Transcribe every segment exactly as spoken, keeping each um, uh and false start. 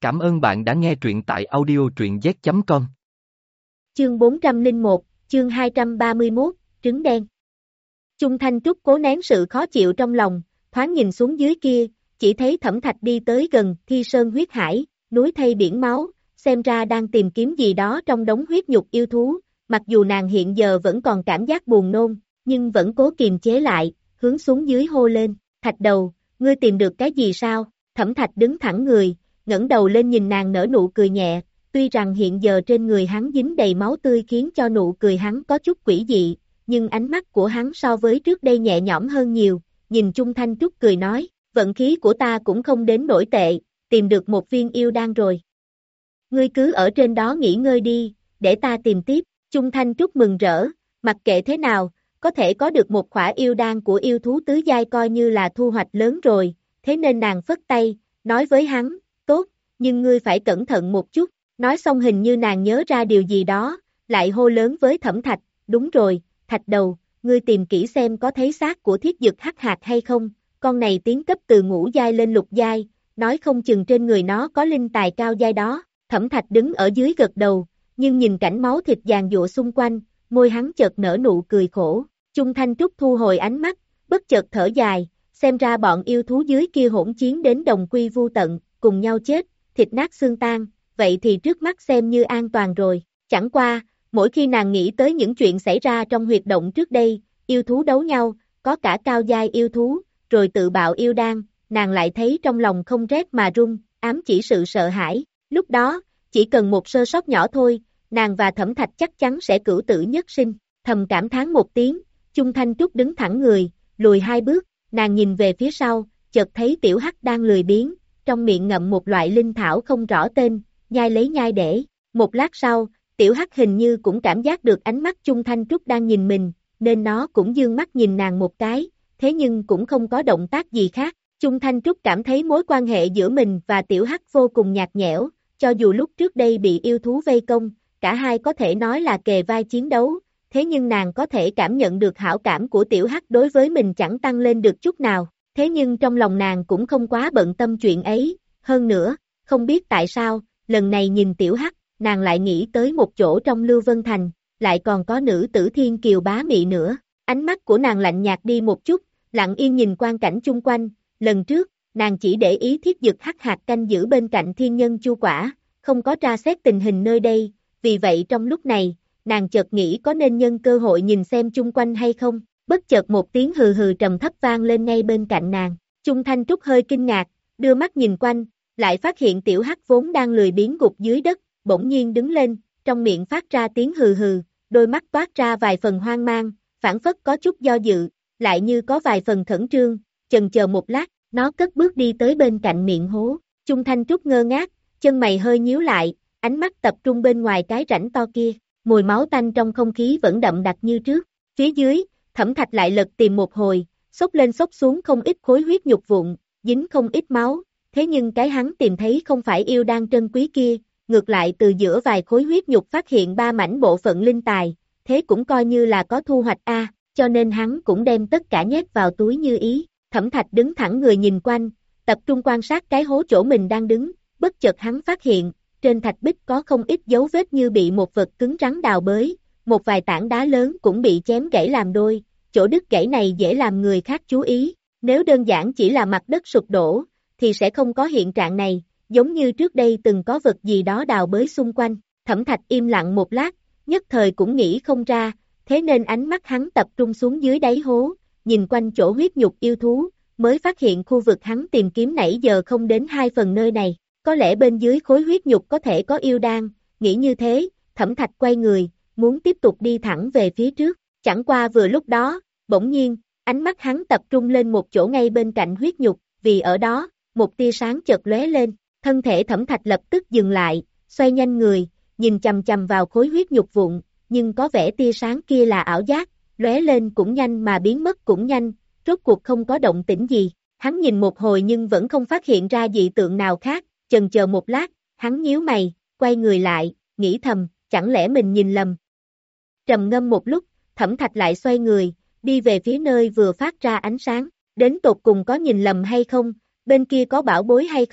Cảm ơn bạn đã nghe truyện tại audio truyện z chấm com. Chương bốn trăm lẻ một, chương hai trăm ba mươi mốt, trứng đen. Chung Thanh Trúc cố nén sự khó chịu trong lòng, thoáng nhìn xuống dưới kia, chỉ thấy Thẩm Thạch đi tới gần Thi Sơn huyết hải, núi thây biển máu, xem ra đang tìm kiếm gì đó trong đống huyết nhục yêu thú, mặc dù nàng hiện giờ vẫn còn cảm giác buồn nôn, nhưng vẫn cố kiềm chế lại, hướng xuống dưới hô lên, Thạch đầu, ngươi tìm được cái gì sao? Thẩm Thạch đứng thẳng người, ngẩng đầu lên nhìn nàng nở nụ cười nhẹ, tuy rằng hiện giờ trên người hắn dính đầy máu tươi khiến cho nụ cười hắn có chút quỷ dị, nhưng ánh mắt của hắn so với trước đây nhẹ nhõm hơn nhiều, nhìn Chung Thanh Trúc cười nói, vận khí của ta cũng không đến nổi tệ, tìm được một viên yêu đan rồi. Ngươi cứ ở trên đó nghỉ ngơi đi, để ta tìm tiếp. Chung Thanh Trúc mừng rỡ, mặc kệ thế nào, có thể có được một khỏa yêu đan của yêu thú tứ giai coi như là thu hoạch lớn rồi, thế nên nàng phất tay, nói với hắn, tốt, nhưng ngươi phải cẩn thận một chút, nói xong hình như nàng nhớ ra điều gì đó, lại hô lớn với Thẩm Thạch, đúng rồi, Thạch đầu, ngươi tìm kỹ xem có thấy xác của thiết dực hắc hạt hay không, con này tiến cấp từ ngũ giai lên lục giai, nói không chừng trên người nó có linh tài cao giai đó. Thẩm Thạch đứng ở dưới gật đầu, nhưng nhìn cảnh máu thịt giàn giụa xung quanh, môi hắn chợt nở nụ cười khổ. Chung Thanh Trúc thu hồi ánh mắt, bất chợt thở dài, xem ra bọn yêu thú dưới kia hỗn chiến đến đồng quy vu tận, cùng nhau chết, thịt nát xương tan, vậy thì trước mắt xem như an toàn rồi. Chẳng qua, mỗi khi nàng nghĩ tới những chuyện xảy ra trong huyệt động trước đây, yêu thú đấu nhau, có cả cao giai yêu thú, rồi tự bạo yêu đan, nàng lại thấy trong lòng không rét mà run, ám chỉ sự sợ hãi. Lúc đó, chỉ cần một sơ sót nhỏ thôi, nàng và Thẩm Thạch chắc chắn sẽ cửu tử nhất sinh. Thầm cảm thán một tiếng, Chung Thanh Trúc đứng thẳng người, lùi hai bước, nàng nhìn về phía sau, chợt thấy Tiểu Hắc đang lười biếng, trong miệng ngậm một loại linh thảo không rõ tên, nhai lấy nhai để. Một lát sau, Tiểu Hắc hình như cũng cảm giác được ánh mắt Chung Thanh Trúc đang nhìn mình, nên nó cũng dương mắt nhìn nàng một cái, thế nhưng cũng không có động tác gì khác. Chung Thanh Trúc cảm thấy mối quan hệ giữa mình và Tiểu Hắc vô cùng nhạt nhẽo, cho dù lúc trước đây bị yêu thú vây công, cả hai có thể nói là kề vai chiến đấu, thế nhưng nàng có thể cảm nhận được hảo cảm của Tiểu Hắc đối với mình chẳng tăng lên được chút nào, thế nhưng trong lòng nàng cũng không quá bận tâm chuyện ấy, hơn nữa, không biết tại sao, lần này nhìn Tiểu Hắc, nàng lại nghĩ tới một chỗ trong Lưu Vân Thành, lại còn có nữ tử thiên kiều bá mị nữa, ánh mắt của nàng lạnh nhạt đi một chút, lặng yên nhìn quang cảnh chung quanh, lần trước, nàng chỉ để ý thiết dực hắc hạt canh giữ bên cạnh thiên nhân chu quả, không có tra xét tình hình nơi đây, vì vậy trong lúc này, nàng chợt nghĩ có nên nhân cơ hội nhìn xem chung quanh hay không, bất chợt một tiếng hừ hừ trầm thấp vang lên ngay bên cạnh nàng, Chung Thanh Trúc hơi kinh ngạc, đưa mắt nhìn quanh, lại phát hiện Tiểu Hắc vốn đang lười biếng gục dưới đất, bỗng nhiên đứng lên, trong miệng phát ra tiếng hừ hừ, đôi mắt toát ra vài phần hoang mang, phảng phất có chút do dự, lại như có vài phần khẩn trương, chần chờ một lát, nó cất bước đi tới bên cạnh miệng hố, Chung Thanh Trúc ngơ ngác, chân mày hơi nhíu lại, ánh mắt tập trung bên ngoài cái rãnh to kia, mùi máu tanh trong không khí vẫn đậm đặc như trước, phía dưới, Thẩm Thạch lại lật tìm một hồi, xốc lên xốc xuống không ít khối huyết nhục vụn, dính không ít máu, thế nhưng cái hắn tìm thấy không phải yêu đan trân quý kia, ngược lại từ giữa vài khối huyết nhục phát hiện ba mảnh bộ phận linh tài, thế cũng coi như là có thu hoạch a, cho nên hắn cũng đem tất cả nhét vào túi như ý. Thẩm Thạch đứng thẳng người nhìn quanh, tập trung quan sát cái hố chỗ mình đang đứng, bất chợt hắn phát hiện, trên thạch bích có không ít dấu vết như bị một vật cứng rắn đào bới, một vài tảng đá lớn cũng bị chém gãy làm đôi, chỗ đứt gãy này dễ làm người khác chú ý, nếu đơn giản chỉ là mặt đất sụp đổ, thì sẽ không có hiện trạng này, giống như trước đây từng có vật gì đó đào bới xung quanh. Thẩm Thạch im lặng một lát, nhất thời cũng nghĩ không ra, thế nên ánh mắt hắn tập trung xuống dưới đáy hố, nhìn quanh chỗ huyết nhục yêu thú, mới phát hiện khu vực hắn tìm kiếm nãy giờ không đến hai phần nơi này, có lẽ bên dưới khối huyết nhục có thể có yêu đan, nghĩ như thế, Thẩm Thạch quay người, muốn tiếp tục đi thẳng về phía trước, chẳng qua vừa lúc đó, bỗng nhiên, ánh mắt hắn tập trung lên một chỗ ngay bên cạnh huyết nhục, vì ở đó, một tia sáng chợt lóe lên, thân thể Thẩm Thạch lập tức dừng lại, xoay nhanh người, nhìn chằm chằm vào khối huyết nhục vụn, nhưng có vẻ tia sáng kia là ảo giác, lóe lên cũng nhanh mà biến mất cũng nhanh, rốt cuộc không có động tĩnh gì, hắn nhìn một hồi nhưng vẫn không phát hiện ra dị tượng nào khác, chần chờ một lát, hắn nhíu mày, quay người lại, nghĩ thầm, chẳng lẽ mình nhìn lầm. Trầm ngâm một lúc, Thẩm Thạch lại xoay người, đi về phía nơi vừa phát ra ánh sáng, đến tột cùng có nhìn lầm hay không, bên kia có bảo bối hay không,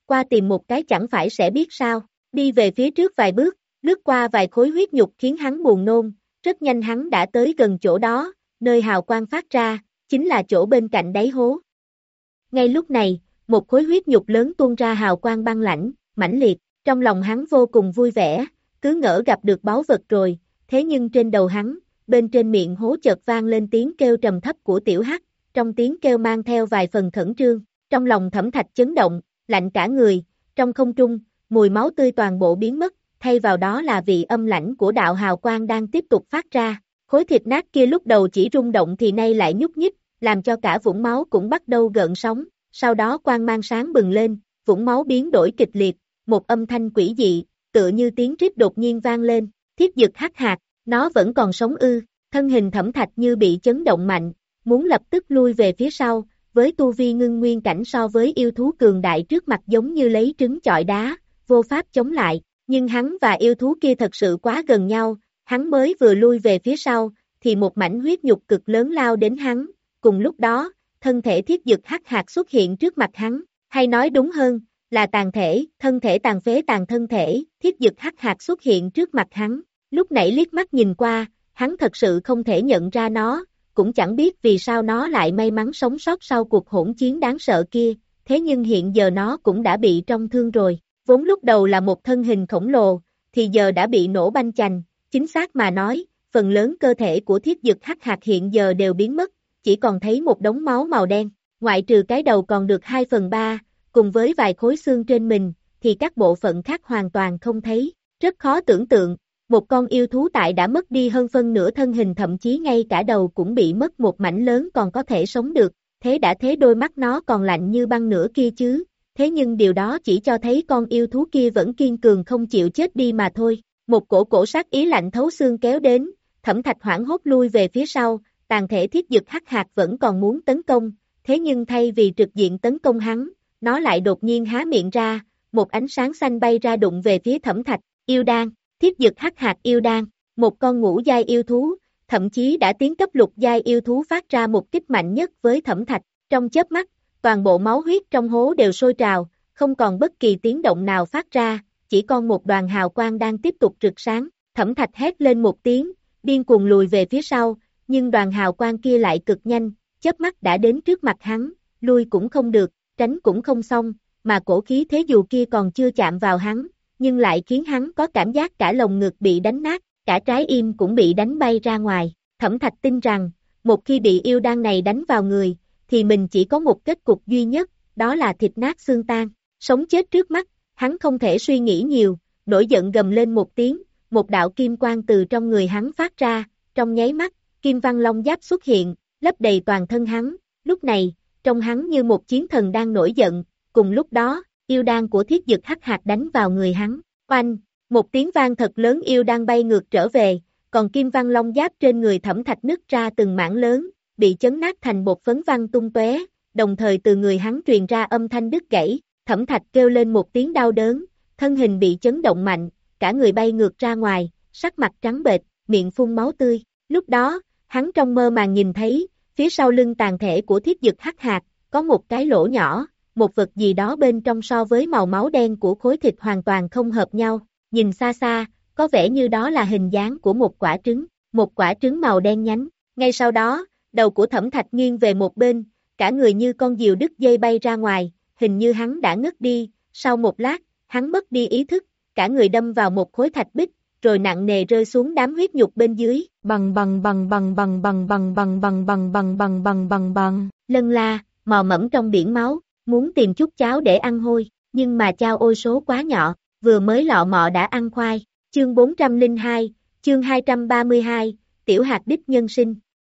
qua tìm một cái chẳng phải sẽ biết sao, đi về phía trước vài bước, lướt qua vài khối huyết nhục khiến hắn buồn nôn, rất nhanh hắn đã tới gần chỗ đó, nơi hào quang phát ra, chính là chỗ bên cạnh đáy hố. Ngay lúc này, một khối huyết nhục lớn tuôn ra hào quang băng lãnh, mãnh liệt, trong lòng hắn vô cùng vui vẻ, cứ ngỡ gặp được báu vật rồi, thế nhưng trên đầu hắn, bên trên miệng hố chợt vang lên tiếng kêu trầm thấp của tiểu hắc, trong tiếng kêu mang theo vài phần khẩn trương, trong lòng Thẩm Thạch chấn động, lạnh cả người, trong không trung, mùi máu tươi toàn bộ biến mất, thay vào đó là vị âm lãnh của đạo hào quang đang tiếp tục phát ra, khối thịt nát kia lúc đầu chỉ rung động thì nay lại nhúc nhích, làm cho cả vũng máu cũng bắt đầu gợn sóng, sau đó quang mang sáng bừng lên, vũng máu biến đổi kịch liệt, một âm thanh quỷ dị, tựa như tiếng rít đột nhiên vang lên, thiết dực hắc hạt, nó vẫn còn sống ư, thân hình Thẩm Thạch như bị chấn động mạnh, muốn lập tức lui về phía sau, với tu vi ngưng nguyên cảnh so với yêu thú cường đại trước mặt giống như lấy trứng chọi đá, vô pháp chống lại, nhưng hắn và yêu thú kia thật sự quá gần nhau, hắn mới vừa lui về phía sau, thì một mảnh huyết nhục cực lớn lao đến hắn, cùng lúc đó, thân thể thiết dực hắc hạt xuất hiện trước mặt hắn, hay nói đúng hơn, là tàn thể, thân thể tàn phế tàn thân thể, thiết dực hắc hạt xuất hiện trước mặt hắn, lúc nãy liếc mắt nhìn qua, hắn thật sự không thể nhận ra nó, cũng chẳng biết vì sao nó lại may mắn sống sót sau cuộc hỗn chiến đáng sợ kia, thế nhưng hiện giờ nó cũng đã bị trọng thương rồi, vốn lúc đầu là một thân hình khổng lồ, thì giờ đã bị nổ banh chành, chính xác mà nói, phần lớn cơ thể của thiết dực hắc hạt hiện giờ đều biến mất, chỉ còn thấy một đống máu màu đen, ngoại trừ cái đầu còn được hai phần ba, cùng với vài khối xương trên mình, thì các bộ phận khác hoàn toàn không thấy, rất khó tưởng tượng, một con yêu thú tại đã mất đi hơn phân nửa thân hình thậm chí ngay cả đầu cũng bị mất một mảnh lớn còn có thể sống được, thế đã thế đôi mắt nó còn lạnh như băng nữa kia chứ, thế nhưng điều đó chỉ cho thấy con yêu thú kia vẫn kiên cường không chịu chết đi mà thôi, một cổ cổ sát ý lạnh thấu xương kéo đến, Thẩm Thạch hoảng hốt lui về phía sau, tàn thể thiết dực hắc hạt vẫn còn muốn tấn công, thế nhưng thay vì trực diện tấn công hắn, nó lại đột nhiên há miệng ra, một ánh sáng xanh bay ra đụng về phía Thẩm Thạch, yêu đan, thiết dực hắc hạt yêu đan, một con ngũ giai yêu thú, thậm chí đã tiến cấp lục giai yêu thú phát ra một kích mạnh nhất với Thẩm Thạch, trong chớp mắt, toàn bộ máu huyết trong hố đều sôi trào, không còn bất kỳ tiếng động nào phát ra, chỉ còn một đoàn hào quang đang tiếp tục rực sáng, Thẩm Thạch hét lên một tiếng, điên cuồng lùi về phía sau, nhưng đoàn hào quang kia lại cực nhanh, chớp mắt đã đến trước mặt hắn, lui cũng không được, tránh cũng không xong, mà cổ khí thế dù kia còn chưa chạm vào hắn, nhưng lại khiến hắn có cảm giác cả lồng ngực bị đánh nát, cả trái im cũng bị đánh bay ra ngoài. Thẩm Thạch tin rằng, một khi bị yêu đan này đánh vào người, thì mình chỉ có một kết cục duy nhất, đó là thịt nát xương tan, sống chết trước mắt, hắn không thể suy nghĩ nhiều, nổi giận gầm lên một tiếng, một đạo kim quang từ trong người hắn phát ra, trong nháy mắt, kim văn long giáp xuất hiện, lấp đầy toàn thân hắn, lúc này, trông hắn như một chiến thần đang nổi giận, cùng lúc đó, yêu đan của thiết dực hắc hạt đánh vào người hắn, oanh, một tiếng vang thật lớn yêu đan bay ngược trở về, còn kim văn long giáp trên người Thẩm Thạch nứt ra từng mảng lớn, bị chấn nát thành bột phấn văng tung tóe, đồng thời từ người hắn truyền ra âm thanh đứt gãy, Thẩm Thạch kêu lên một tiếng đau đớn, thân hình bị chấn động mạnh, cả người bay ngược ra ngoài, sắc mặt trắng bệch, miệng phun máu tươi, lúc đó, hắn trong mơ màng nhìn thấy, phía sau lưng tàn thể của thiết dực hắc hạt, có một cái lỗ nhỏ, một vật gì đó bên trong so với màu máu đen của khối thịt hoàn toàn không hợp nhau, nhìn xa xa, có vẻ như đó là hình dáng của một quả trứng, một quả trứng màu đen nhánh, ngay sau đó, đầu của Thẩm Thạch nghiêng về một bên, cả người như con diều đứt dây bay ra ngoài, hình như hắn đã ngất đi, sau một lát, hắn mất đi ý thức, cả người đâm vào một khối thạch bích, rồi nặng nề rơi xuống đám huyết nhục bên dưới, bằng bằng bằng bằng bằng bằng bằng bằng bằng bằng bằng bằng bằng bằng bằng, lân la, mò mẫm trong biển máu, muốn tìm chút cháo để ăn hôi, nhưng mà chao ôi số quá nhỏ, vừa mới lọ mọ đã ăn khoai, chương bốn trăm lẻ hai, chương hai trăm ba mươi hai, tiểu hạt đích nhân sinh.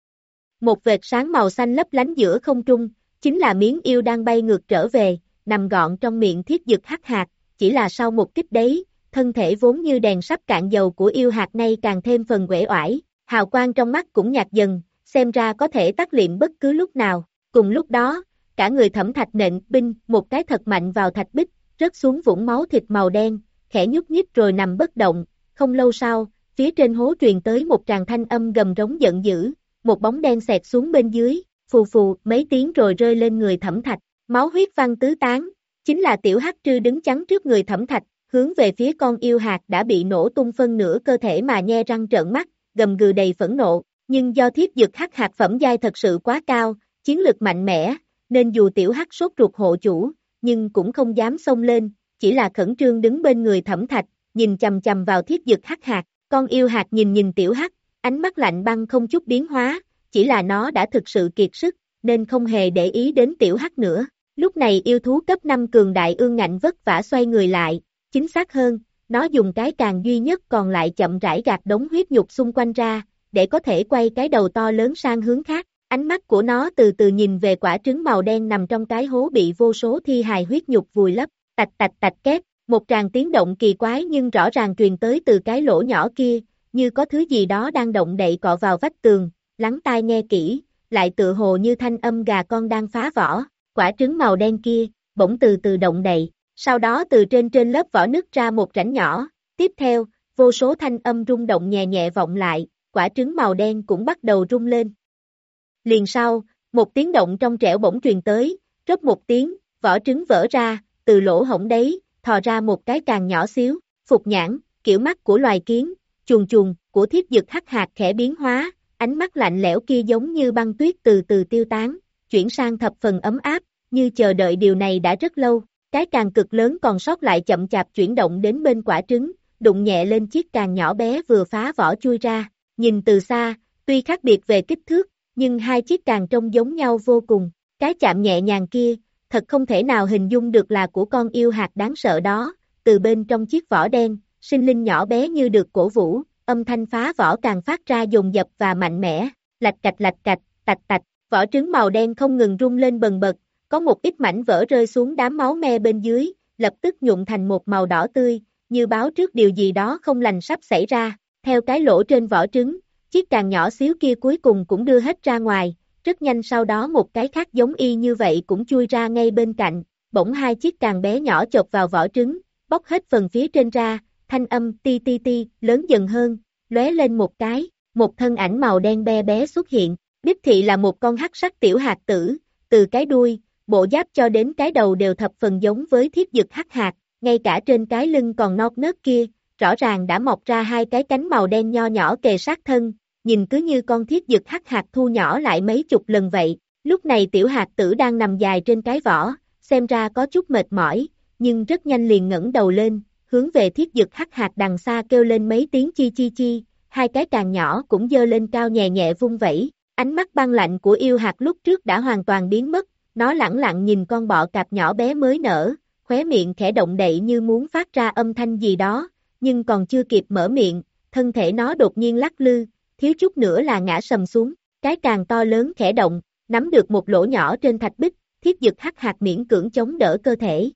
Một vệt sáng màu xanh lấp lánh giữa không trung, chính là miếng yêu đang bay ngược trở về, nằm gọn trong miệng thiết dực hắc hạt, chỉ là sau một kích đấy, thân thể vốn như đèn sắp cạn dầu của yêu hạt này càng thêm phần uể oải, hào quang trong mắt cũng nhạt dần, xem ra có thể tắt liệm bất cứ lúc nào, cùng lúc đó, cả người Thẩm Thạch nện binh một cái thật mạnh vào thạch bích, rớt xuống vũng máu thịt màu đen, khẽ nhúc nhích rồi nằm bất động, không lâu sau, phía trên hố truyền tới một tràng thanh âm gầm rống giận dữ, một bóng đen xẹt xuống bên dưới, phù phù mấy tiếng rồi rơi lên người Thẩm Thạch, máu huyết văng tứ tán, Chính là tiểu hắc trư đứng chắn trước người Thẩm Thạch, hướng về phía con yêu hạt đã bị nổ tung phân nửa cơ thể mà nhe răng trợn mắt, gầm gừ đầy phẫn nộ, nhưng do thiếp dực hắc hạt phẩm giai thật sự quá cao, chiến lực mạnh mẽ, nên dù tiểu hắc sốt ruột hộ chủ, nhưng cũng không dám xông lên, chỉ là khẩn trương đứng bên người Thẩm Thạch, nhìn chầm chầm vào thiếp dực hắc hạt, con yêu hạt nhìn nhìn tiểu hắc, ánh mắt lạnh băng không chút biến hóa, chỉ là nó đã thực sự kiệt sức, nên không hề để ý đến tiểu hắc nữa. Lúc này yêu thú cấp năm cường đại ương ngạnh vất vả xoay người lại, chính xác hơn, nó dùng cái càng duy nhất còn lại chậm rãi gạt đống huyết nhục xung quanh ra, để có thể quay cái đầu to lớn sang hướng khác. Ánh mắt của nó từ từ nhìn về quả trứng màu đen nằm trong cái hố bị vô số thi hài huyết nhục vùi lấp, tạch tạch tạch két, một tràng tiếng động kỳ quái nhưng rõ ràng truyền tới từ cái lỗ nhỏ kia, như có thứ gì đó đang động đậy cọ vào vách tường, lắng tai nghe kỹ, lại tựa hồ như thanh âm gà con đang phá vỏ, quả trứng màu đen kia, bỗng từ từ động đậy, sau đó từ trên trên lớp vỏ nứt ra một rãnh nhỏ, tiếp theo, vô số thanh âm rung động nhẹ nhẹ vọng lại, quả trứng màu đen cũng bắt đầu rung lên. Liền sau, một tiếng động trong trẻo bỗng truyền tới, rớp một tiếng, vỏ trứng vỡ ra, từ lỗ hổng đấy, thò ra một cái càng nhỏ xíu, phục nhãn, kiểu mắt của loài kiến, chuồn chuồn, của thiếp dực hắc hạt khẽ biến hóa, ánh mắt lạnh lẽo kia giống như băng tuyết từ từ tiêu tán, chuyển sang thập phần ấm áp, như chờ đợi điều này đã rất lâu, cái càng cực lớn còn sót lại chậm chạp chuyển động đến bên quả trứng, đụng nhẹ lên chiếc càng nhỏ bé vừa phá vỏ chui ra, nhìn từ xa, tuy khác biệt về kích thước, nhưng hai chiếc càng trông giống nhau vô cùng, cái chạm nhẹ nhàng kia, thật không thể nào hình dung được là của con yêu hạt đáng sợ đó, từ bên trong chiếc vỏ đen, sinh linh nhỏ bé như được cổ vũ, âm thanh phá vỏ càng phát ra dồn dập và mạnh mẽ, lạch cạch lạch cạch, tạch tạch, vỏ trứng màu đen không ngừng rung lên bần bật, có một ít mảnh vỡ rơi xuống đám máu me bên dưới, lập tức nhuộm thành một màu đỏ tươi, như báo trước điều gì đó không lành sắp xảy ra, theo cái lỗ trên vỏ trứng, chiếc càng nhỏ xíu kia cuối cùng cũng đưa hết ra ngoài, rất nhanh sau đó một cái khác giống y như vậy cũng chui ra ngay bên cạnh, bỗng hai chiếc càng bé nhỏ chộp vào vỏ trứng, bóc hết phần phía trên ra, thanh âm ti ti ti, lớn dần hơn, lóe lên một cái, một thân ảnh màu đen be bé xuất hiện, đích thị là một con hắc sắc tiểu hạt tử, từ cái đuôi, bộ giáp cho đến cái đầu đều thập phần giống với thiếp dực hắc hạt, ngay cả trên cái lưng còn non nớt kia, rõ ràng đã mọc ra hai cái cánh màu đen nho nhỏ kề sát thân, nhìn cứ như con thiếp dực hắc hạt thu nhỏ lại mấy chục lần vậy. Lúc này tiểu hạt tử đang nằm dài trên cái vỏ, xem ra có chút mệt mỏi, nhưng rất nhanh liền ngẩng đầu lên, hướng về thiếp dực hắc hạt đằng xa kêu lên mấy tiếng chi chi chi, hai cái càng nhỏ cũng giơ lên cao nhẹ nhẹ vung vẩy, ánh mắt băng lạnh của yêu hạt lúc trước đã hoàn toàn biến mất, nó lẳng lặng nhìn con bọ cạp nhỏ bé mới nở, khóe miệng khẽ động đậy như muốn phát ra âm thanh gì đó, nhưng còn chưa kịp mở miệng, thân thể nó đột nhiên lắc lư, thiếu chút nữa là ngã sầm xuống, cái càng to lớn khẽ động, nắm được một lỗ nhỏ trên thạch bích, thiếp dực hắc hạt miễn cưỡng chống đỡ cơ thể.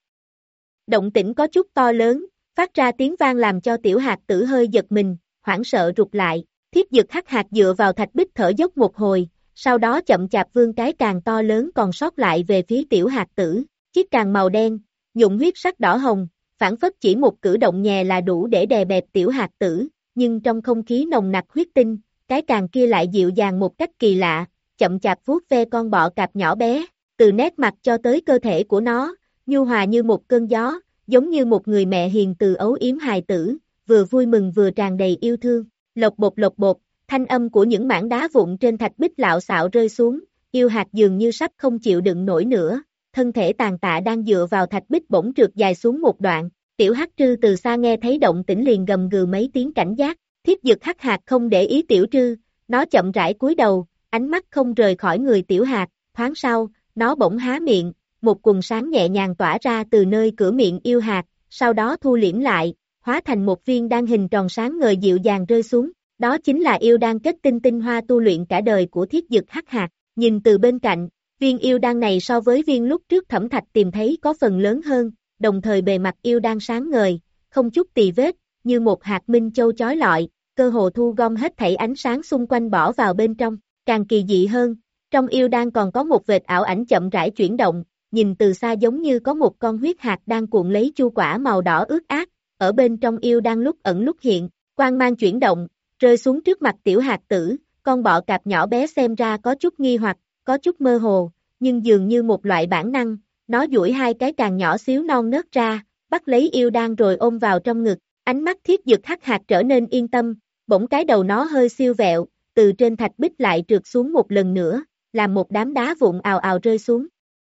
Động tĩnh có chút to lớn, phát ra tiếng vang làm cho tiểu hạt tử hơi giật mình, hoảng sợ rụt lại, thiếp dực hắc hạt dựa vào thạch bích thở dốc một hồi, sau đó chậm chạp vươn cái càng to lớn còn sót lại về phía tiểu hạt tử, chiếc càng màu đen, nhuộm huyết sắc đỏ hồng, phản phất chỉ một cử động nhẹ là đủ để đè bẹp tiểu hạt tử, nhưng trong không khí nồng nặc huyết tinh, cái càng kia lại dịu dàng một cách kỳ lạ, chậm chạp vuốt ve con bọ cạp nhỏ bé, từ nét mặt cho tới cơ thể của nó, nhu hòa như một cơn gió, giống như một người mẹ hiền từ ấu yếm hài tử, vừa vui mừng vừa tràn đầy yêu thương, lộc bột lộc bột, thanh âm của những mảng đá vụn trên thạch bích lạo xạo rơi xuống, yêu hạt dường như sắp không chịu đựng nổi nữa, thân thể tàn tạ đang dựa vào thạch bích bỗng trượt dài xuống một đoạn, tiểu hắc trư từ xa nghe thấy động tĩnh liền gầm gừ mấy tiếng cảnh giác, thiếp dực hắc hạt không để ý tiểu trư, nó chậm rãi cúi đầu, ánh mắt không rời khỏi người tiểu hạt, thoáng sau, nó bỗng há miệng, một quầng sáng nhẹ nhàng tỏa ra từ nơi cửa miệng yêu hạt, sau đó thu liễm lại, hóa thành một viên đan hình tròn sáng ngời dịu dàng rơi xuống, đó chính là yêu đan kết tinh tinh hoa tu luyện cả đời của thiếp dực hắc hạt, nhìn từ bên cạnh, viên yêu đan này so với viên lúc trước Thẩm Thạch tìm thấy có phần lớn hơn, đồng thời bề mặt yêu đan sáng ngời, không chút tì vết, như một hạt minh châu chói lọi, cơ hồ thu gom hết thảy ánh sáng xung quanh bỏ vào bên trong, càng kỳ dị hơn, trong yêu đan còn có một vệt ảo ảnh chậm rãi chuyển động, nhìn từ xa giống như có một con huyết hạt đang cuộn lấy chu quả màu đỏ ướt át, ở bên trong yêu đan lúc ẩn lúc hiện, quang mang chuyển động, rơi xuống trước mặt tiểu hạt tử, con bọ cạp nhỏ bé xem ra có chút nghi hoặc, có chút mơ hồ, nhưng dường như một loại bản năng, nó duỗi hai cái càng nhỏ xíu non nớt ra, bắt lấy yêu đan rồi ôm vào trong ngực, ánh mắt Thiết Dực Hắc Hạc trở nên yên tâm, bỗng cái đầu nó hơi siêu vẹo, từ trên thạch bích lại trượt xuống một lần nữa, làm một đám đá vụn ào ào rơi xuống.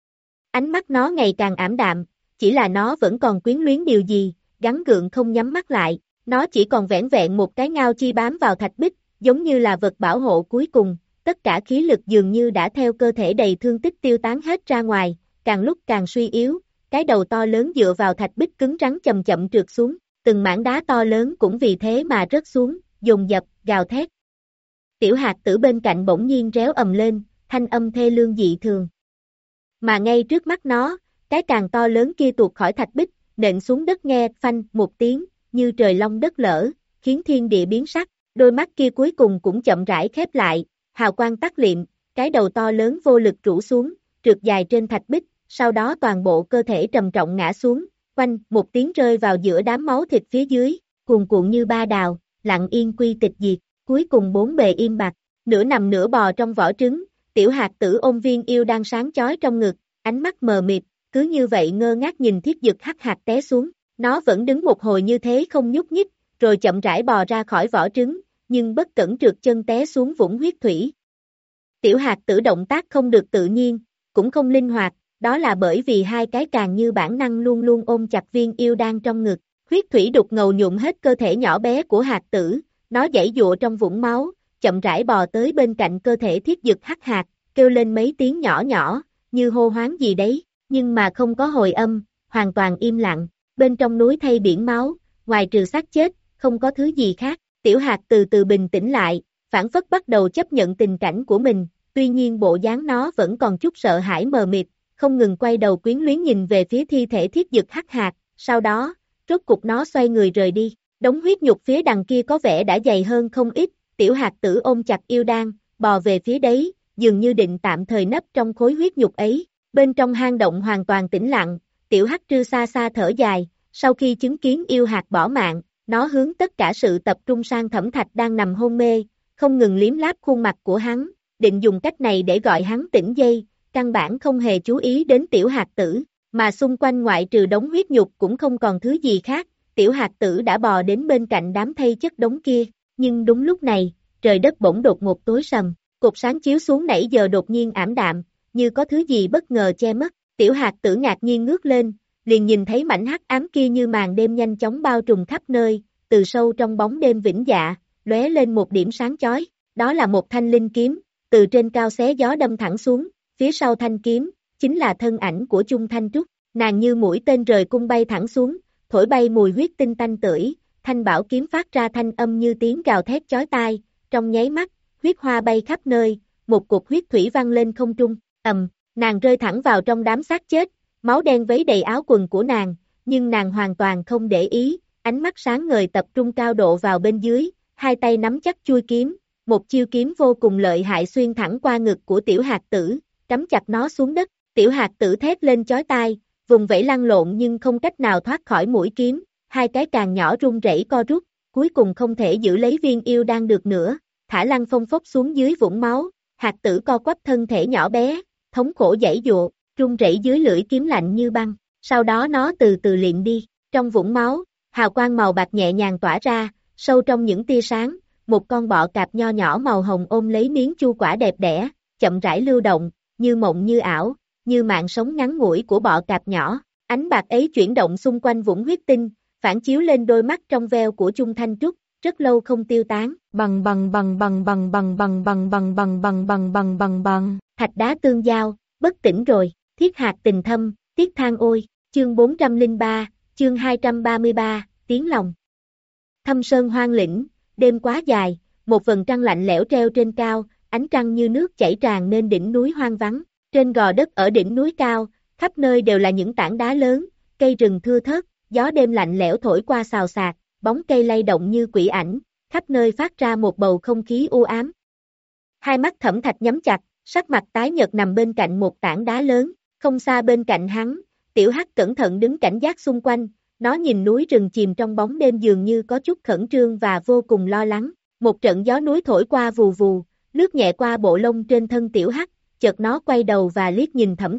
Ánh mắt nó ngày càng ảm đạm, chỉ là nó vẫn còn quyến luyến điều gì, gắng gượng không nhắm mắt lại, nó chỉ còn vẻn vẹn một cái ngao chi bám vào thạch bích, giống như là vật bảo hộ cuối cùng, tất cả khí lực dường như đã theo cơ thể đầy thương tích tiêu tán hết ra ngoài, càng lúc càng suy yếu, cái đầu to lớn dựa vào thạch bích cứng rắn chậm chậm trượt xuống, từng mảng đá to lớn cũng vì thế mà rớt xuống, dồn dập, gào thét. Tiểu Hạt Tử bên cạnh bỗng nhiên réo ầm lên, thanh âm thê lương dị thường. Mà ngay trước mắt nó, cái càng to lớn kia tuột khỏi thạch bích, nện xuống đất nghe phanh một tiếng, như trời long đất lở, khiến thiên địa biến sắc, đôi mắt kia cuối cùng cũng chậm rãi khép lại, hào quang tắt liệm, cái đầu to lớn vô lực rũ xuống, trượt dài trên thạch bích, sau đó toàn bộ cơ thể trầm trọng ngã xuống, quanh một tiếng rơi vào giữa đám máu thịt phía dưới, cuồn cuộn như ba đào, lặng yên quy tịch diệt, cuối cùng bốn bề im bặt, nửa nằm nửa bò trong vỏ trứng, Tiểu Hạt Tử ôm viên yêu đang sáng chói trong ngực, ánh mắt mờ mịt, cứ như vậy ngơ ngác nhìn Thiết Dực Hắc Hạc té xuống, nó vẫn đứng một hồi như thế không nhúc nhích, rồi chậm rãi bò ra khỏi vỏ trứng, nhưng bất cẩn trượt chân té xuống vũng huyết thủy. Tiểu Hạt Tử động tác không được tự nhiên, cũng không linh hoạt, đó là bởi vì hai cái càng như bản năng luôn luôn ôm chặt viên yêu đan trong ngực, huyết thủy đục ngầu nhuộm hết cơ thể nhỏ bé của Hạt Tử, nó giãy giụa trong vũng máu, chậm rãi bò tới bên cạnh cơ thể Thiết Dực Hắc Hạc, kêu lên mấy tiếng nhỏ nhỏ, như hô hoáng gì đấy, nhưng mà không có hồi âm, hoàn toàn im lặng, bên trong núi thay biển máu, ngoài trừ xác chết, không có thứ gì khác. Tiểu Hạt từ từ bình tĩnh lại, phản phất bắt đầu chấp nhận tình cảnh của mình, tuy nhiên bộ dáng nó vẫn còn chút sợ hãi mờ mịt, không ngừng quay đầu quyến luyến nhìn về phía thi thể Thiết Dực Hắc Hạc, sau đó, rốt cục nó xoay người rời đi, đống huyết nhục phía đằng kia có vẻ đã dày hơn không ít, Tiểu Hạt Tử ôm chặt yêu đan, bò về phía đấy, dường như định tạm thời nấp trong khối huyết nhục ấy, bên trong hang động hoàn toàn tĩnh lặng, Tiểu Hắc Trư xa xa thở dài, sau khi chứng kiến yêu hạt bỏ mạng, nó hướng tất cả sự tập trung sang Thẩm Thạch đang nằm hôn mê, không ngừng liếm láp khuôn mặt của hắn, định dùng cách này để gọi hắn tỉnh dây, căn bản không hề chú ý đến Tiểu Hạt Tử, mà xung quanh ngoại trừ đống huyết nhục cũng không còn thứ gì khác, Tiểu Hạt Tử đã bò đến bên cạnh đám thây chất đống kia, nhưng đúng lúc này, trời đất bỗng đột ngột tối sầm, cột sáng chiếu xuống nãy giờ đột nhiên ảm đạm, như có thứ gì bất ngờ che mất, Tiểu Hạt Tử ngạc nhiên ngước lên, liền nhìn thấy mảnh hắc ám kia như màn đêm nhanh chóng bao trùm khắp nơi, từ sâu trong bóng đêm vĩnh dạ, lóe lên một điểm sáng chói, đó là một thanh linh kiếm, từ trên cao xé gió đâm thẳng xuống, phía sau thanh kiếm, chính là thân ảnh của Chung Thanh Trúc, nàng như mũi tên rời cung bay thẳng xuống, thổi bay mùi huyết tinh tanh tưởi, thanh bảo kiếm phát ra thanh âm như tiếng gào thét chói tai, trong nháy mắt, huyết hoa bay khắp nơi, một cục huyết thủy văng lên không trung, ầm, nàng rơi thẳng vào trong đám xác chết, máu đen vấy đầy áo quần của nàng, nhưng nàng hoàn toàn không để ý, ánh mắt sáng ngời tập trung cao độ vào bên dưới, hai tay nắm chắc chuôi kiếm, một chiêu kiếm vô cùng lợi hại xuyên thẳng qua ngực của Tiểu Hạt Tử, cắm chặt nó xuống đất, Tiểu Hạt Tử thét lên chói tai, vùng vẫy lăn lộn nhưng không cách nào thoát khỏi mũi kiếm, hai cái càng nhỏ run rẩy co rút, cuối cùng không thể giữ lấy viên yêu đang được nữa, thả lăn phong phốc xuống dưới vũng máu, Hạt Tử co quắp thân thể nhỏ bé, thống khổ giãy giụa, run rẩy dưới lưỡi kiếm lạnh như băng, sau đó nó từ từ liệm đi, trong vũng máu, hào quang màu bạc nhẹ nhàng tỏa ra, sâu trong những tia sáng, một con bọ cạp nho nhỏ màu hồng ôm lấy miếng chu quả đẹp đẽ, chậm rãi lưu động, như mộng như ảo, như mạng sống ngắn ngủi của bọ cạp nhỏ, ánh bạc ấy chuyển động xung quanh vũng huyết tinh, phản chiếu lên đôi mắt trong veo của Chung Thanh Trúc, rất lâu không tiêu tán, bằng bằng bằng bằng bằng bằng bằng bằng bằng bằng bằng bằng bằng bằng bằng, thạch đá tương giao, bất tỉnh rồi, thiết hạt tình thâm, tiếc than ôi, chương bốn trăm lẻ ba, chương hai trăm ba mươi ba, tiếng lòng. Thâm sơn hoang lĩnh, đêm quá dài, một vầng trăng lạnh lẽo treo trên cao, ánh trăng như nước chảy tràn nên đỉnh núi hoang vắng, trên gò đất ở đỉnh núi cao, khắp nơi đều là những tảng đá lớn, cây rừng thưa thớt, gió đêm lạnh lẽo thổi qua xào xạc, bóng cây lay động như quỷ ảnh, khắp nơi phát ra một bầu không khí u ám. Hai mắt Thẩm Thạch nhắm chặt, sắc mặt tái nhợt nằm bên cạnh một tảng đá lớn, không xa bên cạnh hắn, Tiểu Hắc cẩn thận đứng cảnh giác xung quanh, nó nhìn núi rừng chìm trong bóng đêm dường như có chút khẩn trương và vô cùng lo lắng. Một trận gió núi thổi qua vù vù, lướt nhẹ qua bộ lông trên thân Tiểu Hắc, chợt nó quay đầu và liếc nhìn Thẩm Thạch,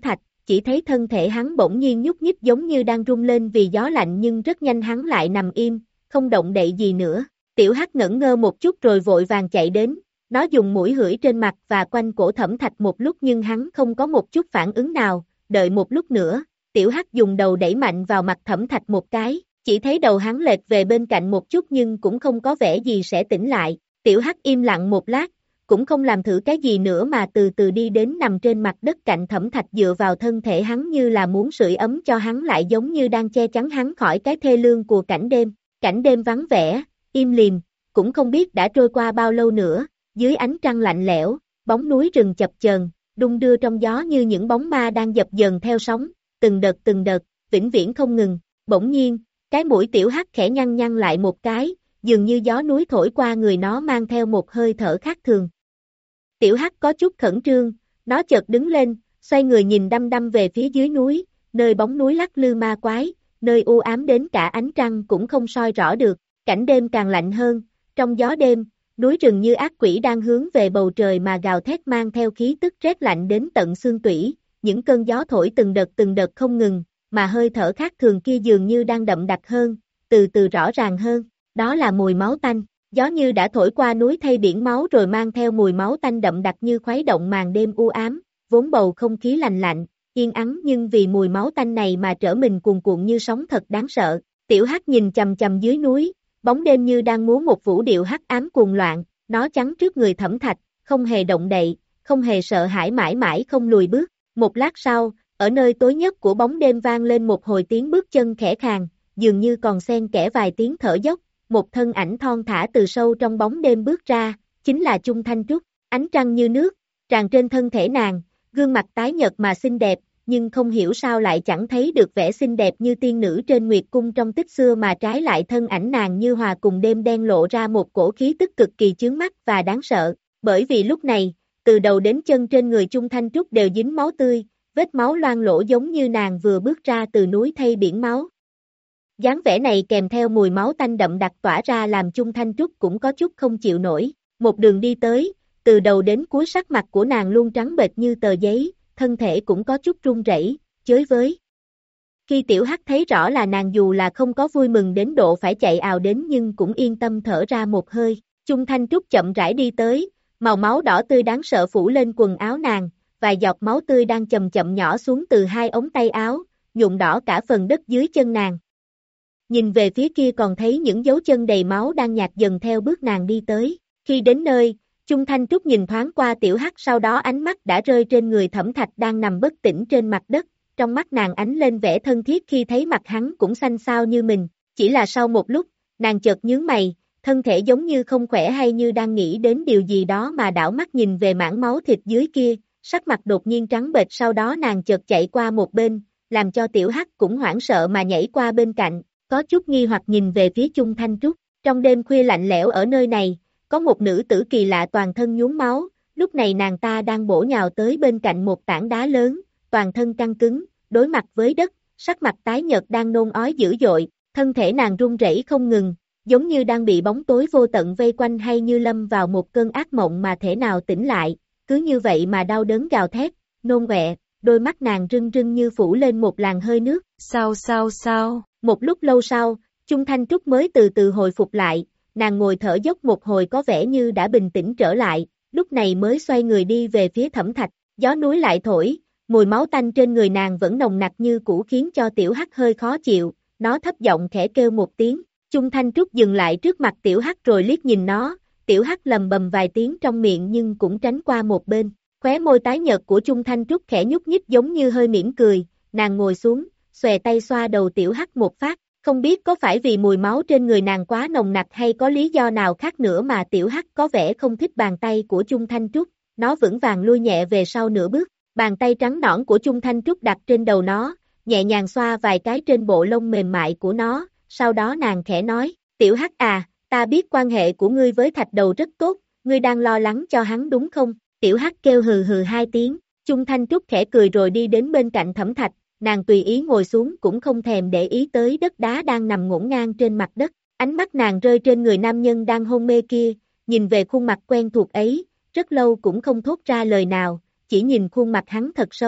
chỉ thấy thân thể hắn bỗng nhiên nhúc nhích giống như đang rung lên vì gió lạnh nhưng rất nhanh hắn lại nằm im, không động đậy gì nữa. Tiểu Hắc ngẩn ngơ một chút rồi vội vàng chạy đến, nó dùng mũi hửi trên mặt và quanh cổ Thẩm Thạch một lúc nhưng hắn không có một chút phản ứng nào, đợi một lúc nữa, Tiểu Hắc dùng đầu đẩy mạnh vào mặt Thẩm Thạch một cái, chỉ thấy đầu hắn lệch về bên cạnh một chút nhưng cũng không có vẻ gì sẽ tỉnh lại. Tiểu Hắc im lặng một lát, cũng không làm thử cái gì nữa mà từ từ đi đến nằm trên mặt đất cạnh Thẩm Thạch dựa vào thân thể hắn như là muốn sưởi ấm cho hắn lại giống như đang che chắn hắn khỏi cái thê lương của cảnh đêm. Cảnh đêm vắng vẻ, im lìm, cũng không biết đã trôi qua bao lâu nữa, dưới ánh trăng lạnh lẽo, bóng núi rừng chập chờn, đung đưa trong gió như những bóng ma đang dập dờn theo sóng, từng đợt từng đợt, vĩnh viễn không ngừng. Bỗng nhiên, cái mũi Tiểu Hắc khẽ nhăn nhăn lại một cái, dường như gió núi thổi qua người nó mang theo một hơi thở khác thường. Tiểu Hắc có chút khẩn trương, nó chợt đứng lên, xoay người nhìn đăm đăm về phía dưới núi, nơi bóng núi lắc lư ma quái, nơi u ám đến cả ánh trăng cũng không soi rõ được, cảnh đêm càng lạnh hơn, trong gió đêm, núi rừng như ác quỷ đang hướng về bầu trời mà gào thét mang theo khí tức rét lạnh đến tận xương tủy, những cơn gió thổi từng đợt từng đợt không ngừng, mà hơi thở khác thường kia dường như đang đậm đặc hơn, từ từ rõ ràng hơn, đó là mùi máu tanh. Gió như đã thổi qua núi thay biển máu rồi mang theo mùi máu tanh đậm đặc như khuấy động màn đêm u ám, vốn bầu không khí lành lạnh, yên ắng nhưng vì mùi máu tanh này mà trở mình cuồn cuộn như sóng thật đáng sợ. Tiểu Hắc nhìn chằm chằm dưới núi, bóng đêm như đang múa một vũ điệu hắc ám cuồng loạn, nó chắn trước người Thẩm Thạch, không hề động đậy, không hề sợ hãi mãi mãi không lùi bước. Một lát sau, ở nơi tối nhất của bóng đêm vang lên một hồi tiếng bước chân khẽ khàng, dường như còn xen kẽ vài tiếng thở dốc. Một thân ảnh thon thả từ sâu trong bóng đêm bước ra, chính là Chung Thanh Trúc, ánh trăng như nước, tràn trên thân thể nàng, gương mặt tái nhợt mà xinh đẹp, nhưng không hiểu sao lại chẳng thấy được vẻ xinh đẹp như tiên nữ trên Nguyệt Cung trong tích xưa mà trái lại thân ảnh nàng như hòa cùng đêm đen lộ ra một cổ khí tức cực kỳ chướng mắt và đáng sợ, bởi vì lúc này, từ đầu đến chân trên người Chung Thanh Trúc đều dính máu tươi, vết máu loang lỗ giống như nàng vừa bước ra từ núi thay biển máu. Dáng vẻ này kèm theo mùi máu tanh đậm đặc tỏa ra làm Chung Thanh Trúc cũng có chút không chịu nổi, một đường đi tới, từ đầu đến cuối sắc mặt của nàng luôn trắng bệch như tờ giấy, thân thể cũng có chút run rẩy, chới với. Khi Tiểu Hắc thấy rõ là nàng dù là không có vui mừng đến độ phải chạy ào đến nhưng cũng yên tâm thở ra một hơi, Chung Thanh Trúc chậm rãi đi tới, màu máu đỏ tươi đáng sợ phủ lên quần áo nàng, vài giọt máu tươi đang chậm chậm nhỏ xuống từ hai ống tay áo, nhuộm đỏ cả phần đất dưới chân nàng. Nhìn về phía kia còn thấy những dấu chân đầy máu đang nhạt dần theo bước nàng đi tới. Khi đến nơi, Chung Thanh Trúc nhìn thoáng qua Tiểu Hắc sau đó ánh mắt đã rơi trên người Thẩm Thạch đang nằm bất tỉnh trên mặt đất. Trong mắt nàng ánh lên vẻ thân thiết khi thấy mặt hắn cũng xanh xao như mình. Chỉ là sau một lúc, nàng chợt nhướng mày, thân thể giống như không khỏe hay như đang nghĩ đến điều gì đó mà đảo mắt nhìn về mảng máu thịt dưới kia. Sắc mặt đột nhiên trắng bệch sau đó nàng chợt chạy qua một bên, làm cho Tiểu Hắc cũng hoảng sợ mà nhảy qua bên cạnh. Có chút nghi hoặc nhìn về phía Chung Thanh Trúc, trong đêm khuya lạnh lẽo ở nơi này, có một nữ tử kỳ lạ toàn thân nhuốm máu, lúc này nàng ta đang bổ nhào tới bên cạnh một tảng đá lớn, toàn thân căng cứng, đối mặt với đất, sắc mặt tái nhợt đang nôn ói dữ dội, thân thể nàng run rẩy không ngừng, giống như đang bị bóng tối vô tận vây quanh hay như lâm vào một cơn ác mộng mà thể nào tỉnh lại, cứ như vậy mà đau đớn gào thét, nôn ọe, đôi mắt nàng rưng rưng như phủ lên một làn hơi nước, sao sao sao. Một lúc lâu sau, Chung Thanh Trúc mới từ từ hồi phục lại, nàng ngồi thở dốc một hồi có vẻ như đã bình tĩnh trở lại, lúc này mới xoay người đi về phía Thẩm Thạch, gió núi lại thổi, mùi máu tanh trên người nàng vẫn nồng nặc như cũ khiến cho Tiểu Hắc hơi khó chịu, nó thấp giọng khẽ kêu một tiếng, Chung Thanh Trúc dừng lại trước mặt Tiểu Hắc rồi liếc nhìn nó, Tiểu Hắc lầm bầm vài tiếng trong miệng nhưng cũng tránh qua một bên, khóe môi tái nhợt của Chung Thanh Trúc khẽ nhúc nhích giống như hơi mỉm cười, nàng ngồi xuống, xòe tay xoa đầu Tiểu Hắc một phát, không biết có phải vì mùi máu trên người nàng quá nồng nặc hay có lý do nào khác nữa mà Tiểu Hắc có vẻ không thích bàn tay của Chung Thanh Trúc, nó vững vàng lui nhẹ về sau nửa bước, bàn tay trắng nõn của Chung Thanh Trúc đặt trên đầu nó, nhẹ nhàng xoa vài cái trên bộ lông mềm mại của nó, sau đó nàng khẽ nói, Tiểu Hắc à, ta biết quan hệ của ngươi với Thạch Đầu rất tốt, ngươi đang lo lắng cho hắn đúng không? Tiểu Hắc kêu hừ hừ hai tiếng, Chung Thanh Trúc khẽ cười rồi đi đến bên cạnh Thẩm Thạch, nàng tùy ý ngồi xuống cũng không thèm để ý tới đất đá đang nằm ngổn ngang trên mặt đất, ánh mắt nàng rơi trên người nam nhân đang hôn mê kia, nhìn về khuôn mặt quen thuộc ấy, rất lâu cũng không thốt ra lời nào, chỉ nhìn khuôn mặt hắn thật sâu,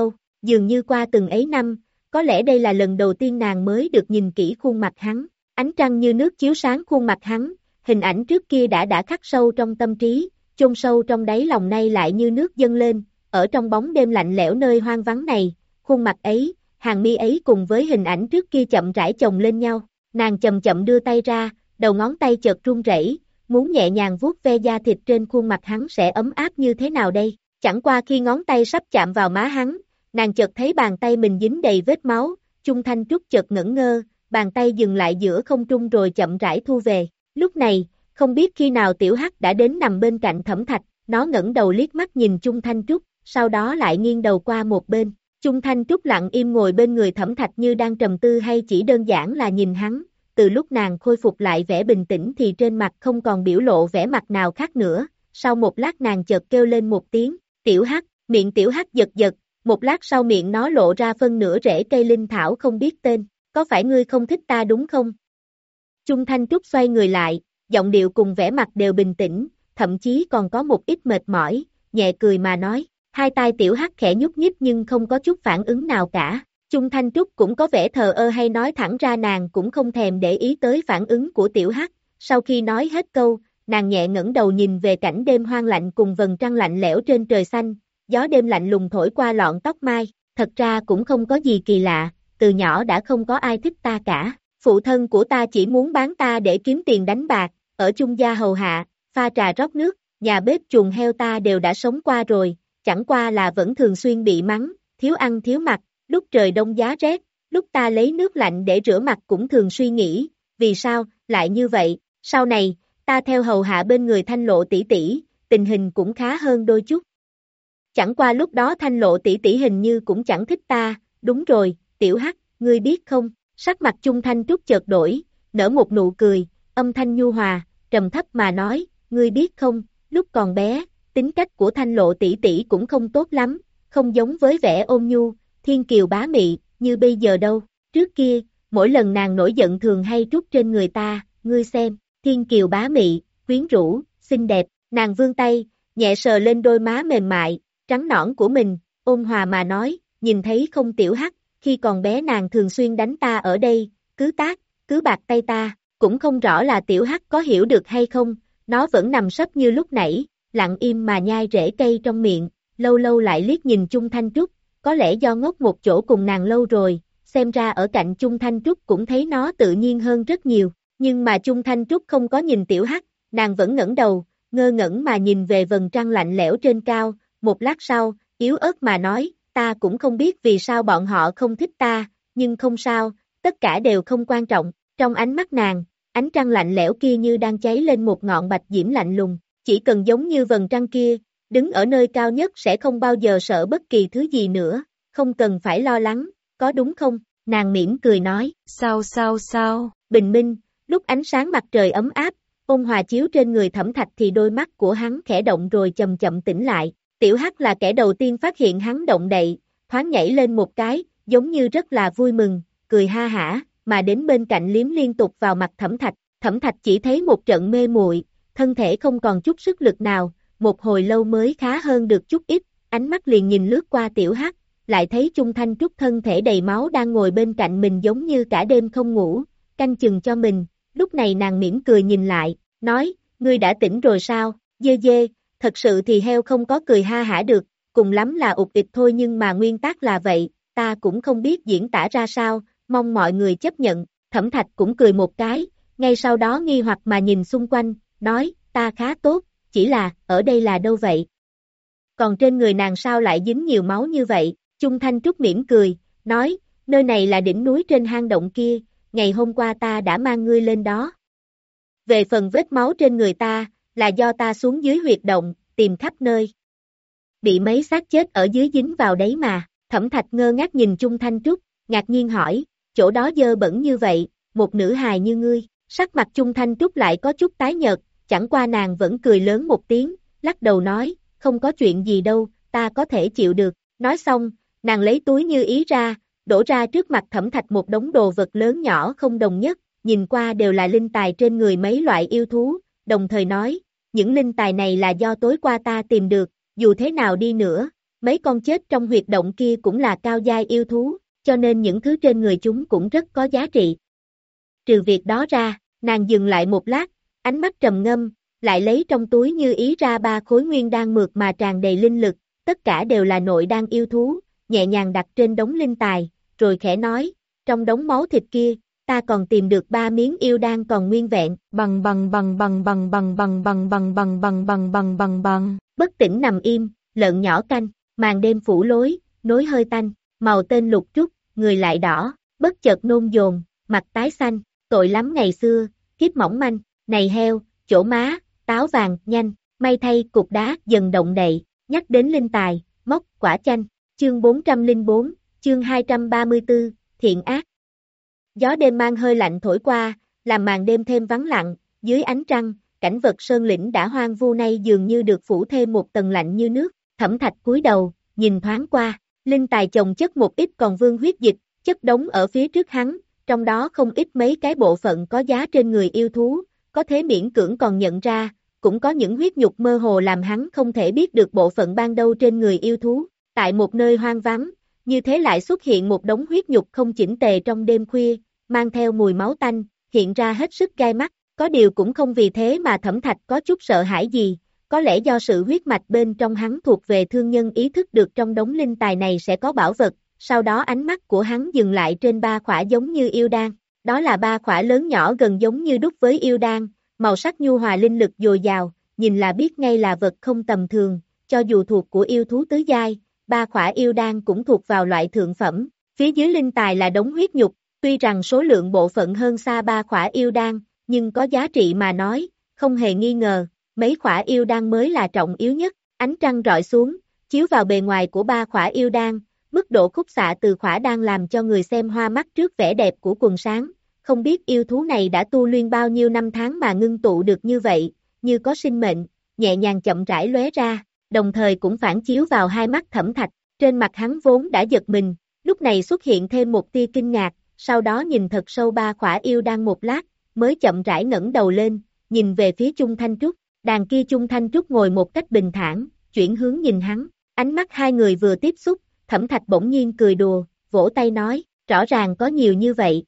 dường như qua từng ấy năm, có lẽ đây là lần đầu tiên nàng mới được nhìn kỹ khuôn mặt hắn, ánh trăng như nước chiếu sáng khuôn mặt hắn, hình ảnh trước kia đã đã khắc sâu trong tâm trí, chôn sâu trong đáy lòng nay lại như nước dâng lên, ở trong bóng đêm lạnh lẽo nơi hoang vắng này, khuôn mặt ấy, hàng mi ấy cùng với hình ảnh trước kia chậm rãi chồng lên nhau, nàng chậm chậm đưa tay ra, đầu ngón tay chợt run rẩy, muốn nhẹ nhàng vuốt ve da thịt trên khuôn mặt hắn sẽ ấm áp như thế nào đây, chẳng qua khi ngón tay sắp chạm vào má hắn, nàng chợt thấy bàn tay mình dính đầy vết máu, Chung Thanh Trúc chợt ngẩn ngơ, bàn tay dừng lại giữa không trung rồi chậm rãi thu về, lúc này, không biết khi nào Tiểu Hắc đã đến nằm bên cạnh Thẩm Thạch, nó ngẩng đầu liếc mắt nhìn Chung Thanh Trúc, sau đó lại nghiêng đầu qua một bên, Chung Thanh Trúc lặng im ngồi bên người Thẩm Thạch như đang trầm tư hay chỉ đơn giản là nhìn hắn, từ lúc nàng khôi phục lại vẻ bình tĩnh thì trên mặt không còn biểu lộ vẻ mặt nào khác nữa, sau một lát nàng chợt kêu lên một tiếng, Tiểu Hắc, miệng Tiểu Hắc giật giật, một lát sau miệng nó lộ ra phân nửa rễ cây linh thảo không biết tên, có phải ngươi không thích ta đúng không? Chung Thanh Trúc xoay người lại, giọng điệu cùng vẻ mặt đều bình tĩnh, thậm chí còn có một ít mệt mỏi, nhẹ cười mà nói, hai tai Tiểu Hắc khẽ nhúc nhích nhưng không có chút phản ứng nào cả. Chung Thanh Trúc cũng có vẻ thờ ơ hay nói thẳng ra nàng cũng không thèm để ý tới phản ứng của Tiểu Hắc, sau khi nói hết câu, nàng nhẹ ngẩng đầu nhìn về cảnh đêm hoang lạnh cùng vầng trăng lạnh lẽo trên trời xanh, gió đêm lạnh lùng thổi qua lọn tóc mai, thật ra cũng không có gì kỳ lạ, từ nhỏ đã không có ai thích ta cả, phụ thân của ta chỉ muốn bán ta để kiếm tiền đánh bạc, ở chung gia hầu hạ, pha trà rót nước, nhà bếp chuồng heo ta đều đã sống qua rồi, chẳng qua là vẫn thường xuyên bị mắng, thiếu ăn thiếu mặc, lúc trời đông giá rét, lúc ta lấy nước lạnh để rửa mặt cũng thường suy nghĩ, vì sao, lại như vậy, sau này, ta theo hầu hạ bên người Thanh Lộ tỷ tỷ, tình hình cũng khá hơn đôi chút. Chẳng qua lúc đó Thanh Lộ tỷ tỷ hình như cũng chẳng thích ta, đúng rồi, Tiểu Hắc, ngươi biết không, sắc mặt Chung Thanh Trúc chợt đổi, nở một nụ cười, âm thanh nhu hòa, trầm thấp mà nói, ngươi biết không, lúc còn bé, tính cách của Thanh Lộ tỷ tỷ cũng không tốt lắm, không giống với vẻ ôn nhu, thiên kiều bá mị, như bây giờ đâu, trước kia, mỗi lần nàng nổi giận thường hay trút trên người ta, ngươi xem, thiên kiều bá mị, quyến rũ, xinh đẹp, nàng vươn tay, nhẹ sờ lên đôi má mềm mại, trắng nõn của mình, ôn hòa mà nói, nhìn thấy không Tiểu Hắc, khi còn bé nàng thường xuyên đánh ta ở đây, cứ tát, cứ bạc tay ta, cũng không rõ là Tiểu Hắc có hiểu được hay không, nó vẫn nằm sấp như lúc nãy, lặng im mà nhai rễ cây trong miệng, lâu lâu lại liếc nhìn Chung Thanh Trúc, có lẽ do ngốc một chỗ cùng nàng lâu rồi, xem ra ở cạnh Chung Thanh Trúc cũng thấy nó tự nhiên hơn rất nhiều, nhưng mà Chung Thanh Trúc không có nhìn Tiểu Hắc, nàng vẫn ngẩng đầu, ngơ ngẩn mà nhìn về vầng trăng lạnh lẽo trên cao, một lát sau, yếu ớt mà nói, ta cũng không biết vì sao bọn họ không thích ta, nhưng không sao, tất cả đều không quan trọng, trong ánh mắt nàng, ánh trăng lạnh lẽo kia như đang cháy lên một ngọn bạch diễm lạnh lùng, chỉ cần giống như vầng trăng kia, đứng ở nơi cao nhất sẽ không bao giờ sợ bất kỳ thứ gì nữa, không cần phải lo lắng, có đúng không? Nàng mỉm cười nói, sao sao sao, bình minh, lúc ánh sáng mặt trời ấm áp, ôn hòa chiếu trên người Thẩm Thạch thì đôi mắt của hắn khẽ động rồi chậm chậm tỉnh lại, Tiểu Hắc là kẻ đầu tiên phát hiện hắn động đậy, thoáng nhảy lên một cái, giống như rất là vui mừng, cười ha hả, mà đến bên cạnh liếm liên tục vào mặt Thẩm Thạch, Thẩm Thạch chỉ thấy một trận mê muội, thân thể không còn chút sức lực nào, một hồi lâu mới khá hơn được chút ít, ánh mắt liền nhìn lướt qua Tiểu Hắc, lại thấy Chung Thanh Trúc thân thể đầy máu đang ngồi bên cạnh mình giống như cả đêm không ngủ, canh chừng cho mình, lúc này nàng mỉm cười nhìn lại, nói, ngươi đã tỉnh rồi sao, dê dê, thật sự thì heo không có cười ha hả được, cùng lắm là ụt ịt thôi nhưng mà nguyên tắc là vậy, ta cũng không biết diễn tả ra sao, mong mọi người chấp nhận, Thẩm Thạch cũng cười một cái, ngay sau đó nghi hoặc mà nhìn xung quanh, nói, ta khá tốt, chỉ là, ở đây là đâu vậy? Còn trên người nàng sao lại dính nhiều máu như vậy? Chung Thanh Trúc mỉm cười, nói, nơi này là đỉnh núi trên hang động kia, ngày hôm qua ta đã mang ngươi lên đó. Về phần vết máu trên người ta, là do ta xuống dưới huyệt động, tìm khắp nơi. Bị mấy xác chết ở dưới dính vào đấy mà, Thẩm Thạch ngơ ngác nhìn Chung Thanh Trúc, ngạc nhiên hỏi, chỗ đó dơ bẩn như vậy, một nữ hài như ngươi, sắc mặt Chung Thanh Trúc lại có chút tái nhợt, chẳng qua nàng vẫn cười lớn một tiếng, lắc đầu nói, không có chuyện gì đâu, ta có thể chịu được, nói xong, nàng lấy túi như ý ra, đổ ra trước mặt Thẩm Thạch một đống đồ vật lớn nhỏ không đồng nhất, nhìn qua đều là linh tài trên người mấy loại yêu thú, đồng thời nói, những linh tài này là do tối qua ta tìm được, dù thế nào đi nữa, mấy con chết trong huyệt động kia cũng là cao giai yêu thú, cho nên những thứ trên người chúng cũng rất có giá trị. Trừ việc đó ra, nàng dừng lại một lát, ánh mắt trầm ngâm, lại lấy trong túi như ý ra ba khối nguyên đan mượt mà tràn đầy linh lực, tất cả đều là nội đan yêu thú, nhẹ nhàng đặt trên đống linh tài, rồi khẽ nói, trong đống máu thịt kia, ta còn tìm được ba miếng yêu đan còn nguyên vẹn, bằng bằng bằng bằng bằng bằng bằng bằng bằng bằng bằng bằng bằng bằng bằng, bất tỉnh nằm im, lợn nhỏ canh, màn đêm phủ lối, nối hơi tanh, màu tên lục trúc, người lại đỏ, bất chợt nôn dồn, mặt tái xanh, tội lắm ngày xưa, kiếp mỏng manh, này heo, chỗ má, táo vàng, nhanh, may thay cục đá dần động đậy, nhắc đến linh tài, móc, quả chanh, chương bốn trăm lẻ bốn, chương hai trăm ba mươi tư, thiện ác. Gió đêm mang hơi lạnh thổi qua, làm màn đêm thêm vắng lặng, dưới ánh trăng, cảnh vật sơn lĩnh đã hoang vu nay dường như được phủ thêm một tầng lạnh như nước, Thẩm Thạch cúi đầu, nhìn thoáng qua, linh tài chồng chất một ít còn vương huyết dịch, chất đống ở phía trước hắn, trong đó không ít mấy cái bộ phận có giá trên người yêu thú, có thế miễn cưỡng còn nhận ra, cũng có những huyết nhục mơ hồ làm hắn không thể biết được bộ phận ban đầu trên người yêu thú, tại một nơi hoang vắng, như thế lại xuất hiện một đống huyết nhục không chỉnh tề trong đêm khuya, mang theo mùi máu tanh, hiện ra hết sức gai mắt, có điều cũng không vì thế mà Thẩm Thạch có chút sợ hãi gì, có lẽ do sự huyết mạch bên trong hắn thuộc về thương nhân ý thức được trong đống linh tài này sẽ có bảo vật, sau đó ánh mắt của hắn dừng lại trên ba khỏa giống như yêu đan, đó là ba khỏa lớn nhỏ gần giống như đúc với yêu đan, màu sắc nhu hòa linh lực dồi dào, nhìn là biết ngay là vật không tầm thường, cho dù thuộc của yêu thú tứ giai, ba khỏa yêu đan cũng thuộc vào loại thượng phẩm, phía dưới linh tài là đống huyết nhục, tuy rằng số lượng bộ phận hơn xa ba khỏa yêu đan, nhưng có giá trị mà nói, không hề nghi ngờ, mấy khỏa yêu đan mới là trọng yếu nhất, ánh trăng rọi xuống, chiếu vào bề ngoài của ba khỏa yêu đan, mức độ khúc xạ từ khỏa đan làm cho người xem hoa mắt trước vẻ đẹp của quần sáng, không biết yêu thú này đã tu luyện bao nhiêu năm tháng mà ngưng tụ được như vậy, như có sinh mệnh, nhẹ nhàng chậm rãi lóe ra, đồng thời cũng phản chiếu vào hai mắt Thẩm Thạch, trên mặt hắn vốn đã giật mình, lúc này xuất hiện thêm một tia kinh ngạc, sau đó nhìn thật sâu ba khỏa yêu đan một lát, mới chậm rãi ngẩng đầu lên, nhìn về phía Chung Thanh Trúc, đàn kia Chung Thanh Trúc ngồi một cách bình thản, chuyển hướng nhìn hắn, ánh mắt hai người vừa tiếp xúc, Thẩm Thạch bỗng nhiên cười đùa, vỗ tay nói, rõ ràng có nhiều như vậy.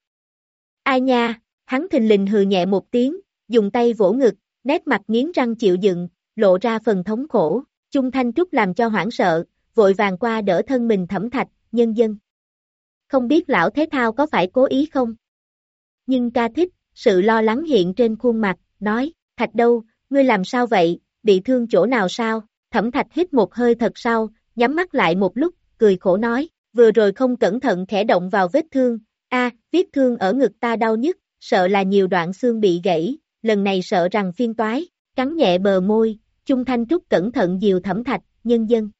Ai nha, hắn thình lình hừ nhẹ một tiếng, dùng tay vỗ ngực, nét mặt nghiến răng chịu đựng, lộ ra phần thống khổ, Chung Thanh Trúc làm cho hoảng sợ, vội vàng qua đỡ thân mình Thẩm Thạch, nhân dân. Không biết lão thế thao có phải cố ý không? Nhưng ca thích, sự lo lắng hiện trên khuôn mặt, nói, Thạch đâu, ngươi làm sao vậy, bị thương chỗ nào sao? Thẩm Thạch hít một hơi thật sâu, nhắm mắt lại một lúc, cười khổ nói, vừa rồi không cẩn thận khẽ động vào vết thương, a, vết thương ở ngực ta đau nhất, sợ là nhiều đoạn xương bị gãy, lần này sợ rằng phiên toái, cắn nhẹ bờ môi, Chung Thanh Trúc cẩn thận dìu Thẩm Thạch, nhân dân.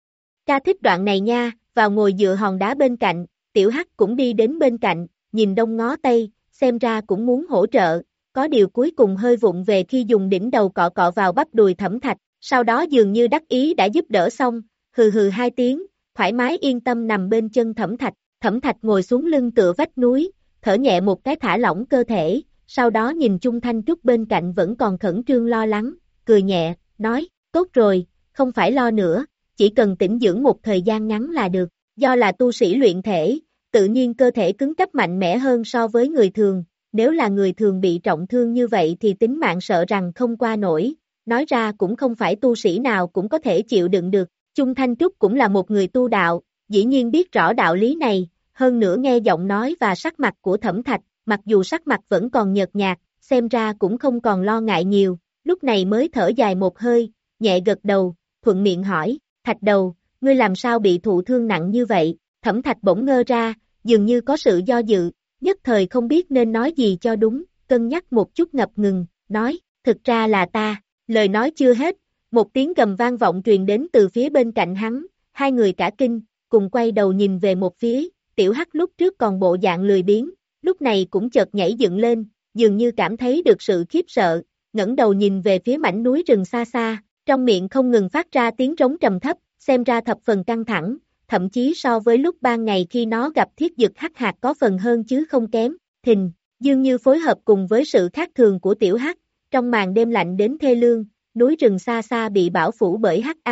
Ca thích đoạn này nha, vào ngồi dựa hòn đá bên cạnh, Tiểu Hắc cũng đi đến bên cạnh, nhìn đông ngó tây, xem ra cũng muốn hỗ trợ, có điều cuối cùng hơi vụng về khi dùng đỉnh đầu cọ cọ vào bắp đùi Thẩm Thạch, sau đó dường như đắc ý đã giúp đỡ xong, hừ hừ hai tiếng, thoải mái yên tâm nằm bên chân Thẩm Thạch, Thẩm Thạch ngồi xuống lưng tựa vách núi, thở nhẹ một cái thả lỏng cơ thể, sau đó nhìn Chung Thanh Trúc bên cạnh vẫn còn khẩn trương lo lắng, cười nhẹ, nói, tốt rồi, không phải lo nữa, chỉ cần tĩnh dưỡng một thời gian ngắn là được, do là tu sĩ luyện thể, tự nhiên cơ thể cứng cáp mạnh mẽ hơn so với người thường, nếu là người thường bị trọng thương như vậy thì tính mạng sợ rằng không qua nổi, nói ra cũng không phải tu sĩ nào cũng có thể chịu đựng được, Chung Thanh Trúc cũng là một người tu đạo, dĩ nhiên biết rõ đạo lý này, hơn nữa nghe giọng nói và sắc mặt của Thẩm Thạch, mặc dù sắc mặt vẫn còn nhợt nhạt, xem ra cũng không còn lo ngại nhiều, lúc này mới thở dài một hơi, nhẹ gật đầu, thuận miệng hỏi, Thạch đầu, ngươi làm sao bị thụ thương nặng như vậy, Thẩm Thạch bỗng ngơ ra, dường như có sự do dự, nhất thời không biết nên nói gì cho đúng, cân nhắc một chút ngập ngừng, nói, thực ra là ta, lời nói chưa hết, một tiếng gầm vang vọng truyền đến từ phía bên cạnh hắn, hai người cả kinh, cùng quay đầu nhìn về một phía, Tiểu Hắc lúc trước còn bộ dạng lười biếng, lúc này cũng chợt nhảy dựng lên, dường như cảm thấy được sự khiếp sợ, ngẩng đầu nhìn về phía mảnh núi rừng xa xa, trong miệng không ngừng phát ra tiếng rống trầm thấp, xem ra thập phần căng thẳng, thậm chí so với lúc ban ngày khi nó gặp thiết dực hắc hạt có phần hơn chứ không kém, thình, dường như phối hợp cùng với sự khác thường của Tiểu Hắc, trong màn đêm lạnh đến thê lương, núi rừng xa xa bị bão phủ bởi hắc ám,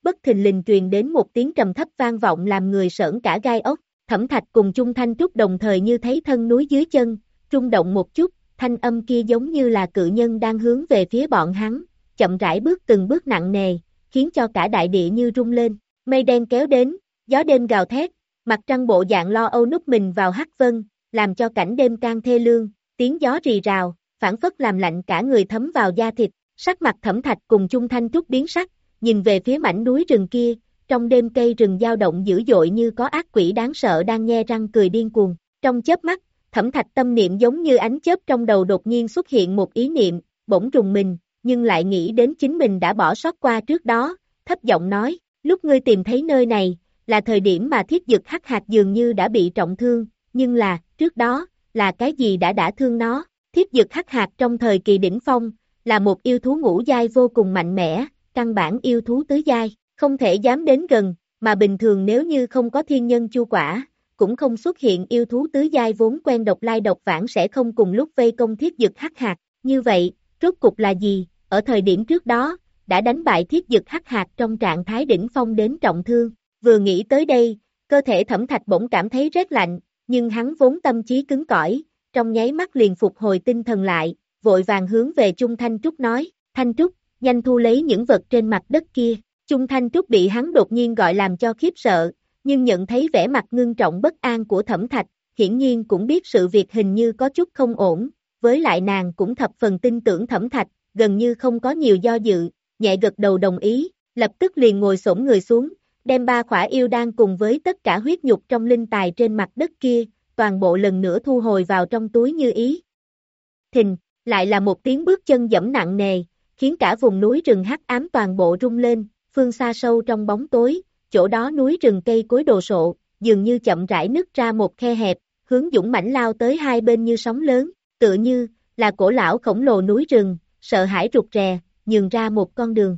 bất thình lình truyền đến một tiếng trầm thấp vang vọng làm người sởn cả gai ốc. Thẩm Thạch cùng Chung Thanh Trúc đồng thời như thấy thân núi dưới chân, rung động một chút, thanh âm kia giống như là cự nhân đang hướng về phía bọn hắn, chậm rãi bước từng bước nặng nề, khiến cho cả đại địa như rung lên. Mây đen kéo đến, gió đêm gào thét, mặt trăng bộ dạng lo âu núp mình vào hắc vân, làm cho cảnh đêm càng thê lương, tiếng gió rì rào, phảng phất làm lạnh cả người thấm vào da thịt. Sắc mặt Thẩm Thạch cùng Chung Thanh Trúc biến sắc, nhìn về phía mảnh núi rừng kia, trong đêm cây rừng dao động dữ dội như có ác quỷ đáng sợ đang nhe răng cười điên cuồng. Trong chớp mắt, Thẩm Thạch tâm niệm giống như ánh chớp trong đầu đột nhiên xuất hiện một ý niệm, bỗng rùng mình, nhưng lại nghĩ đến chính mình đã bỏ sót qua trước đó, thấp giọng nói, lúc ngươi tìm thấy nơi này, là thời điểm mà Thiết Dực Hắc Hạc dường như đã bị trọng thương, nhưng là, trước đó, là cái gì đã đả thương nó? Thiết Dực Hắc Hạc trong thời kỳ đỉnh phong, là một yêu thú ngũ giai vô cùng mạnh mẽ, căn bản yêu thú tứ giai, không thể dám đến gần, mà bình thường nếu như không có thiên nhân chu quả, cũng không xuất hiện yêu thú tứ giai vốn quen độc lai độc vãng sẽ không cùng lúc vây công Thiết Dực Hắc Hạc. Như vậy, rốt cục là gì? Ở thời điểm trước đó, đã đánh bại Thiết Dực Hắc Hạc trong trạng thái đỉnh phong đến trọng thương. Vừa nghĩ tới đây, cơ thể Thẩm Thạch bỗng cảm thấy rét lạnh, nhưng hắn vốn tâm trí cứng cỏi, trong nháy mắt liền phục hồi tinh thần lại, vội vàng hướng về Chung Thanh Trúc nói, Thanh Trúc, nhanh thu lấy những vật trên mặt đất kia. Chung Thanh Trúc bị hắn đột nhiên gọi làm cho khiếp sợ, nhưng nhận thấy vẻ mặt ngưng trọng bất an của Thẩm Thạch, hiển nhiên cũng biết sự việc hình như có chút không ổn, với lại nàng cũng thập phần tin tưởng Thẩm Thạch, gần như không có nhiều do dự, nhẹ gật đầu đồng ý, lập tức liền ngồi xổm người xuống, đem ba khỏa yêu đan cùng với tất cả huyết nhục trong linh tài trên mặt đất kia, toàn bộ lần nữa thu hồi vào trong túi như ý. Thình, lại là một tiếng bước chân dẫm nặng nề, khiến cả vùng núi rừng hắc ám toàn bộ rung lên, phương xa sâu trong bóng tối, chỗ đó núi rừng cây cối đồ sộ, dường như chậm rãi nứt ra một khe hẹp, hướng dũng mãnh lao tới hai bên như sóng lớn, tựa như là cổ lão khổng lồ núi rừng, sợ hãi rụt rè, nhường ra một con đường.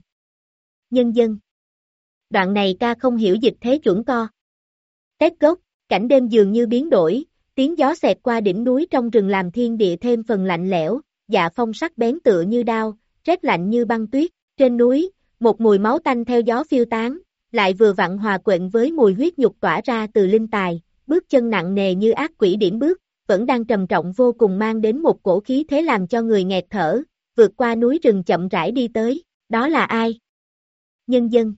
Nhân dân. Đoạn này ca không hiểu dịch thế chuẩn co. Tết gốc, cảnh đêm dường như biến đổi, tiếng gió xẹt qua đỉnh núi trong rừng làm thiên địa thêm phần lạnh lẽo, dạ phong sắc bén tựa như đao, rét lạnh như băng tuyết. Trên núi, một mùi máu tanh theo gió phiêu tán, lại vừa vặn hòa quyện với mùi huyết nhục tỏa ra từ linh tài, bước chân nặng nề như ác quỷ điểm bước, vẫn đang trầm trọng vô cùng mang đến một cổ khí thế làm cho người nghẹt thở, vượt qua núi rừng chậm rãi đi tới, đó là ai? Nhân dân.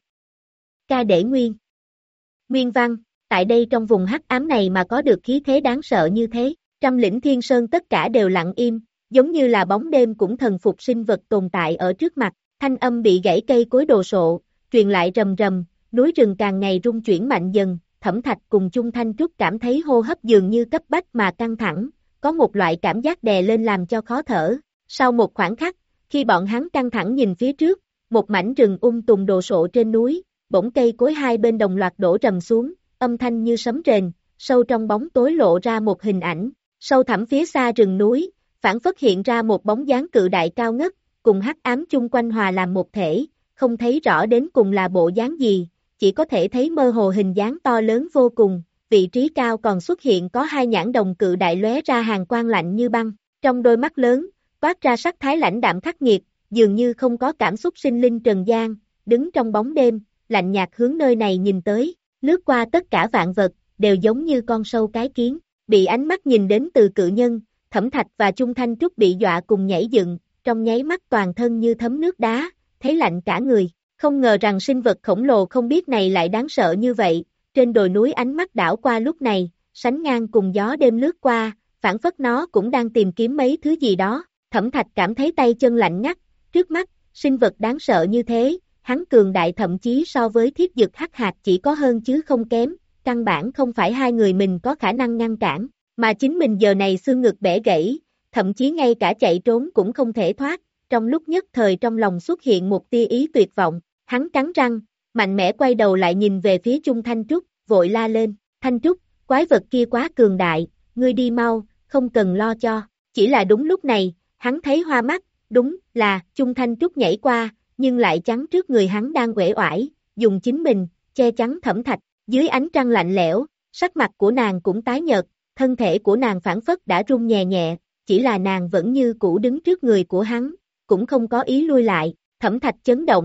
Ca để nguyên. Nguyên văn, tại đây trong vùng hắc ám này mà có được khí thế đáng sợ như thế, trăm lĩnh thiên sơn tất cả đều lặng im, giống như là bóng đêm cũng thần phục sinh vật tồn tại ở trước mặt, thanh âm bị gãy cây cối đồ sộ, truyền lại rầm rầm, núi rừng càng ngày rung chuyển mạnh dần, Thẩm Thạch cùng Chung Thanh Trúc cảm thấy hô hấp dường như cấp bách mà căng thẳng, có một loại cảm giác đè lên làm cho khó thở. Sau một khoảng khắc, khi bọn hắn căng thẳng nhìn phía trước, một mảnh rừng um tùm đồ sộ trên núi, bỗng cây cối hai bên đồng loạt đổ rầm xuống, âm thanh như sấm rền, sâu trong bóng tối lộ ra một hình ảnh, sâu thẳm phía xa rừng núi, phản phất hiện ra một bóng dáng cự đại cao ngất, cùng hắc ám chung quanh hòa làm một thể, không thấy rõ đến cùng là bộ dáng gì, chỉ có thể thấy mơ hồ hình dáng to lớn vô cùng, vị trí cao còn xuất hiện có hai nhãn đồng cự đại lóe ra hàng quang lạnh như băng, trong đôi mắt lớn, toát ra sắc thái lãnh đạm khắc nghiệt, dường như không có cảm xúc sinh linh trần gian, đứng trong bóng đêm, lạnh nhạt hướng nơi này nhìn tới, lướt qua tất cả vạn vật, đều giống như con sâu cái kiến, bị ánh mắt nhìn đến từ cự nhân, Thẩm Thạch và Chung Thanh Trúc bị dọa cùng nhảy dựng, trong nháy mắt toàn thân như thấm nước đá, thấy lạnh cả người, không ngờ rằng sinh vật khổng lồ không biết này lại đáng sợ như vậy, trên đồi núi ánh mắt đảo qua lúc này, sánh ngang cùng gió đêm lướt qua, phản phất nó cũng đang tìm kiếm mấy thứ gì đó, Thẩm Thạch cảm thấy tay chân lạnh ngắt, trước mắt, sinh vật đáng sợ như thế, hắn cường đại thậm chí so với Thiết Dực Hắc Hạc chỉ có hơn chứ không kém, căn bản không phải hai người mình có khả năng ngăn cản, mà chính mình giờ này xương ngực bẻ gãy, thậm chí ngay cả chạy trốn cũng không thể thoát, trong lúc nhất thời trong lòng xuất hiện một tia ý tuyệt vọng, hắn cắn răng, mạnh mẽ quay đầu lại nhìn về phía Chung Thanh Trúc, vội la lên, Thanh Trúc, quái vật kia quá cường đại, ngươi đi mau, không cần lo cho, chỉ là đúng lúc này, hắn thấy hoa mắt, đúng là, Chung Thanh Trúc nhảy qua, nhưng lại chắn trước người hắn đang uể oải, dùng chính mình, che chắn Thẩm Thạch, dưới ánh trăng lạnh lẽo, sắc mặt của nàng cũng tái nhợt, thân thể của nàng phản phất đã run nhẹ nhẹ, chỉ là nàng vẫn như cũ đứng trước người của hắn, cũng không có ý lui lại, Thẩm Thạch chấn động,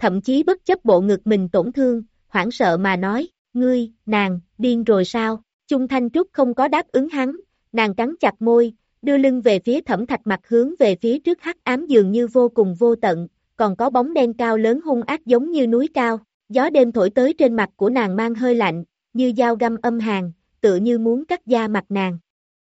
thậm chí bất chấp bộ ngực mình tổn thương, hoảng sợ mà nói, ngươi, nàng, điên rồi sao? Chung Thanh Trúc không có đáp ứng hắn, nàng cắn chặt môi, đưa lưng về phía Thẩm Thạch mặt hướng về phía trước hắc ám dường như vô cùng vô tận, còn có bóng đen cao lớn hung ác giống như núi cao, gió đêm thổi tới trên mặt của nàng mang hơi lạnh, như dao găm âm hàn, tựa như muốn cắt da mặt nàng.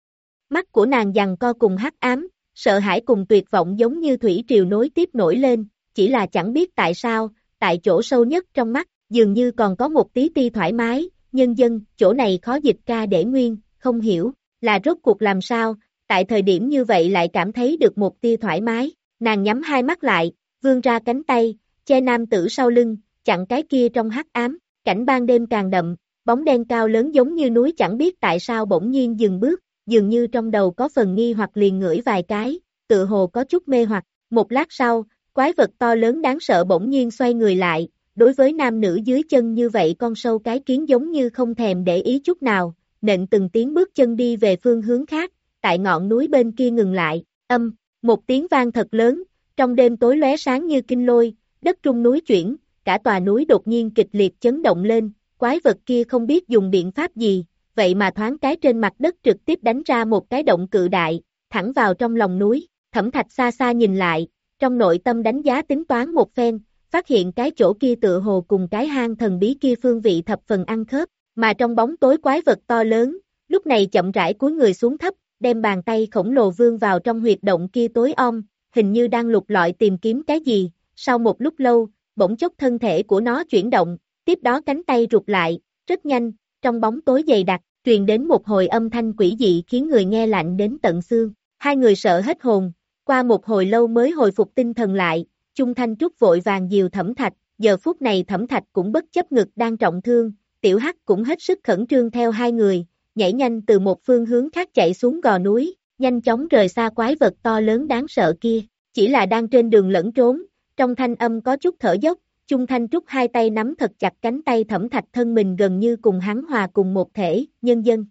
Mắt của nàng giằng co cùng hắc ám, sợ hãi cùng tuyệt vọng giống như thủy triều nối tiếp nổi lên, chỉ là chẳng biết tại sao, tại chỗ sâu nhất trong mắt, dường như còn có một tí ti thoải mái, nhân dân, chỗ này khó dịch ca để nguyên, không hiểu, là rốt cuộc làm sao, tại thời điểm như vậy lại cảm thấy được một tia thoải mái, nàng nhắm hai mắt lại, vươn ra cánh tay, che nam tử sau lưng, chặn cái kia trong hắc ám, cảnh ban đêm càng đậm, bóng đen cao lớn giống như núi chẳng biết tại sao bỗng nhiên dừng bước, dường như trong đầu có phần nghi hoặc liền ngửi vài cái, tự hồ có chút mê hoặc, một lát sau, quái vật to lớn đáng sợ bỗng nhiên xoay người lại, đối với nam nữ dưới chân như vậy con sâu cái kiến giống như không thèm để ý chút nào, nện từng tiếng bước chân đi về phương hướng khác, tại ngọn núi bên kia ngừng lại, âm, một tiếng vang thật lớn, trong đêm tối lóe sáng như kinh lôi, đất rung núi chuyển, cả tòa núi đột nhiên kịch liệt chấn động lên, quái vật kia không biết dùng biện pháp gì, vậy mà thoáng cái trên mặt đất trực tiếp đánh ra một cái động cự đại, thẳng vào trong lòng núi, Thẩm Thạch xa xa nhìn lại, trong nội tâm đánh giá tính toán một phen, phát hiện cái chỗ kia tựa hồ cùng cái hang thần bí kia phương vị thập phần ăn khớp, mà trong bóng tối quái vật to lớn, lúc này chậm rãi cúi người xuống thấp, đem bàn tay khổng lồ vươn vào trong huyệt động kia tối om, hình như đang lục lọi tìm kiếm cái gì, sau một lúc lâu, bỗng chốc thân thể của nó chuyển động, tiếp đó cánh tay rụt lại, rất nhanh, trong bóng tối dày đặc, truyền đến một hồi âm thanh quỷ dị khiến người nghe lạnh đến tận xương, hai người sợ hết hồn, qua một hồi lâu mới hồi phục tinh thần lại, Chung Thanh Trúc vội vàng dìu Thẩm Thạch, giờ phút này Thẩm Thạch cũng bất chấp ngực đang trọng thương, Tiểu Hắc cũng hết sức khẩn trương theo hai người, nhảy nhanh từ một phương hướng khác chạy xuống gò núi, nhanh chóng rời xa quái vật to lớn đáng sợ kia, chỉ là đang trên đường lẫn trốn, trong thanh âm có chút thở dốc, Chung Thanh Trúc hai tay nắm thật chặt cánh tay Thẩm Thạch thân mình gần như cùng hắn hòa cùng một thể, nhân dân.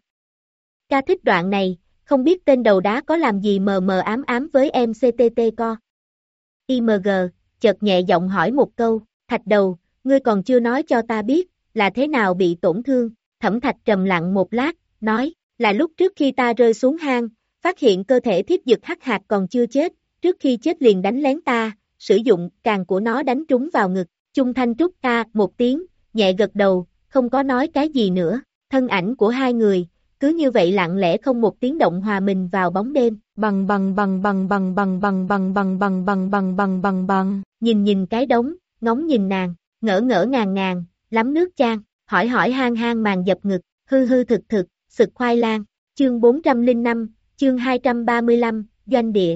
Ca thích đoạn này, không biết tên đầu đá có làm gì mờ mờ ám ám với em xê tê tê co. i em giê, chợt nhẹ giọng hỏi một câu, Thạch đầu, ngươi còn chưa nói cho ta biết, là thế nào bị tổn thương, Thẩm Thạch trầm lặng một lát, nói, là lúc trước khi ta rơi xuống hang, phát hiện cơ thể thiết dực hắc hạt còn chưa chết, trước khi chết liền đánh lén ta, sử dụng càng của nó đánh trúng vào ngực, Chung Thanh Trúc a một tiếng, nhẹ gật đầu, không có nói cái gì nữa, thân ảnh của hai người, cứ như vậy lặng lẽ không một tiếng động hòa mình vào bóng đêm, bằng bằng bằng bằng bằng bằng bằng bằng bằng bằng bằng bằng bằng bằng bằng, nhìn nhìn cái đống, ngóng nhìn nàng, ngỡ ngỡ ngàng ngàng, lắm nước chan, hỏi hỏi hang hang màn dập ngực, hư hư thực thực, sực khoai lang, chương bốn trăm lẻ năm, chương hai trăm ba mươi lăm, doanh địa.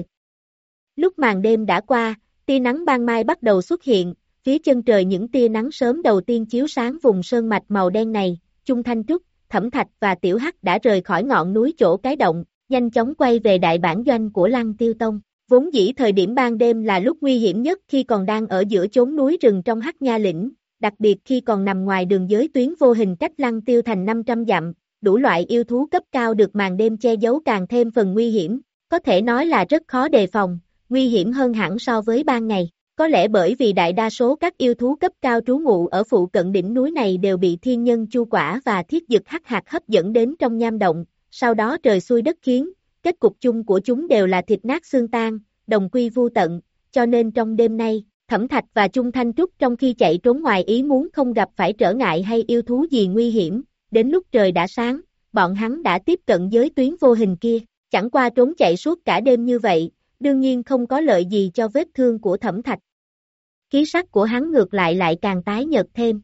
Lúc màn đêm đã qua, tia nắng ban mai bắt đầu xuất hiện, phía chân trời những tia nắng sớm đầu tiên chiếu sáng vùng sơn mạch màu đen này, Chung Thanh Trúc, Thẩm Thạch và Tiểu Hắc đã rời khỏi ngọn núi chỗ cái động, nhanh chóng quay về đại bản doanh của Lăng Tiêu Tông. Vốn dĩ thời điểm ban đêm là lúc nguy hiểm nhất khi còn đang ở giữa chốn núi rừng trong Hắc Nha lĩnh, đặc biệt khi còn nằm ngoài đường giới tuyến vô hình cách Lăng Tiêu thành năm trăm dặm, đủ loại yêu thú cấp cao được màn đêm che giấu càng thêm phần nguy hiểm, có thể nói là rất khó đề phòng, nguy hiểm hơn hẳn so với ban ngày. Có lẽ bởi vì đại đa số các yêu thú cấp cao trú ngụ ở phụ cận đỉnh núi này đều bị thiên nhân chu quả và thiết dực hắc hạt hấp dẫn đến trong nham động, sau đó trời xuôi đất khiến, kết cục chung của chúng đều là thịt nát xương tan, đồng quy vu tận, cho nên trong đêm nay, Thẩm Thạch và Chung Thanh Trúc trong khi chạy trốn ngoài ý muốn không gặp phải trở ngại hay yêu thú gì nguy hiểm, đến lúc trời đã sáng, bọn hắn đã tiếp cận giới tuyến vô hình kia, chẳng qua trốn chạy suốt cả đêm như vậy, đương nhiên không có lợi gì cho vết thương của Thẩm Thạch. Khí sắc của hắn ngược lại lại càng tái nhợt thêm.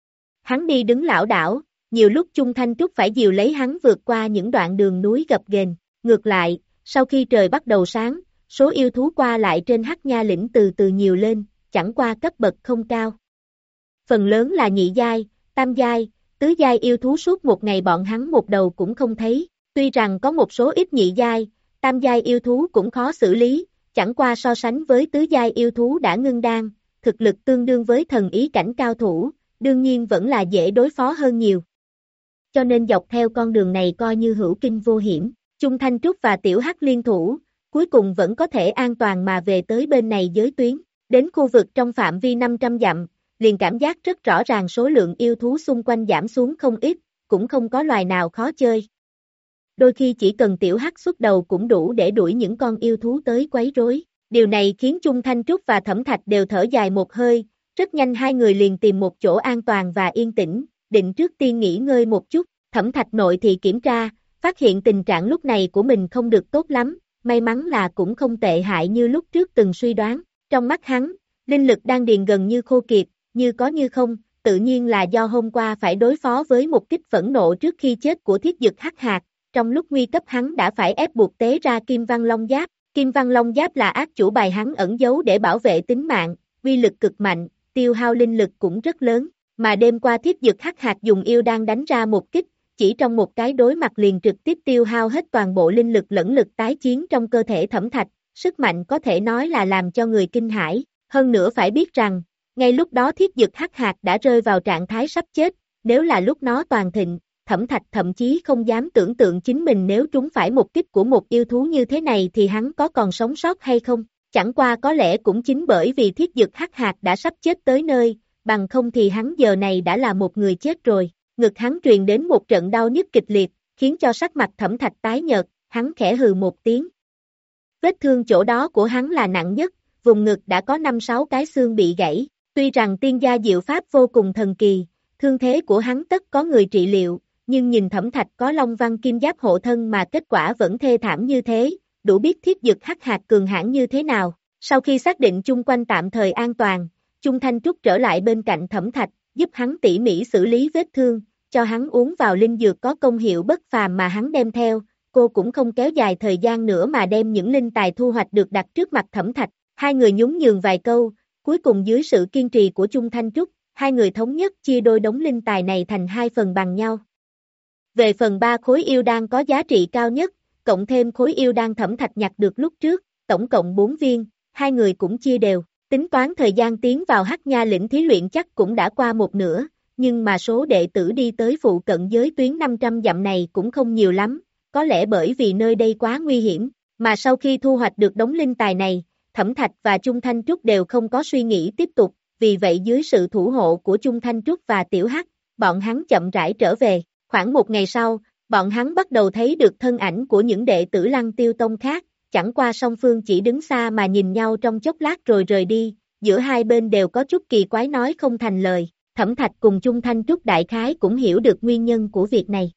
Hắn đi đứng lảo đảo, nhiều lúc Chung Thanh Trúc phải dìu lấy hắn vượt qua những đoạn đường núi gập ghềnh. Ngược lại, sau khi trời bắt đầu sáng, số yêu thú qua lại trên Hắc Nha lĩnh từ từ nhiều lên, chẳng qua cấp bậc không cao. Phần lớn là nhị giai, tam giai, tứ giai yêu thú suốt một ngày bọn hắn một đầu cũng không thấy, tuy rằng có một số ít nhị giai, tam giai yêu thú cũng khó xử lý, chẳng qua so sánh với tứ giai yêu thú đã ngưng đan, thực lực tương đương với thần ý cảnh cao thủ, đương nhiên vẫn là dễ đối phó hơn nhiều. Cho nên dọc theo con đường này coi như hữu kinh vô hiểm, Chung Thanh Trúc và Tiểu Hắc liên thủ, cuối cùng vẫn có thể an toàn mà về tới bên này giới tuyến, đến khu vực trong phạm vi năm trăm dặm, liền cảm giác rất rõ ràng số lượng yêu thú xung quanh giảm xuống không ít, cũng không có loài nào khó chơi. Đôi khi chỉ cần tiểu hắc xuất đầu cũng đủ để đuổi những con yêu thú tới quấy rối. Điều này khiến Chung Thanh Trúc và Thẩm Thạch đều thở dài một hơi, rất nhanh hai người liền tìm một chỗ an toàn và yên tĩnh, định trước tiên nghỉ ngơi một chút. Thẩm Thạch nội thì kiểm tra, phát hiện tình trạng lúc này của mình không được tốt lắm, may mắn là cũng không tệ hại như lúc trước từng suy đoán. Trong mắt hắn, linh lực đan điền gần như khô kiệt, như có như không, tự nhiên là do hôm qua phải đối phó với một kích phẫn nộ trước khi chết của Thiết Dực Hắc Hạc, trong lúc nguy cấp hắn đã phải ép buộc tế ra Kim Văn Long Giáp. Kim Văn Long Giáp là ác chủ bài hắn ẩn giấu để bảo vệ tính mạng, uy lực cực mạnh, tiêu hao linh lực cũng rất lớn, mà đêm qua Thiết Dực Hắc Hạc dùng yêu đan đánh ra một kích, chỉ trong một cái đối mặt liền trực tiếp tiêu hao hết toàn bộ linh lực lẫn lực tái chiến trong cơ thể Thẩm Thạch, sức mạnh có thể nói là làm cho người kinh hãi. Hơn nữa phải biết rằng, ngay lúc đó Thiết Dực Hắc Hạc đã rơi vào trạng thái sắp chết, nếu là lúc nó toàn thịnh, Thẩm Thạch thậm chí không dám tưởng tượng chính mình nếu trúng phải một kích của một yêu thú như thế này thì hắn có còn sống sót hay không. Chẳng qua có lẽ cũng chính bởi vì Thiết Dực Hắc Hạc đã sắp chết tới nơi, bằng không thì hắn giờ này đã là một người chết rồi. Ngực hắn truyền đến một trận đau nhức kịch liệt, khiến cho sắc mặt Thẩm Thạch tái nhợt, hắn khẽ hừ một tiếng. Vết thương chỗ đó của hắn là nặng nhất, vùng ngực đã có năm sáu cái xương bị gãy, tuy rằng tiên gia diệu pháp vô cùng thần kỳ, thương thế của hắn tất có người trị liệu, nhưng nhìn Thẩm Thạch có Long Văn Kim Giáp hộ thân mà kết quả vẫn thê thảm như thế, đủ biết Thiết Dực Hắc Hạc cường hãn như thế nào. Sau khi xác định chung quanh tạm thời an toàn, Chung Thanh Trúc trở lại bên cạnh Thẩm Thạch, giúp hắn tỉ mỉ xử lý vết thương, cho hắn uống vào linh dược có công hiệu bất phàm mà hắn đem theo. Cô cũng không kéo dài thời gian nữa mà đem những linh tài thu hoạch được đặt trước mặt Thẩm Thạch. Hai người nhún nhường vài câu, cuối cùng dưới sự kiên trì của Chung Thanh Trúc, hai người thống nhất chia đôi đống linh tài này thành hai phần bằng nhau. Về phần ba khối yêu đan có giá trị cao nhất, cộng thêm khối yêu đan Thẩm Thạch nhặt được lúc trước, tổng cộng bốn viên, hai người cũng chia đều. Tính toán thời gian tiến vào Hắc Nha lĩnh thí luyện chắc cũng đã qua một nửa, nhưng mà số đệ tử đi tới phụ cận giới tuyến năm trăm dặm này cũng không nhiều lắm, có lẽ bởi vì nơi đây quá nguy hiểm, mà sau khi thu hoạch được đống linh tài này, Thẩm Thạch và Chung Thanh Trúc đều không có suy nghĩ tiếp tục, vì vậy dưới sự thủ hộ của Chung Thanh Trúc và Tiểu Hắc, bọn hắn chậm rãi trở về. Khoảng một ngày sau, bọn hắn bắt đầu thấy được thân ảnh của những đệ tử Lăng Tiêu Tông khác, chẳng qua song phương chỉ đứng xa mà nhìn nhau trong chốc lát rồi rời đi, giữa hai bên đều có chút kỳ quái nói không thành lời. Thẩm Thạch cùng Chung Thanh Trúc đại khái cũng hiểu được nguyên nhân của việc này.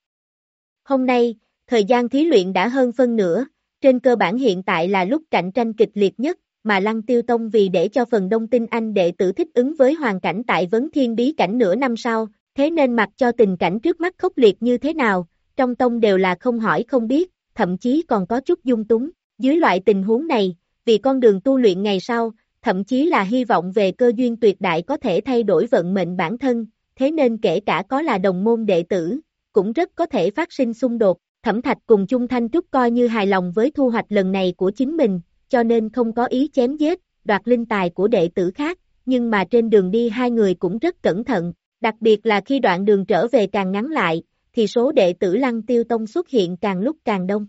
Hôm nay, thời gian thí luyện đã hơn phân nửa, trên cơ bản hiện tại là lúc cạnh tranh kịch liệt nhất, mà Lăng Tiêu Tông vì để cho phần đông tinh anh đệ tử thích ứng với hoàn cảnh tại Vấn Thiên Bí Cảnh nửa năm sau, thế nên mặc cho tình cảnh trước mắt khốc liệt như thế nào, trong tông đều là không hỏi không biết, thậm chí còn có chút dung túng. Dưới loại tình huống này, vì con đường tu luyện ngày sau, thậm chí là hy vọng về cơ duyên tuyệt đại có thể thay đổi vận mệnh bản thân, thế nên kể cả có là đồng môn đệ tử, cũng rất có thể phát sinh xung đột. Thẩm Thạch cùng Chung Thanh Trúc coi như hài lòng với thu hoạch lần này của chính mình, cho nên không có ý chém giết, đoạt linh tài của đệ tử khác, nhưng mà trên đường đi hai người cũng rất cẩn thận, đặc biệt là khi đoạn đường trở về càng ngắn lại, thì số đệ tử Lăng Tiêu Tông xuất hiện càng lúc càng đông.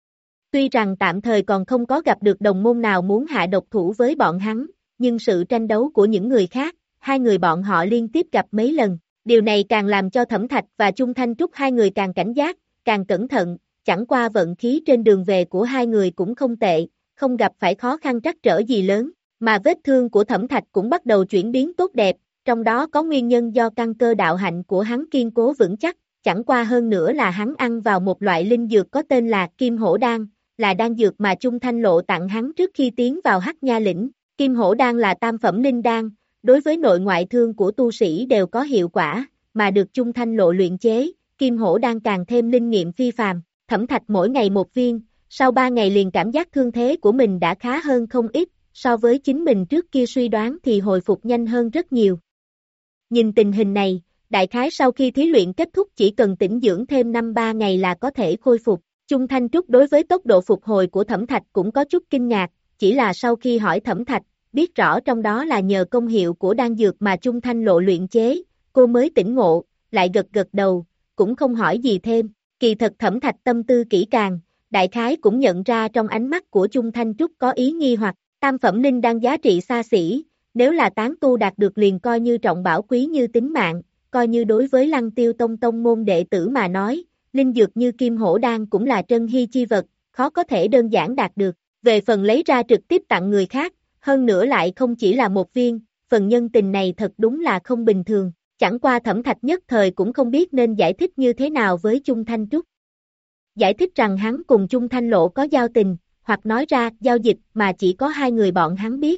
Tuy rằng tạm thời còn không có gặp được đồng môn nào muốn hạ độc thủ với bọn hắn, nhưng sự tranh đấu của những người khác, hai người bọn họ liên tiếp gặp mấy lần, điều này càng làm cho Thẩm Thạch và Chung Thanh Trúc hai người càng cảnh giác, càng cẩn thận, chẳng qua vận khí trên đường về của hai người cũng không tệ, không gặp phải khó khăn trắc trở gì lớn, mà vết thương của Thẩm Thạch cũng bắt đầu chuyển biến tốt đẹp, trong đó có nguyên nhân do căn cơ đạo hạnh của hắn kiên cố vững chắc, chẳng qua hơn nữa là hắn ăn vào một loại linh dược có tên là Kim Hổ Đan, là đan dược mà Chung Thanh Lộ tặng hắn trước khi tiến vào Hắc Nha lĩnh. Kim Hổ Đan là tam phẩm linh đan, đối với nội ngoại thương của tu sĩ đều có hiệu quả, mà được Chung Thanh Lộ luyện chế, Kim Hổ Đan càng thêm linh nghiệm phi phàm. Thẩm Thạch mỗi ngày một viên, sau ba ngày liền cảm giác thương thế của mình đã khá hơn không ít, so với chính mình trước kia suy đoán thì hồi phục nhanh hơn rất nhiều. Nhìn tình hình này, đại khái sau khi thí luyện kết thúc chỉ cần tĩnh dưỡng thêm năm ba ngày là có thể khôi phục. Chung Thanh Trúc đối với tốc độ phục hồi của Thẩm Thạch cũng có chút kinh ngạc, chỉ là sau khi hỏi Thẩm Thạch, biết rõ trong đó là nhờ công hiệu của đan dược mà Chung Thanh Lộ luyện chế, cô mới tỉnh ngộ, lại gật gật đầu, cũng không hỏi gì thêm. Kỳ thật Thẩm Thạch tâm tư kỹ càng, đại khái cũng nhận ra trong ánh mắt của Chung Thanh Trúc có ý nghi hoặc, tam phẩm linh đan giá trị xa xỉ, nếu là tán tu đạt được liền coi như trọng bảo quý như tính mạng, coi như đối với Lăng Tiêu Tông tông môn đệ tử mà nói, linh dược như kim hổ đan cũng là trân hy chi vật, khó có thể đơn giản đạt được, về phần lấy ra trực tiếp tặng người khác, hơn nữa lại không chỉ là một viên, phần nhân tình này thật đúng là không bình thường, chẳng qua Thẩm Thạch nhất thời cũng không biết nên giải thích như thế nào với Chung Thanh Trúc. Giải thích rằng hắn cùng Chung Thanh Lộ có giao tình, hoặc nói ra giao dịch mà chỉ có hai người bọn hắn biết.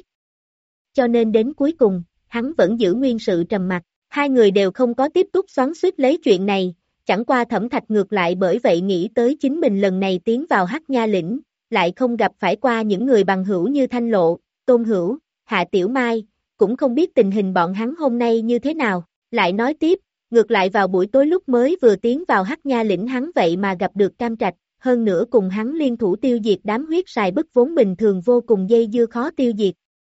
Cho nên đến cuối cùng, hắn vẫn giữ nguyên sự trầm mặc, hai người đều không có tiếp tục xoắn xuýt lấy chuyện này, chẳng qua Thẩm Thạch ngược lại bởi vậy nghĩ tới chính mình lần này tiến vào Hắc Nha Lĩnh, lại không gặp phải qua những người bằng hữu như Thanh Lộ, Tôn Hữu, Hạ Tiểu Mai, cũng không biết tình hình bọn hắn hôm nay như thế nào, lại nói tiếp, ngược lại vào buổi tối lúc mới vừa tiến vào Hắc Nha Lĩnh hắn vậy mà gặp được Cam Trạch, hơn nữa cùng hắn liên thủ tiêu diệt đám huyết sài bức vốn bình thường vô cùng dây dưa khó tiêu diệt.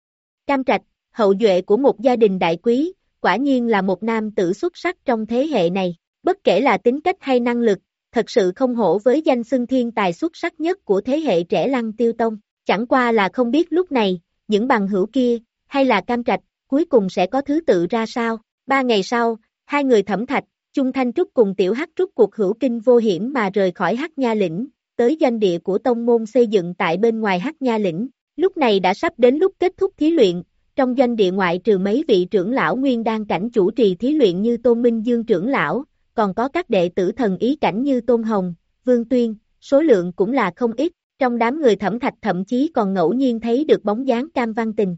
Cam Trạch, hậu duệ của một gia đình đại quý, quả nhiên là một nam tử xuất sắc trong thế hệ này, bất kể là tính cách hay năng lực, thật sự không hổ với danh xưng thiên tài xuất sắc nhất của thế hệ trẻ Lăng Tiêu Tông, chẳng qua là không biết lúc này, những bằng hữu kia, hay là Cam Trạch, cuối cùng sẽ có thứ tự ra sao. Ba ngày sau, hai người Thẩm Thạch, Chung Thanh Trúc cùng Tiểu Hắc Trúc cuộc hữu kinh vô hiểm mà rời khỏi Hắc Nha Lĩnh, tới doanh địa của tông môn xây dựng tại bên ngoài Hắc Nha Lĩnh. Lúc này đã sắp đến lúc kết thúc thí luyện, trong doanh địa ngoại trừ mấy vị trưởng lão nguyên đan cảnh chủ trì thí luyện như Tôn Minh Dương trưởng lão, còn có các đệ tử thần ý cảnh như Tôn Hồng, Vương Tuyên, số lượng cũng là không ít, trong đám người Thẩm Thạch thậm chí còn ngẫu nhiên thấy được bóng dáng Cam Văn Tình.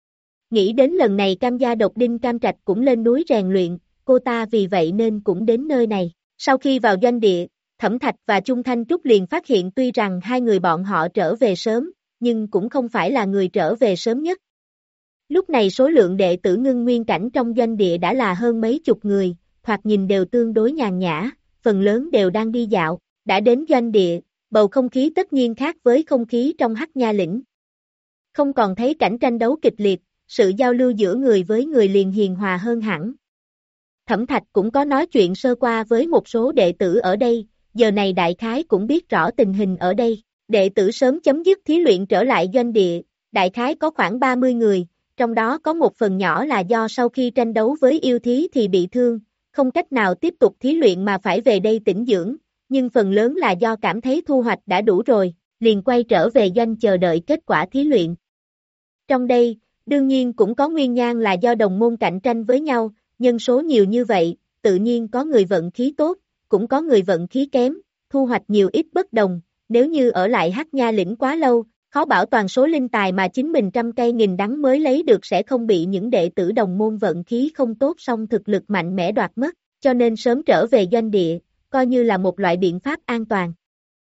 Nghĩ đến lần này Cam gia độc đinh Cam Trạch cũng lên núi rèn luyện, cô ta vì vậy nên cũng đến nơi này. Sau khi vào doanh địa, Thẩm Thạch và Chung Thanh Trúc liền phát hiện tuy rằng hai người bọn họ trở về sớm, nhưng cũng không phải là người trở về sớm nhất. Lúc này số lượng đệ tử ngưng nguyên cảnh trong doanh địa đã là hơn mấy chục người, thoạt nhìn đều tương đối nhàn nhã, phần lớn đều đang đi dạo, đã đến doanh địa, bầu không khí tất nhiên khác với không khí trong Hắc Nha Lĩnh. Không còn thấy cảnh tranh đấu kịch liệt, sự giao lưu giữa người với người liền hiền hòa hơn hẳn. Thẩm Thạch cũng có nói chuyện sơ qua với một số đệ tử ở đây, giờ này đại khái cũng biết rõ tình hình ở đây, đệ tử sớm chấm dứt thí luyện trở lại doanh địa, đại khái có khoảng ba mươi người, trong đó có một phần nhỏ là do sau khi tranh đấu với yêu thí thì bị thương, không cách nào tiếp tục thí luyện mà phải về đây tĩnh dưỡng, nhưng phần lớn là do cảm thấy thu hoạch đã đủ rồi, liền quay trở về doanh chờ đợi kết quả thí luyện. Trong đây, đương nhiên cũng có nguyên nhân là do đồng môn cạnh tranh với nhau, nhân số nhiều như vậy, tự nhiên có người vận khí tốt, cũng có người vận khí kém, thu hoạch nhiều ít bất đồng, nếu như ở lại Hắc Nha Lĩnh quá lâu, khó bảo toàn số linh tài mà chính mình trăm cây nghìn đắng mới lấy được sẽ không bị những đệ tử đồng môn vận khí không tốt song thực lực mạnh mẽ đoạt mất, cho nên sớm trở về doanh địa, coi như là một loại biện pháp an toàn.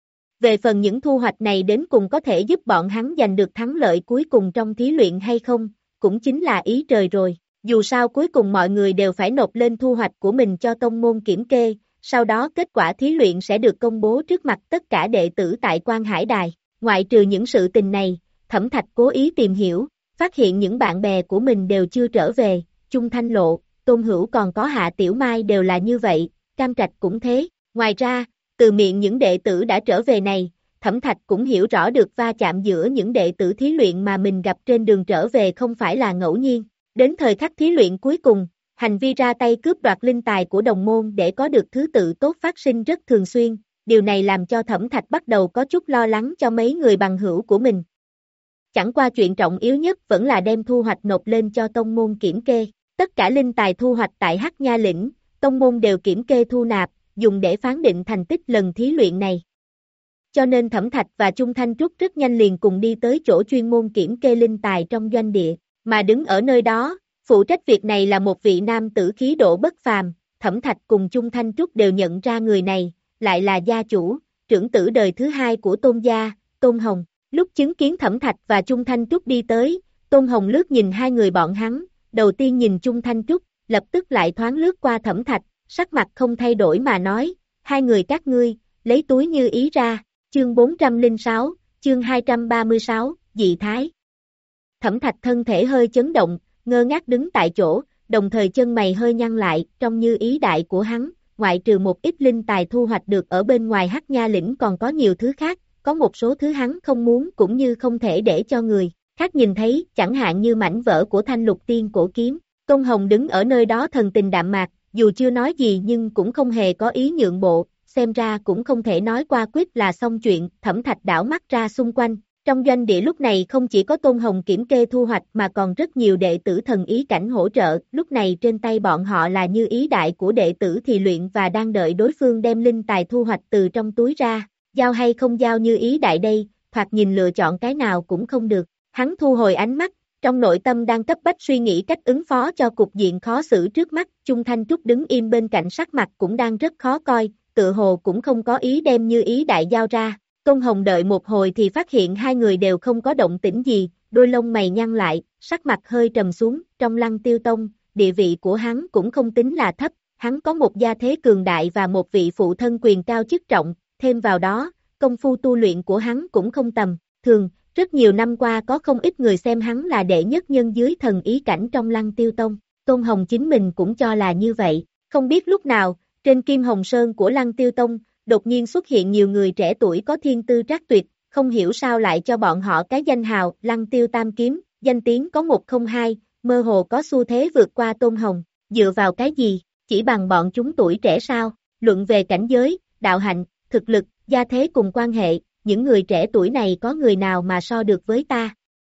Về phần những thu hoạch này đến cùng có thể giúp bọn hắn giành được thắng lợi cuối cùng trong thí luyện hay không, cũng chính là ý trời rồi. Dù sao cuối cùng mọi người đều phải nộp lên thu hoạch của mình cho tông môn kiểm kê, sau đó kết quả thí luyện sẽ được công bố trước mặt tất cả đệ tử tại Quan Hải Đài. Ngoại trừ những sự tình này, Thẩm Thạch cố ý tìm hiểu, phát hiện những bạn bè của mình đều chưa trở về, Chung Thanh Lộ, Tôn Hữu còn có Hạ Tiểu Mai đều là như vậy, Cam Trạch cũng thế. Ngoài ra, từ miệng những đệ tử đã trở về này, Thẩm Thạch cũng hiểu rõ được va chạm giữa những đệ tử thí luyện mà mình gặp trên đường trở về không phải là ngẫu nhiên. Đến thời khắc thí luyện cuối cùng, hành vi ra tay cướp đoạt linh tài của đồng môn để có được thứ tự tốt phát sinh rất thường xuyên, điều này làm cho Thẩm Thạch bắt đầu có chút lo lắng cho mấy người bằng hữu của mình. Chẳng qua chuyện trọng yếu nhất vẫn là đem thu hoạch nộp lên cho tông môn kiểm kê, tất cả linh tài thu hoạch tại Hắc Nha Lĩnh, tông môn đều kiểm kê thu nạp, dùng để phán định thành tích lần thí luyện này. Cho nên Thẩm Thạch và Chung Thanh Trúc rất nhanh liền cùng đi tới chỗ chuyên môn kiểm kê linh tài trong doanh địa, mà đứng ở nơi đó, phụ trách việc này là một vị nam tử khí độ bất phàm, Thẩm Thạch cùng Chung Thanh Trúc đều nhận ra người này, lại là gia chủ, trưởng tử đời thứ hai của Tôn gia, Tôn Hồng. Lúc chứng kiến Thẩm Thạch và Chung Thanh Trúc đi tới, Tôn Hồng lướt nhìn hai người bọn hắn, đầu tiên nhìn Chung Thanh Trúc, lập tức lại thoáng lướt qua Thẩm Thạch, sắc mặt không thay đổi mà nói, hai người các ngươi, lấy túi như ý ra, chương bốn trăm lẻ sáu, chương hai trăm ba mươi sáu, dị thái. Thẩm Thạch thân thể hơi chấn động, ngơ ngác đứng tại chỗ, đồng thời chân mày hơi nhăn lại, trông như ý đại của hắn, ngoại trừ một ít linh tài thu hoạch được ở bên ngoài Hắc Nha Lĩnh còn có nhiều thứ khác, có một số thứ hắn không muốn cũng như không thể để cho người khác nhìn thấy, chẳng hạn như mảnh vỡ của thanh lục tiên cổ kiếm. Tôn Hồng đứng ở nơi đó thần tình đạm mạc, dù chưa nói gì nhưng cũng không hề có ý nhượng bộ, xem ra cũng không thể nói qua quyết là xong chuyện. Thẩm Thạch đảo mắt ra xung quanh, trong doanh địa lúc này không chỉ có Tôn Hồng kiểm kê thu hoạch mà còn rất nhiều đệ tử thần ý cảnh hỗ trợ, lúc này trên tay bọn họ là như ý đại của đệ tử thì luyện và đang đợi đối phương đem linh tài thu hoạch từ trong túi ra, giao hay không giao như ý đại đây, thoạt nhìn lựa chọn cái nào cũng không được. Hắn thu hồi ánh mắt, trong nội tâm đang cấp bách suy nghĩ cách ứng phó cho cục diện khó xử trước mắt. Chung Thanh Trúc đứng im bên cạnh, sắc mặt cũng đang rất khó coi, tự hồ cũng không có ý đem như ý đại giao ra. Tôn Hồng đợi một hồi thì phát hiện hai người đều không có động tĩnh gì, đôi lông mày nhăn lại, sắc mặt hơi trầm xuống. Trong Lăng Tiêu Tông, địa vị của hắn cũng không tính là thấp, hắn có một gia thế cường đại và một vị phụ thân quyền cao chức trọng, thêm vào đó, công phu tu luyện của hắn cũng không tầm thường. Rất nhiều năm qua có không ít người xem hắn là đệ nhất nhân dưới thần ý cảnh trong Lăng Tiêu Tông, Tôn Hồng chính mình cũng cho là như vậy. Không biết lúc nào, trên Kim Hồng Sơn của Lăng Tiêu Tông, đột nhiên xuất hiện nhiều người trẻ tuổi có thiên tư trác tuyệt, không hiểu sao lại cho bọn họ cái danh hào Lăng Tiêu Tam Kiếm, danh tiếng có một không hai, mơ hồ có xu thế vượt qua Tôn Hồng. Dựa vào cái gì? Chỉ bằng bọn chúng tuổi trẻ sao? Luận về cảnh giới, đạo hạnh, thực lực, gia thế cùng quan hệ, những người trẻ tuổi này có người nào mà so được với ta?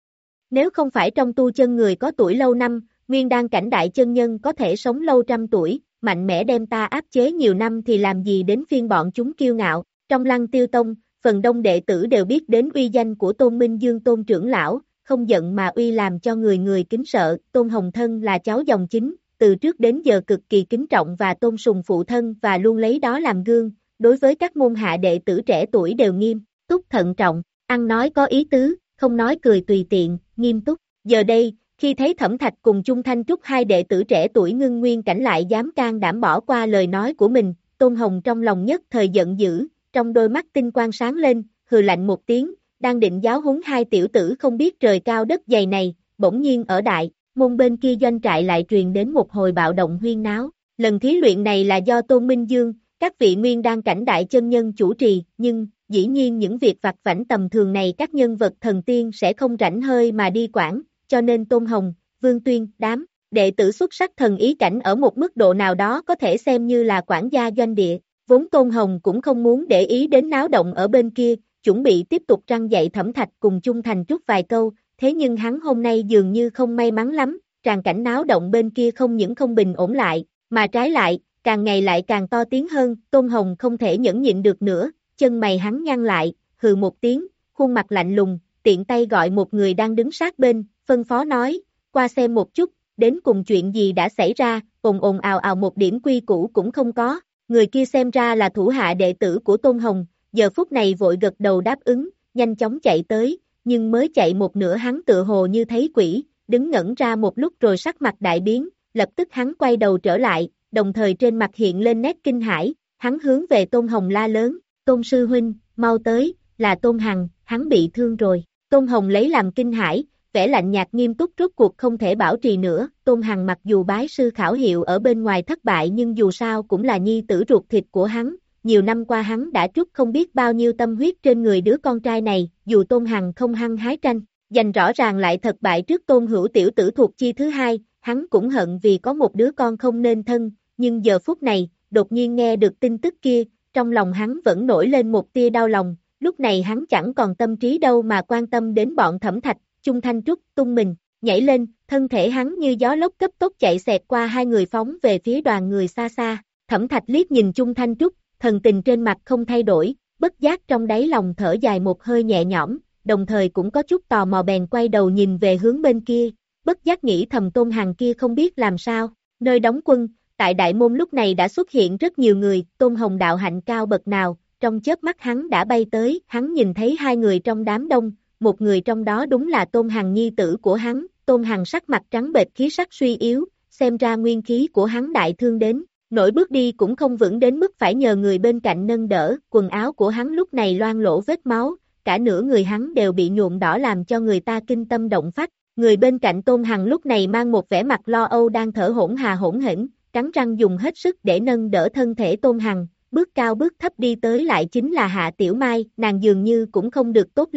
Nếu không phải trong tu chân người có tuổi lâu năm, nguyên đan cảnh đại chân nhân có thể sống lâu trăm tuổi, mạnh mẽ đem ta áp chế nhiều năm thì làm gì đến phiên bọn chúng kiêu ngạo. Trong Lăng Tiêu Tông, phần đông đệ tử đều biết đến uy danh của Tôn Minh Dương Tôn trưởng lão, không giận mà uy làm cho người người kính sợ. Tôn Hồng Thân là cháu dòng chính, từ trước đến giờ cực kỳ kính trọng và tôn sùng phụ thân và luôn lấy đó làm gương, đối với các môn hạ đệ tử trẻ tuổi đều nghiêm túc thận trọng, ăn nói có ý tứ, không nói cười tùy tiện, nghiêm túc. Giờ đây, khi thấy Thẩm Thạch cùng Chung Thanh Trúc hai đệ tử trẻ tuổi ngưng nguyên cảnh lại dám can đảm bỏ qua lời nói của mình, Tôn Hồng trong lòng nhất thời giận dữ, trong đôi mắt tinh quang sáng lên, hừ lạnh một tiếng, đang định giáo huấn hai tiểu tử không biết trời cao đất dày này, bỗng nhiên ở đại môn bên kia doanh trại lại truyền đến một hồi bạo động huyên náo. Lần thí luyện này là do Tôn Minh Dương, các vị nguyên đan cảnh đại chân nhân chủ trì, nhưng dĩ nhiên những việc vặt vãnh tầm thường này các nhân vật thần tiên sẽ không rảnh hơi mà đi quản, cho nên Tôn Hồng, Vương Tuyên, đám đệ tử xuất sắc thần ý cảnh ở một mức độ nào đó có thể xem như là quản gia doanh địa. Vốn Tôn Hồng cũng không muốn để ý đến náo động ở bên kia, chuẩn bị tiếp tục răn dạy Thẩm Thạch cùng Chung Thành Trúc vài câu, thế nhưng hắn hôm nay dường như không may mắn lắm, tràn cảnh náo động bên kia không những không bình ổn lại, mà trái lại, càng ngày lại càng to tiếng hơn. Tôn Hồng không thể nhẫn nhịn được nữa, chân mày hắn nhăn lại, hừ một tiếng, khuôn mặt lạnh lùng, tiện tay gọi một người đang đứng sát bên, phân phó nói, qua xem một chút, đến cùng chuyện gì đã xảy ra. Ồn ồn ào ào, một điểm quy củ cũng không có. Người kia xem ra là thủ hạ đệ tử của Tôn Hồng, giờ phút này vội gật đầu đáp ứng, nhanh chóng chạy tới, nhưng mới chạy một nửa hắn tựa hồ như thấy quỷ, đứng ngẩn ra một lúc rồi sắc mặt đại biến, lập tức hắn quay đầu trở lại, đồng thời trên mặt hiện lên nét kinh hãi, hắn hướng về Tôn Hồng la lớn, Tôn sư huynh, mau tới, là Tôn Hằng, hắn bị thương rồi. Tôn Hồng lấy làm kinh hãi, vẻ lạnh nhạt nghiêm túc rốt cuộc không thể bảo trì nữa. Tôn Hằng mặc dù bái sư khảo hiệu ở bên ngoài thất bại nhưng dù sao cũng là nhi tử ruột thịt của hắn, nhiều năm qua hắn đã trút không biết bao nhiêu tâm huyết trên người đứa con trai này, dù Tôn Hằng không hăng hái tranh giành rõ ràng lại thất bại trước Tôn Hữu tiểu tử thuộc chi thứ hai, hắn cũng hận vì có một đứa con không nên thân, nhưng giờ phút này, đột nhiên nghe được tin tức kia, trong lòng hắn vẫn nổi lên một tia đau lòng, lúc này hắn chẳng còn tâm trí đâu mà quan tâm đến bọn Thẩm Thạch. Chung Thanh Trúc tung mình, nhảy lên, thân thể hắn như gió lốc cấp tốc chạy xẹt qua hai người phóng về phía đoàn người xa xa. Thẩm Thạch liếc nhìn Chung Thanh Trúc, thần tình trên mặt không thay đổi, bất giác trong đáy lòng thở dài một hơi nhẹ nhõm, đồng thời cũng có chút tò mò bèn quay đầu nhìn về hướng bên kia, bất giác nghĩ thầm Tôn Hằng kia không biết làm sao. Nơi đóng quân, tại đại môn lúc này đã xuất hiện rất nhiều người, Tôn Hồng đạo hạnh cao bậc nào, trong chớp mắt hắn đã bay tới, hắn nhìn thấy hai người trong đám đông, một người trong đó đúng là Tôn Hằng nhi tử của hắn. Tôn Hằng sắc mặt trắng bệch khí sắc suy yếu, xem ra nguyên khí của hắn đại thương đến, nỗi bước đi cũng không vững đến mức phải nhờ người bên cạnh nâng đỡ, quần áo của hắn lúc này loang lỗ vết máu, cả nửa người hắn đều bị nhuộm đỏ làm cho người ta kinh tâm động phách. Người bên cạnh Tôn Hằng lúc này mang một vẻ mặt lo âu đang thở hổn hà hổn hển, cắn răng dùng hết sức để nâng đỡ thân thể Tôn Hằng, bước cao bước thấp đi tới lại chính là Hạ Tiểu Mai, nàng dường như cũng không được tốt lắm,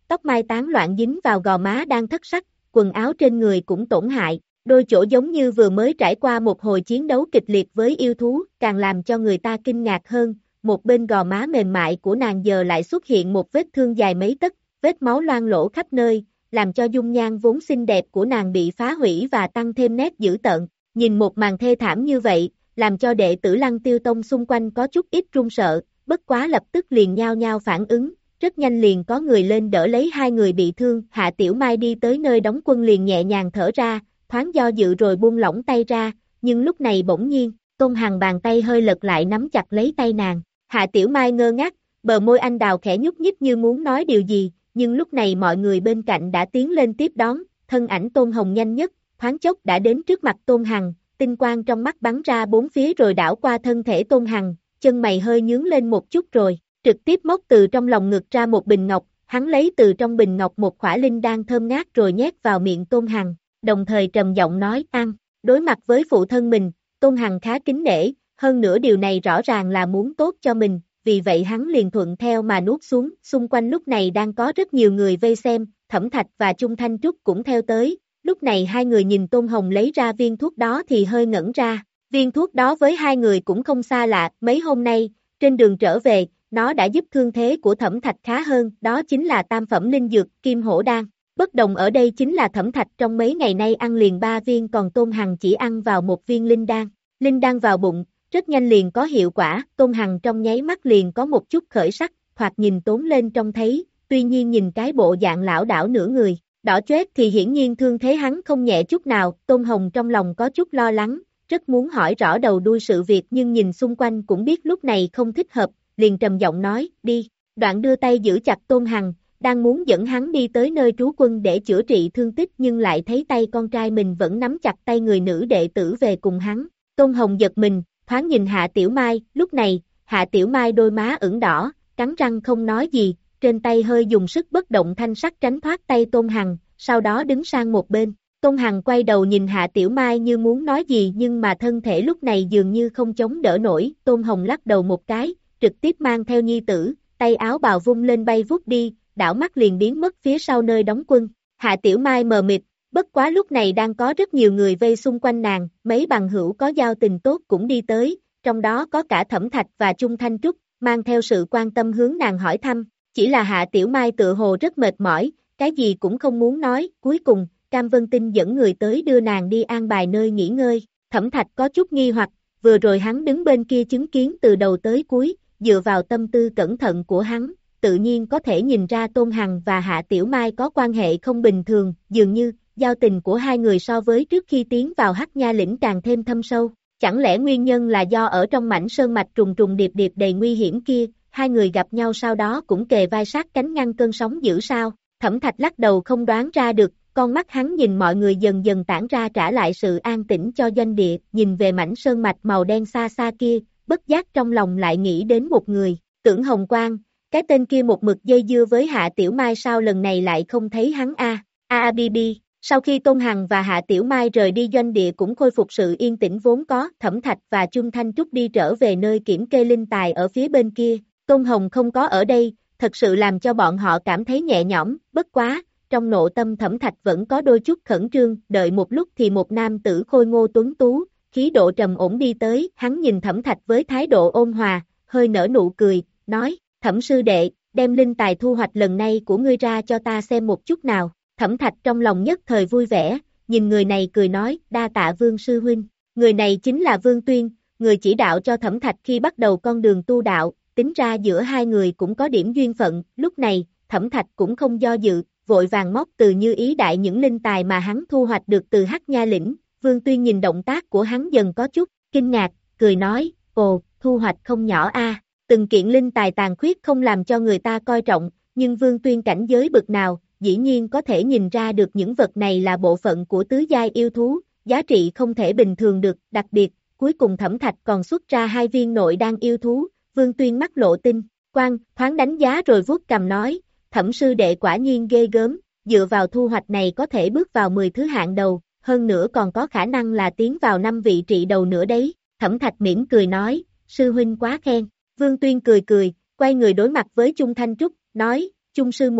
tóc mai tán loạn dính vào gò má đang thất sắc, quần áo trên người cũng tổn hại, đôi chỗ giống như vừa mới trải qua một hồi chiến đấu kịch liệt với yêu thú, càng làm cho người ta kinh ngạc hơn, một bên gò má mềm mại của nàng giờ lại xuất hiện một vết thương dài mấy tấc, vết máu loang lỗ khắp nơi, làm cho dung nhan vốn xinh đẹp của nàng bị phá hủy và tăng thêm nét dữ tợn. Nhìn một màn thê thảm như vậy, làm cho đệ tử Lăng Tiêu Tông xung quanh có chút ít run sợ, bất quá lập tức liền nhao nhao phản ứng, rất nhanh liền có người lên đỡ lấy hai người bị thương. Hạ Tiểu Mai đi tới nơi đóng quân liền nhẹ nhàng thở ra, thoáng do dự rồi buông lỏng tay ra, nhưng lúc này bỗng nhiên, Tôn Hằng bàn tay hơi lật lại nắm chặt lấy tay nàng. Hạ Tiểu Mai ngơ ngác, bờ môi anh đào khẽ nhúc nhích như muốn nói điều gì, nhưng lúc này mọi người bên cạnh đã tiến lên tiếp đón, thân ảnh Tôn Hồng nhanh nhất, thoáng chốc đã đến trước mặt Tôn Hằng, tinh quang trong mắt bắn ra bốn phía rồi đảo qua thân thể Tôn Hằng, chân mày hơi nhướng lên một chút rồi, trực tiếp móc từ trong lòng ngực ra một bình ngọc, hắn lấy từ trong bình ngọc một khỏa linh đan thơm ngát rồi nhét vào miệng Tôn Hằng, đồng thời trầm giọng nói, ăn. Đối mặt với phụ thân mình, Tôn Hằng khá kính nể, hơn nữa điều này rõ ràng là muốn tốt cho mình, vì vậy hắn liền thuận theo mà nuốt xuống. Xung quanh lúc này đang có rất nhiều người vây xem, Thẩm Thạch và Chung Thanh Trúc cũng theo tới, lúc này hai người nhìn Tôn Hồng lấy ra viên thuốc đó thì hơi ngẩn ra, viên thuốc đó với hai người cũng không xa lạ, mấy hôm nay, trên đường trở về, nó đã giúp thương thế của Thẩm Thạch khá hơn, đó chính là tam phẩm linh dược, Kim Hổ Đan. Bất đồng ở đây chính là Thẩm Thạch trong mấy ngày nay ăn liền ba viên còn Tôn Hằng chỉ ăn vào một viên linh đan. Linh đan vào bụng, rất nhanh liền có hiệu quả, Tôn Hằng trong nháy mắt liền có một chút khởi sắc, thoạt nhìn tốn lên trông thấy, tuy nhiên nhìn cái bộ dạng lão đảo nửa người, đỏ chót thì hiển nhiên thương thế hắn không nhẹ chút nào, Tôn Hồng trong lòng có chút lo lắng, rất muốn hỏi rõ đầu đuôi sự việc nhưng nhìn xung quanh cũng biết lúc này không thích hợp, liền trầm giọng nói, đi, đoạn đưa tay giữ chặt Tôn Hằng, đang muốn dẫn hắn đi tới nơi trú quân để chữa trị thương tích nhưng lại thấy tay con trai mình vẫn nắm chặt tay người nữ đệ tử về cùng hắn, Tôn Hồng giật mình, thoáng nhìn Hạ Tiểu Mai, lúc này, Hạ Tiểu Mai đôi má ửng đỏ, cắn răng không nói gì, trên tay hơi dùng sức bất động thanh sắc tránh thoát tay Tôn Hằng, sau đó đứng sang một bên. Tôn Hằng quay đầu nhìn Hạ Tiểu Mai như muốn nói gì nhưng mà thân thể lúc này dường như không chống đỡ nổi, Tôn Hồng lắc đầu một cái, trực tiếp mang theo nhi tử, tay áo bào vung lên bay vút đi, đảo mắt liền biến mất phía sau nơi đóng quân. Hạ Tiểu Mai mờ mịt, bất quá lúc này đang có rất nhiều người vây xung quanh nàng, mấy bằng hữu có giao tình tốt cũng đi tới, trong đó có cả Thẩm Thạch và Chung Thanh Trúc, mang theo sự quan tâm hướng nàng hỏi thăm, chỉ là Hạ Tiểu Mai tựa hồ rất mệt mỏi, cái gì cũng không muốn nói, cuối cùng, Cam Vân Tinh dẫn người tới đưa nàng đi an bài nơi nghỉ ngơi, Thẩm Thạch có chút nghi hoặc, vừa rồi hắn đứng bên kia chứng kiến từ đầu tới cuối, dựa vào tâm tư cẩn thận của hắn, tự nhiên có thể nhìn ra Tôn Hằng và Hạ Tiểu Mai có quan hệ không bình thường, dường như, giao tình của hai người so với trước khi tiến vào Hắc Nha Lĩnh càng thêm thâm sâu, chẳng lẽ nguyên nhân là do ở trong mảnh sơn mạch trùng trùng điệp điệp đầy nguy hiểm kia, hai người gặp nhau sau đó cũng kề vai sát cánh ngăn cơn sóng dữ sao, Thẩm Thạch lắc đầu không đoán ra được, con mắt hắn nhìn mọi người dần dần tản ra trả lại sự an tĩnh cho doanh địa, nhìn về mảnh sơn mạch màu đen xa xa kia, bất giác trong lòng lại nghĩ đến một người, Tưởng Hồng Quang, cái tên kia một mực dây dưa với Hạ Tiểu Mai sao lần này lại không thấy hắn a, a a bi bi. Sau khi Tôn Hằng và Hạ Tiểu Mai rời đi doanh địa cũng khôi phục sự yên tĩnh vốn có, Thẩm Thạch và Chung Thanh Trúc đi trở về nơi kiểm kê linh tài ở phía bên kia, Tôn Hồng không có ở đây, thật sự làm cho bọn họ cảm thấy nhẹ nhõm, bất quá, trong nội tâm Thẩm Thạch vẫn có đôi chút khẩn trương, đợi một lúc thì một nam tử khôi ngô tuấn tú, khí độ trầm ổn đi tới, hắn nhìn Thẩm Thạch với thái độ ôn hòa, hơi nở nụ cười, nói, Thẩm sư đệ, đem linh tài thu hoạch lần này của ngươi ra cho ta xem một chút nào. Thẩm Thạch trong lòng nhất thời vui vẻ, nhìn người này cười nói, đa tạ Vương sư huynh, người này chính là Vương Tuyên, người chỉ đạo cho Thẩm Thạch khi bắt đầu con đường tu đạo, tính ra giữa hai người cũng có điểm duyên phận, lúc này, Thẩm Thạch cũng không do dự, vội vàng móc từ Như Ý Đại những linh tài mà hắn thu hoạch được từ Hắc Nha Lĩnh, Vương Tuyên nhìn động tác của hắn dần có chút kinh ngạc, cười nói, ồ, thu hoạch không nhỏ a. Từng kiện linh tài tàn khuyết không làm cho người ta coi trọng, nhưng Vương Tuyên cảnh giới bực nào, dĩ nhiên có thể nhìn ra được những vật này là bộ phận của tứ giai yêu thú, giá trị không thể bình thường được, đặc biệt, cuối cùng Thẩm Thạch còn xuất ra hai viên nội đan yêu thú, Vương Tuyên mắt lộ tinh, quang, thoáng đánh giá rồi vuốt cầm nói, Thẩm sư đệ quả nhiên ghê gớm, dựa vào thu hoạch này có thể bước vào mười thứ hạng đầu, hơn nữa còn có khả năng là tiến vào năm vị trị đầu nữa đấy, Thẩm Thạch mỉm cười nói, sư huynh quá khen, Vương Tuyên cười cười, quay người đối mặt với Chung Thanh Trúc, nói, Chung sư muội,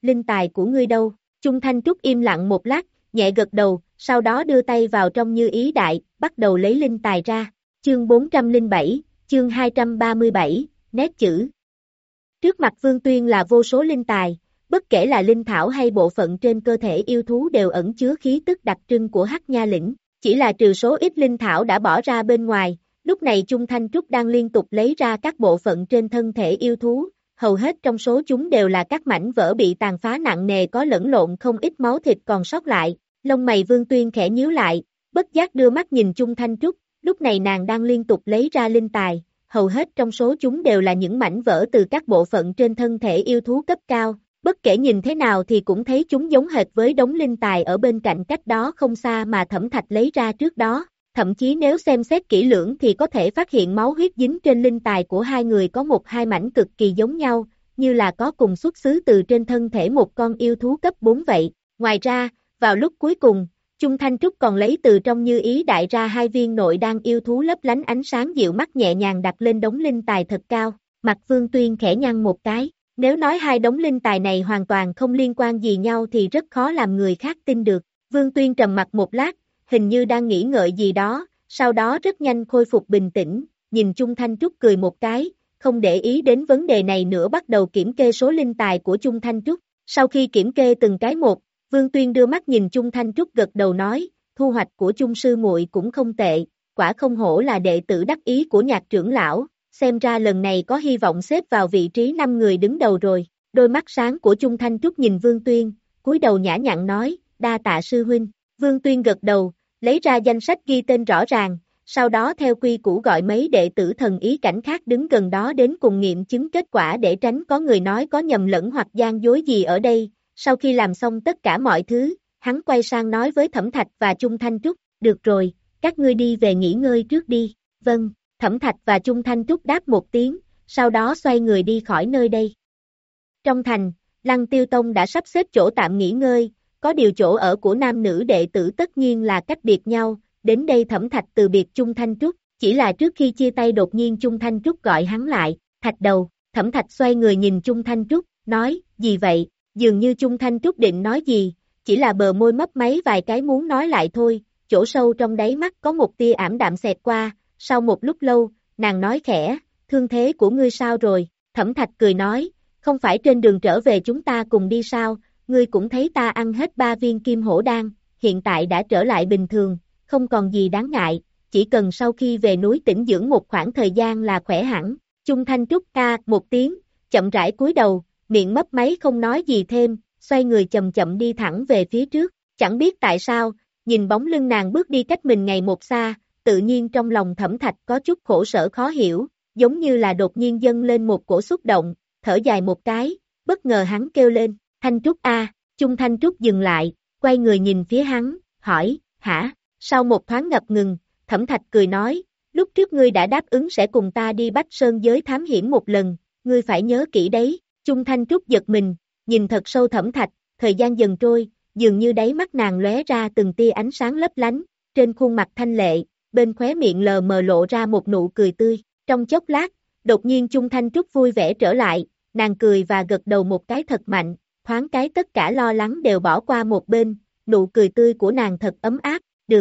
linh tài của ngươi đâu? Chung Thanh Trúc im lặng một lát, nhẹ gật đầu, sau đó đưa tay vào trong như ý đại, bắt đầu lấy linh tài ra. Chương bốn trăm lẻ bảy, chương hai trăm ba mươi bảy, nét chữ. Trước mặt Vương Tuyên là vô số linh tài, bất kể là linh thảo hay bộ phận trên cơ thể yêu thú đều ẩn chứa khí tức đặc trưng của Hắc Nha lĩnh, chỉ là trừ số ít linh thảo đã bỏ ra bên ngoài, lúc này Chung Thanh Trúc đang liên tục lấy ra các bộ phận trên thân thể yêu thú, hầu hết trong số chúng đều là các mảnh vỡ bị tàn phá nặng nề có lẫn lộn không ít máu thịt còn sót lại, lông mày Vương Tuyên khẽ nhíu lại, bất giác đưa mắt nhìn Chung Thanh Trúc, lúc này nàng đang liên tục lấy ra linh tài, hầu hết trong số chúng đều là những mảnh vỡ từ các bộ phận trên thân thể yêu thú cấp cao, bất kể nhìn thế nào thì cũng thấy chúng giống hệt với đống linh tài ở bên cạnh cách đó không xa mà Thẩm Thạch lấy ra trước đó, thậm chí nếu xem xét kỹ lưỡng thì có thể phát hiện máu huyết dính trên linh tài của hai người có một hai mảnh cực kỳ giống nhau, như là có cùng xuất xứ từ trên thân thể một con yêu thú cấp bốn vậy. Ngoài ra, vào lúc cuối cùng, Chung Thanh Trúc còn lấy từ trong như ý đại ra hai viên nội đan yêu thú lấp lánh ánh sáng dịu mắt nhẹ nhàng đặt lên đống linh tài thật cao, mặt Vương Tuyên khẽ nhăn một cái, nếu nói hai đống linh tài này hoàn toàn không liên quan gì nhau thì rất khó làm người khác tin được. Vương Tuyên trầm mặt một lát, hình như đang nghĩ ngợi gì đó, sau đó rất nhanh khôi phục bình tĩnh, nhìn Chung Thanh Trúc cười một cái, không để ý đến vấn đề này nữa bắt đầu kiểm kê số linh tài của Chung Thanh Trúc. Sau khi kiểm kê từng cái một, Vương Tuyên đưa mắt nhìn Chung Thanh Trúc gật đầu nói, thu hoạch của Chung sư muội cũng không tệ, quả không hổ là đệ tử đắc ý của Nhạc trưởng lão, xem ra lần này có hy vọng xếp vào vị trí năm người đứng đầu rồi. Đôi mắt sáng của Chung Thanh Trúc nhìn Vương Tuyên, cúi đầu nhã nhặn nói, đa tạ sư huynh. Vương Tuyên gật đầu, lấy ra danh sách ghi tên rõ ràng, sau đó theo quy củ gọi mấy đệ tử thần ý cảnh khác đứng gần đó đến cùng nghiệm chứng kết quả để tránh có người nói có nhầm lẫn hoặc gian dối gì ở đây. Sau khi làm xong tất cả mọi thứ, hắn quay sang nói với Thẩm Thạch và Chung Thanh Trúc, được rồi, các ngươi đi về nghỉ ngơi trước đi. Vâng, Thẩm Thạch và Chung Thanh Trúc đáp một tiếng, sau đó xoay người đi khỏi nơi đây. Trong thành, Lăng Tiêu Tông đã sắp xếp chỗ tạm nghỉ ngơi, có điều chỗ ở của nam nữ đệ tử tất nhiên là cách biệt nhau, đến đây Thẩm Thạch từ biệt Chung Thanh Trúc, chỉ là trước khi chia tay đột nhiên Chung Thanh Trúc gọi hắn lại, Thạch đầu, Thẩm Thạch xoay người nhìn Chung Thanh Trúc, nói, gì vậy? Dường như Chung Thanh Trúc định nói gì, chỉ là bờ môi mấp máy vài cái muốn nói lại thôi, chỗ sâu trong đáy mắt có một tia ảm đạm xẹt qua, sau một lúc lâu, nàng nói khẽ, thương thế của ngươi sao rồi? Thẩm Thạch cười nói, không phải trên đường trở về chúng ta cùng đi sao, ngươi cũng thấy ta ăn hết ba viên kim hổ đan, hiện tại đã trở lại bình thường, không còn gì đáng ngại, chỉ cần sau khi về núi tĩnh dưỡng một khoảng thời gian là khỏe hẳn. Chung Thanh Trúc ca một tiếng, chậm rãi cúi đầu, miệng mấp máy không nói gì thêm, xoay người chậm chậm đi thẳng về phía trước, chẳng biết tại sao, nhìn bóng lưng nàng bước đi cách mình ngày một xa, tự nhiên trong lòng Thẩm Thạch có chút khổ sở khó hiểu, giống như là đột nhiên dâng lên một cổ xúc động, thở dài một cái, bất ngờ hắn kêu lên, Thanh Trúc a, Chung Thanh Trúc dừng lại, quay người nhìn phía hắn, hỏi, hả, sau một thoáng ngập ngừng, Thẩm Thạch cười nói, lúc trước ngươi đã đáp ứng sẽ cùng ta đi Bách Sơn giới thám hiểm một lần, ngươi phải nhớ kỹ đấy. Chung Thanh Trúc giật mình, nhìn thật sâu Thẩm Thạch, thời gian dần trôi, dường như đáy mắt nàng lóe ra từng tia ánh sáng lấp lánh, trên khuôn mặt thanh lệ, bên khóe miệng lờ mờ lộ ra một nụ cười tươi, trong chốc lát, đột nhiên Chung Thanh Trúc vui vẻ trở lại, nàng cười và gật đầu một cái thật mạnh, thoáng cái tất cả lo lắng đều bỏ qua một bên, nụ cười tươi của nàng thật ấm áp, được.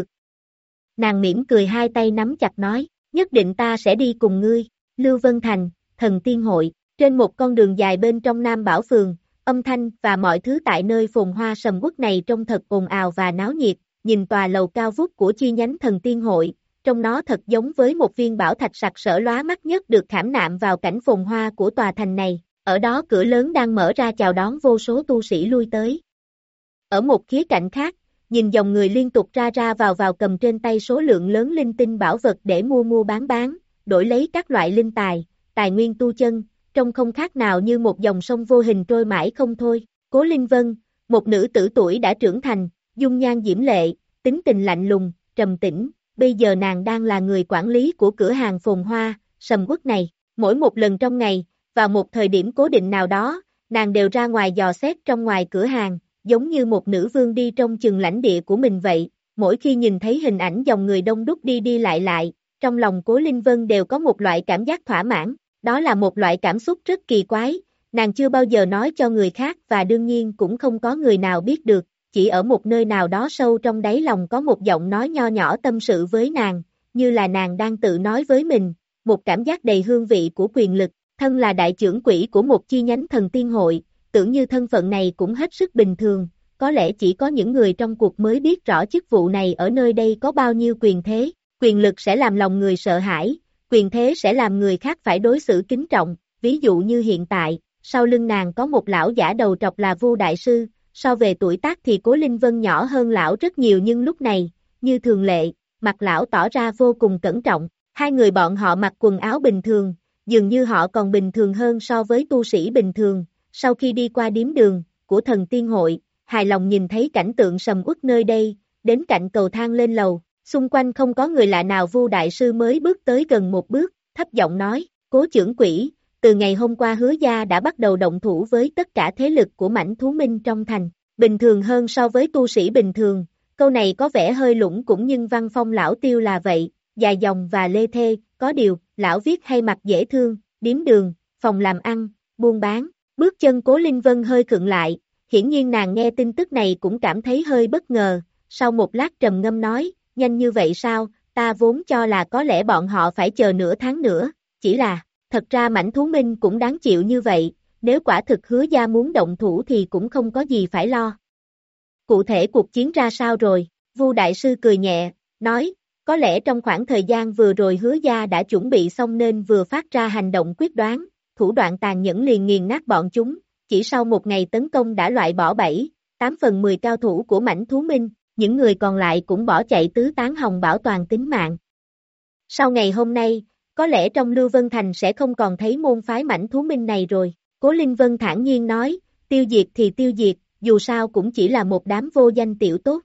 Nàng mỉm cười hai tay nắm chặt nói, nhất định ta sẽ đi cùng ngươi, Lưu Vân Thành, Thần Tiên Hội. Trên một con đường dài bên trong Nam Bảo Phường, âm thanh và mọi thứ tại nơi phồn hoa sầm uất này trông thật ồn ào và náo nhiệt, nhìn tòa lầu cao vút của chi nhánh Thần Tiên Hội, trong nó thật giống với một viên bảo thạch sặc sỡ lóa mắt nhất được khảm nạm vào cảnh phồn hoa của tòa thành này, ở đó cửa lớn đang mở ra chào đón vô số tu sĩ lui tới. Ở một khía cạnh khác, nhìn dòng người liên tục ra ra vào vào cầm trên tay số lượng lớn linh tinh bảo vật để mua mua bán bán, đổi lấy các loại linh tài, tài nguyên tu chân, trông không khác nào như một dòng sông vô hình trôi mãi không thôi. Cố Linh Vân, một nữ tử tuổi đã trưởng thành, dung nhan diễm lệ, tính tình lạnh lùng, trầm tĩnh, bây giờ nàng đang là người quản lý của cửa hàng phồn hoa, sầm uất này. Mỗi một lần trong ngày, vào một thời điểm cố định nào đó, nàng đều ra ngoài dò xét trong ngoài cửa hàng, giống như một nữ vương đi trong chừng lãnh địa của mình vậy. Mỗi khi nhìn thấy hình ảnh dòng người đông đúc đi đi lại lại, trong lòng Cố Linh Vân đều có một loại cảm giác thỏa mãn. Đó là một loại cảm xúc rất kỳ quái, Nàng chưa bao giờ nói cho người khác và đương nhiên cũng không có người nào biết được, chỉ ở một nơi nào đó sâu trong đáy lòng có một giọng nói nho nhỏ tâm sự với nàng, như là nàng đang tự nói với mình, một cảm giác đầy hương vị của quyền lực, thân là đại trưởng quỹ của một chi nhánh thần tiên hội, tưởng như thân phận này cũng hết sức bình thường, có lẽ chỉ có những người trong cuộc mới biết rõ chức vụ này ở nơi đây có bao nhiêu quyền thế, quyền lực sẽ làm lòng người sợ hãi, quyền thế sẽ làm người khác phải đối xử kính trọng, ví dụ như hiện tại, sau lưng nàng có một lão giả đầu trọc là Vu Đại Sư, so về tuổi tác thì Cố Linh Vân nhỏ hơn lão rất nhiều nhưng lúc này, như thường lệ, mặt lão tỏ ra vô cùng cẩn trọng, hai người bọn họ mặc quần áo bình thường, dường như họ còn bình thường hơn so với tu sĩ bình thường, sau khi đi qua điếm đường của thần tiên hội, hài lòng nhìn thấy cảnh tượng sầm uất nơi đây, đến cạnh cầu thang lên lầu, xung quanh không có người lạ nào. Vu Đại Sư mới bước tới gần một bước, thấp giọng nói, Cố trưởng quỹ, từ ngày hôm qua Hứa gia đã bắt đầu động thủ với tất cả thế lực của mãnh thú minh trong thành, bình thường hơn so với tu sĩ bình thường, câu này có vẻ hơi lủng cũng nhưng văn phong lão Tiêu là vậy, dài dòng và lê thê, có điều, lão viết hay mặt dễ thương, điếm đường, phòng làm ăn, buôn bán, bước chân Cố Linh Vân hơi khựng lại, hiển nhiên nàng nghe tin tức này cũng cảm thấy hơi bất ngờ, sau một lát trầm ngâm nói, nhanh như vậy sao, ta vốn cho là có lẽ bọn họ phải chờ nửa tháng nữa, chỉ là, thật ra mãnh thú minh cũng đáng chịu như vậy, nếu quả thực Hứa gia muốn động thủ thì cũng không có gì phải lo. Cụ thể cuộc chiến ra sao rồi? Vu Đại Sư cười nhẹ, nói, có lẽ trong khoảng thời gian vừa rồi Hứa gia đã chuẩn bị xong nên vừa phát ra hành động quyết đoán, thủ đoạn tàn nhẫn liền nghiền nát bọn chúng, chỉ sau một ngày tấn công đã loại bỏ bảy, tám phần mười cao thủ của mãnh thú minh, những người còn lại cũng bỏ chạy tứ tán hòng bảo toàn tính mạng. Sau ngày hôm nay, có lẽ trong Lưu Vân Thành sẽ không còn thấy môn phái mãnh thú minh này rồi, Cố Linh Vân thản nhiên nói, tiêu diệt thì tiêu diệt, dù sao cũng chỉ là một đám vô danh tiểu tốt.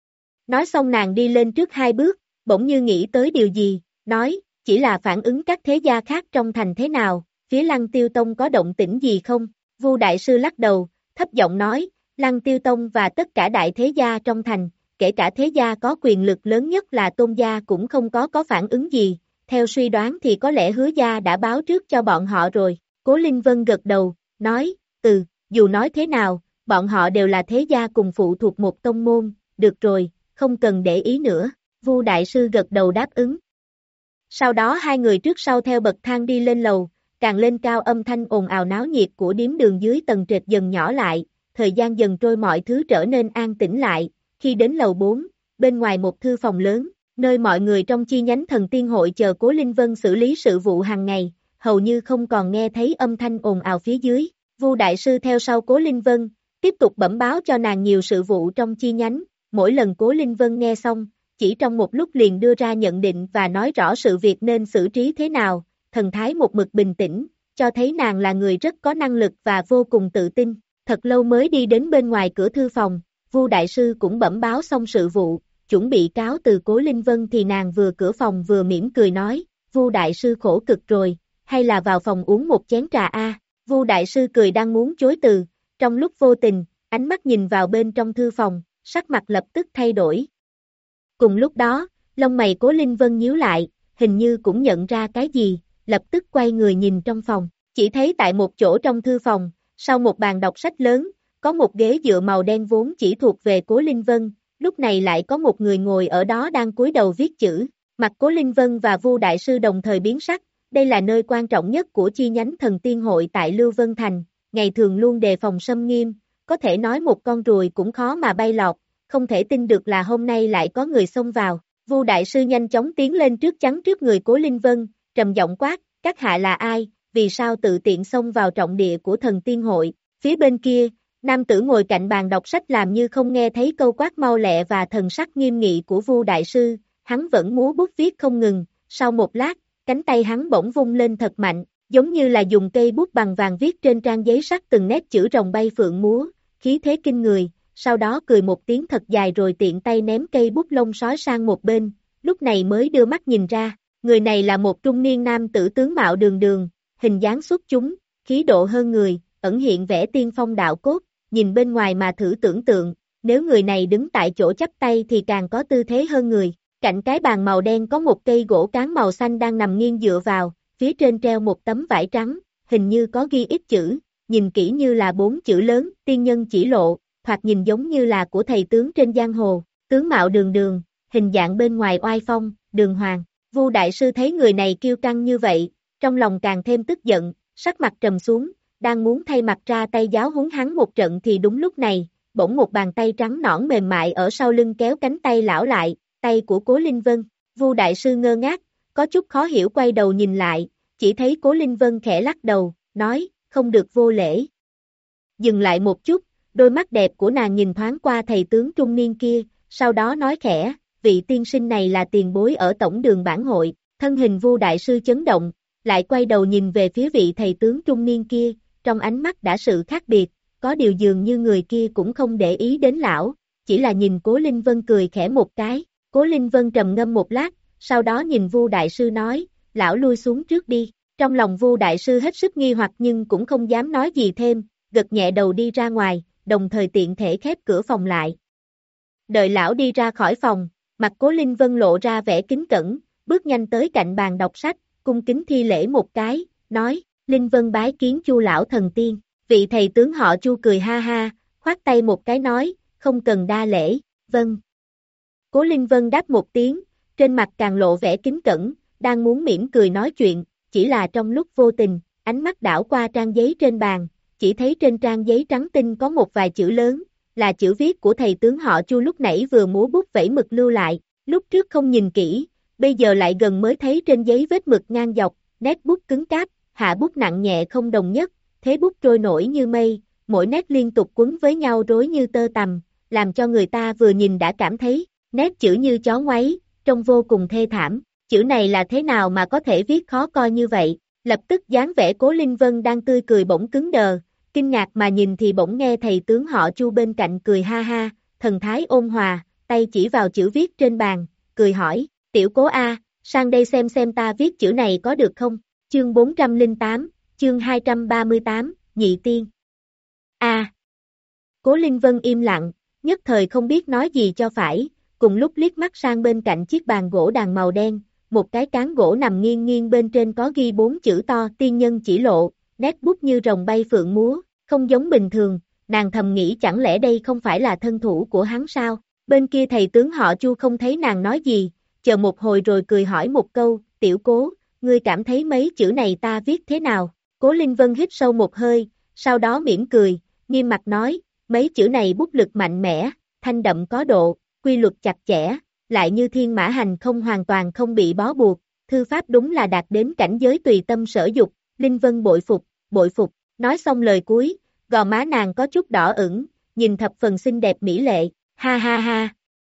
Nói xong nàng đi lên trước hai bước, bỗng như nghĩ tới điều gì, nói, chỉ là phản ứng các thế gia khác trong thành thế nào, phía Lăng Tiêu Tông có động tĩnh gì không? Vu Đại Sư lắc đầu, thấp giọng nói, Lăng Tiêu Tông và tất cả đại thế gia trong thành, kể cả thế gia có quyền lực lớn nhất là Tôn gia cũng không có có phản ứng gì, theo suy đoán thì có lẽ Hứa gia đã báo trước cho bọn họ rồi. Cố Linh Vân gật đầu, nói, ừ, dù nói thế nào, bọn họ đều là thế gia cùng phụ thuộc một tông môn, được rồi, không cần để ý nữa. Vu Đại Sư gật đầu đáp ứng. Sau đó hai người trước sau theo bậc thang đi lên lầu, càng lên cao âm thanh ồn ào náo nhiệt của điếm đường dưới tầng trệt dần nhỏ lại, thời gian dần trôi mọi thứ trở nên an tĩnh lại, khi đến lầu bốn, bên ngoài một thư phòng lớn, nơi mọi người trong chi nhánh thần tiên hội chờ Cố Linh Vân xử lý sự vụ hàng ngày, hầu như không còn nghe thấy âm thanh ồn ào phía dưới. Vu Đại Sư theo sau Cố Linh Vân, tiếp tục bẩm báo cho nàng nhiều sự vụ trong chi nhánh, mỗi lần Cố Linh Vân nghe xong, chỉ trong một lúc liền đưa ra nhận định và nói rõ sự việc nên xử trí thế nào, thần thái một mực bình tĩnh, cho thấy nàng là người rất có năng lực và vô cùng tự tin. Thật lâu mới đi đến bên ngoài cửa thư phòng, Vu Đại Sư cũng bẩm báo xong sự vụ, chuẩn bị cáo từ Cố Linh Vân thì nàng vừa cửa phòng vừa mỉm cười nói, Vu Đại Sư khổ cực rồi, hay là vào phòng uống một chén trà a? Vu Đại Sư cười đang muốn chối từ, trong lúc vô tình, ánh mắt nhìn vào bên trong thư phòng, sắc mặt lập tức thay đổi. Cùng lúc đó, lông mày Cố Linh Vân nhíu lại, hình như cũng nhận ra cái gì, lập tức quay người nhìn trong phòng, chỉ thấy tại một chỗ trong thư phòng, sau một bàn đọc sách lớn, có một ghế dựa màu đen vốn chỉ thuộc về Cố Linh Vân, lúc này lại có một người ngồi ở đó đang cúi đầu viết chữ, mặt Cố Linh Vân và Vu Đại Sư đồng thời biến sắc, đây là nơi quan trọng nhất của chi nhánh thần tiên hội tại Lưu Vân Thành, ngày thường luôn đề phòng xâm nghiêm, có thể nói một con ruồi cũng khó mà bay lọt, không thể tin được là hôm nay lại có người xông vào. Vu Đại Sư nhanh chóng tiến lên trước chắn trước người Cố Linh Vân, trầm giọng quát, các hạ là ai, vì sao tự tiện xông vào trọng địa của thần tiên hội? Phía bên kia, nam tử ngồi cạnh bàn đọc sách làm như không nghe thấy câu quát mau lẹ và thần sắc nghiêm nghị của Vu Đại Sư, hắn vẫn múa bút viết không ngừng, sau một lát, cánh tay hắn bỗng vung lên thật mạnh, giống như là dùng cây bút bằng vàng viết trên trang giấy sắt từng nét chữ rồng bay phượng múa, khí thế kinh người, sau đó cười một tiếng thật dài rồi tiện tay ném cây bút lông sói sang một bên, lúc này mới đưa mắt nhìn ra, người này là một trung niên nam tử tướng mạo đường đường, hình dáng xuất chúng, khí độ hơn người, ẩn hiện vẻ tiên phong đạo cốt, nhìn bên ngoài mà thử tưởng tượng, nếu người này đứng tại chỗ chắp tay thì càng có tư thế hơn người. Cạnh cái bàn màu đen có một cây gỗ cán màu xanh đang nằm nghiêng dựa vào, phía trên treo một tấm vải trắng, hình như có ghi ít chữ, nhìn kỹ như là bốn chữ lớn, tiên nhân chỉ lộ, thoạt nhìn giống như là của thầy tướng trên giang hồ, tướng mạo đường đường, hình dạng bên ngoài oai phong, đường hoàng. Vu đại sư thấy người này kiêu căng như vậy, trong lòng càng thêm tức giận, sắc mặt trầm xuống, đang muốn thay mặt ra tay giáo huấn hắn một trận thì đúng lúc này, bỗng một bàn tay trắng nõn mềm mại ở sau lưng kéo cánh tay lão lại, tay của Cố Linh Vân. Vu đại sư ngơ ngác, có chút khó hiểu quay đầu nhìn lại, chỉ thấy Cố Linh Vân khẽ lắc đầu, nói, không được vô lễ. Dừng lại một chút, đôi mắt đẹp của nàng nhìn thoáng qua thầy tướng trung niên kia, sau đó nói khẽ, vị tiên sinh này là tiền bối ở tổng đường bản hội. Thân hình Vu đại sư chấn động, lại quay đầu nhìn về phía vị thầy tướng trung niên kia, trong ánh mắt đã sự khác biệt, có điều dường như người kia cũng không để ý đến lão, chỉ là nhìn Cố Linh Vân cười khẽ một cái. Cố Linh Vân trầm ngâm một lát, sau đó nhìn Vu đại sư nói, lão lui xuống trước đi. Trong lòng Vu đại sư hết sức nghi hoặc nhưng cũng không dám nói gì thêm, gật nhẹ đầu đi ra ngoài, đồng thời tiện thể khép cửa phòng lại. Đợi lão đi ra khỏi phòng, mặt Cố Linh Vân lộ ra vẻ kính cẩn, bước nhanh tới cạnh bàn đọc sách, cung kính thi lễ một cái, nói, Linh Vân bái kiến Chu lão thần tiên. Vị thầy tướng họ Chu cười ha ha, khoát tay một cái nói, không cần đa lễ, vâng. Cố Linh Vân đáp một tiếng, trên mặt càng lộ vẻ kính cẩn, đang muốn mỉm cười nói chuyện, chỉ là trong lúc vô tình, ánh mắt đảo qua trang giấy trên bàn, chỉ thấy trên trang giấy trắng tinh có một vài chữ lớn, là chữ viết của thầy tướng họ Chu lúc nãy vừa múa bút vẩy mực lưu lại, lúc trước không nhìn kỹ, bây giờ lại gần mới thấy trên giấy vết mực ngang dọc, nét bút cứng cáp, hạ bút nặng nhẹ không đồng nhất, thế bút trôi nổi như mây, mỗi nét liên tục quấn với nhau rối như tơ tằm, làm cho người ta vừa nhìn đã cảm thấy, nét chữ như chó ngoáy, trông vô cùng thê thảm, chữ này là thế nào mà có thể viết khó coi như vậy, lập tức dáng vẻ Cố Linh Vân đang tươi cười bỗng cứng đờ, kinh ngạc mà nhìn thì bỗng nghe thầy tướng họ Chu bên cạnh cười ha ha, thần thái ôn hòa, tay chỉ vào chữ viết trên bàn, cười hỏi, tiểu Cố A, sang đây xem xem ta viết chữ này có được không, chương bốn trăm lẻ tám, chương hai trăm ba mươi tám, nhị tiên. A. À. Cố Linh Vân im lặng, nhất thời không biết nói gì cho phải, cùng lúc liếc mắt sang bên cạnh chiếc bàn gỗ đàn màu đen, một cái cán gỗ nằm nghiêng nghiêng bên trên có ghi bốn chữ to tiên nhân chỉ lộ, nét bút như rồng bay phượng múa, không giống bình thường, nàng thầm nghĩ chẳng lẽ đây không phải là thân thủ của hắn sao, bên kia thầy tướng họ Chu không thấy nàng nói gì, chờ một hồi rồi cười hỏi một câu, tiểu Cố, ngươi cảm thấy mấy chữ này ta viết thế nào, Cố Linh Vân hít sâu một hơi, sau đó mỉm cười, nghiêm mặt nói, mấy chữ này bút lực mạnh mẽ, thanh đậm có độ, quy luật chặt chẽ, lại như thiên mã hành không hoàn toàn không bị bó buộc, thư pháp đúng là đạt đến cảnh giới tùy tâm sở dục, Linh Vân bội phục, bội phục, nói xong lời cuối, gò má nàng có chút đỏ ửng, nhìn thập phần xinh đẹp mỹ lệ, ha ha ha.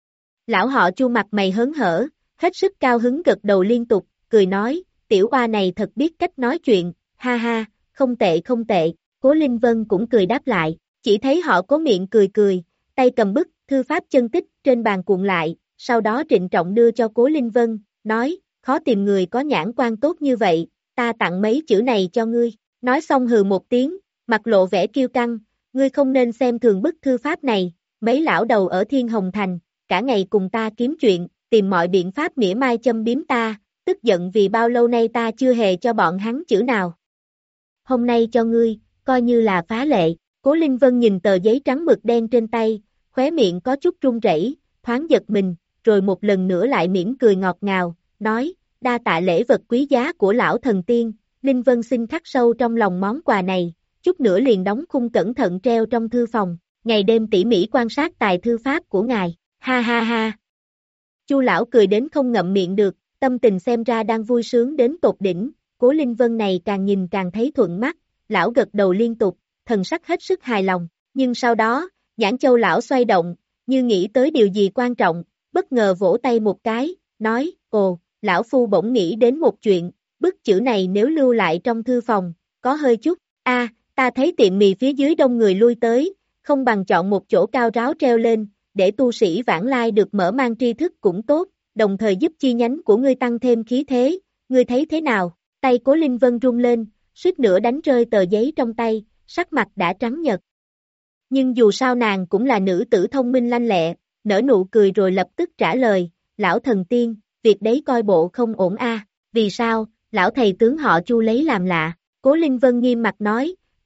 Lão họ Chu mặt mày hớn hở, hết sức cao hứng gật đầu liên tục, cười nói, tiểu oa này thật biết cách nói chuyện, ha ha, không tệ không tệ, Cố Linh Vân cũng cười đáp lại, chỉ thấy họ Cố miệng cười cười, tay cầm bức, thư pháp chân tích trên bàn cuộn lại, sau đó trịnh trọng đưa cho Cố Linh Vân, nói, khó tìm người có nhãn quan tốt như vậy, ta tặng mấy chữ này cho ngươi, nói xong hừ một tiếng, mặt lộ vẻ kiêu căng, ngươi không nên xem thường bức thư pháp này, mấy lão đầu ở Thiên Hồng Thành, cả ngày cùng ta kiếm chuyện, tìm mọi biện pháp mỉa mai châm biếm ta, tức giận vì bao lâu nay ta chưa hề cho bọn hắn chữ nào. Hôm nay cho ngươi, coi như là phá lệ, Cố Linh Vân nhìn tờ giấy trắng mực đen trên tay, khóe miệng có chút run rẩy, thoáng giật mình, rồi một lần nữa lại mỉm cười ngọt ngào, nói, đa tạ lễ vật quý giá của lão thần tiên, Linh Vân xin khắc sâu trong lòng món quà này, chút nữa liền đóng khung cẩn thận treo trong thư phòng, ngày đêm tỉ mỉ quan sát tài thư pháp của ngài, ha ha ha. Chu lão cười đến không ngậm miệng được, tâm tình xem ra đang vui sướng đến tột đỉnh, Cố Linh Vân này càng nhìn càng thấy thuận mắt, lão gật đầu liên tục, thần sắc hết sức hài lòng, nhưng sau đó, Nhãn Châu lão xoay động, như nghĩ tới điều gì quan trọng, bất ngờ vỗ tay một cái, nói, ồ, lão phu bỗng nghĩ đến một chuyện, bức chữ này nếu lưu lại trong thư phòng, có hơi chút, a, ta thấy tiệm mì phía dưới đông người lui tới, không bằng chọn một chỗ cao ráo treo lên, để tu sĩ vãng lai được mở mang tri thức cũng tốt, đồng thời giúp chi nhánh của ngươi tăng thêm khí thế, ngươi thấy thế nào, tay Cố Linh Vân rung lên, suýt nữa đánh rơi tờ giấy trong tay, sắc mặt đã trắng nhợt. Nhưng dù sao nàng cũng là nữ tử thông minh lanh lẹ, nở nụ cười rồi lập tức trả lời, lão thần tiên, việc đấy coi bộ không ổn a, vì sao, lão thầy tướng họ Chu lấy làm lạ, Cố Linh Vân nghiêm mặt nói,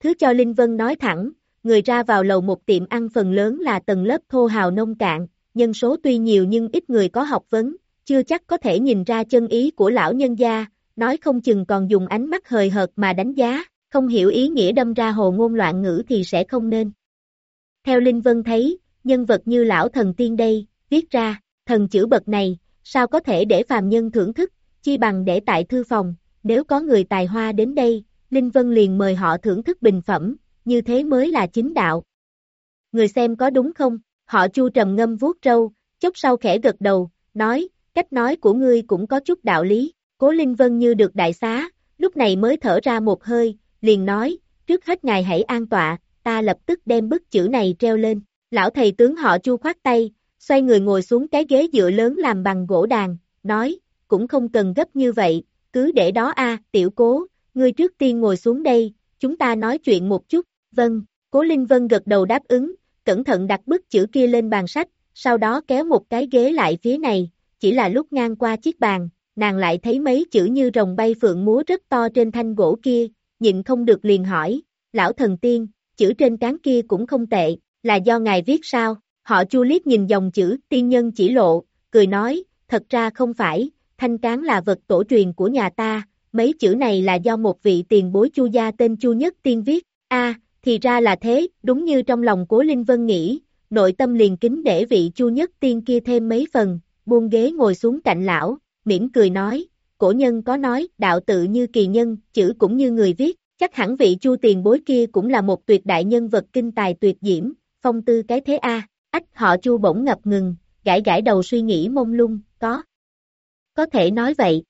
thứ cho Linh Vân nói thẳng, người ra vào lầu một tiệm ăn phần lớn là tầng lớp thô hào nông cạn, nhân số tuy nhiều nhưng ít người có học vấn, chưa chắc có thể nhìn ra chân ý của lão nhân gia, nói không chừng còn dùng ánh mắt hời hợt mà đánh giá, không hiểu ý nghĩa đâm ra hồ ngôn loạn ngữ thì sẽ không nên. Theo Linh Vân thấy, nhân vật như lão thần tiên đây, viết ra, thần chữ bậc này, sao có thể để phàm nhân thưởng thức, chi bằng để tại thư phòng, nếu có người tài hoa đến đây, Linh Vân liền mời họ thưởng thức bình phẩm, như thế mới là chính đạo. Người xem có đúng không? Họ Chu trầm ngâm vuốt râu, chốc sau khẽ gật đầu, nói, cách nói của ngươi cũng có chút đạo lý, Cố Linh Vân như được đại xá, lúc này mới thở ra một hơi, liền nói, trước hết ngài hãy an tọa, ta lập tức đem bức chữ này treo lên. Lão thầy tướng họ Chu khoát tay, xoay người ngồi xuống cái ghế dựa lớn làm bằng gỗ đàn, nói, cũng không cần gấp như vậy, cứ để đó a, Tiểu Cố, ngươi trước tiên ngồi xuống đây, chúng ta nói chuyện một chút, vâng, Cố Linh Vân gật đầu đáp ứng, cẩn thận đặt bức chữ kia lên bàn sách, sau đó kéo một cái ghế lại phía này, chỉ là lúc ngang qua chiếc bàn, nàng lại thấy mấy chữ như rồng bay phượng múa rất to trên thanh gỗ kia, nhịn không được liền hỏi, lão thần tiên, chữ trên trán kia cũng không tệ, là do ngài viết sao? Họ Chu liếc nhìn dòng chữ tiên nhân chỉ lộ, cười nói, thật ra không phải, thanh cán là vật tổ truyền của nhà ta, mấy chữ này là do một vị tiền bối Chu gia tên Chu Nhất Tiên viết, a, à, thì ra là thế, đúng như trong lòng Cố Linh Vân nghĩ, nội tâm liền kính để vị Chu Nhất Tiên kia thêm mấy phần, buông ghế ngồi xuống cạnh lão, mỉm cười nói, cổ nhân có nói, đạo tự như kỳ nhân, chữ cũng như người viết, chắc hẳn vị Chu tiền bối kia cũng là một tuyệt đại nhân vật kinh tài tuyệt diễm, phong tư cái thế a. Ách họ Chu bỗng ngập ngừng, gãi gãi đầu suy nghĩ mông lung, có. Có thể nói vậy.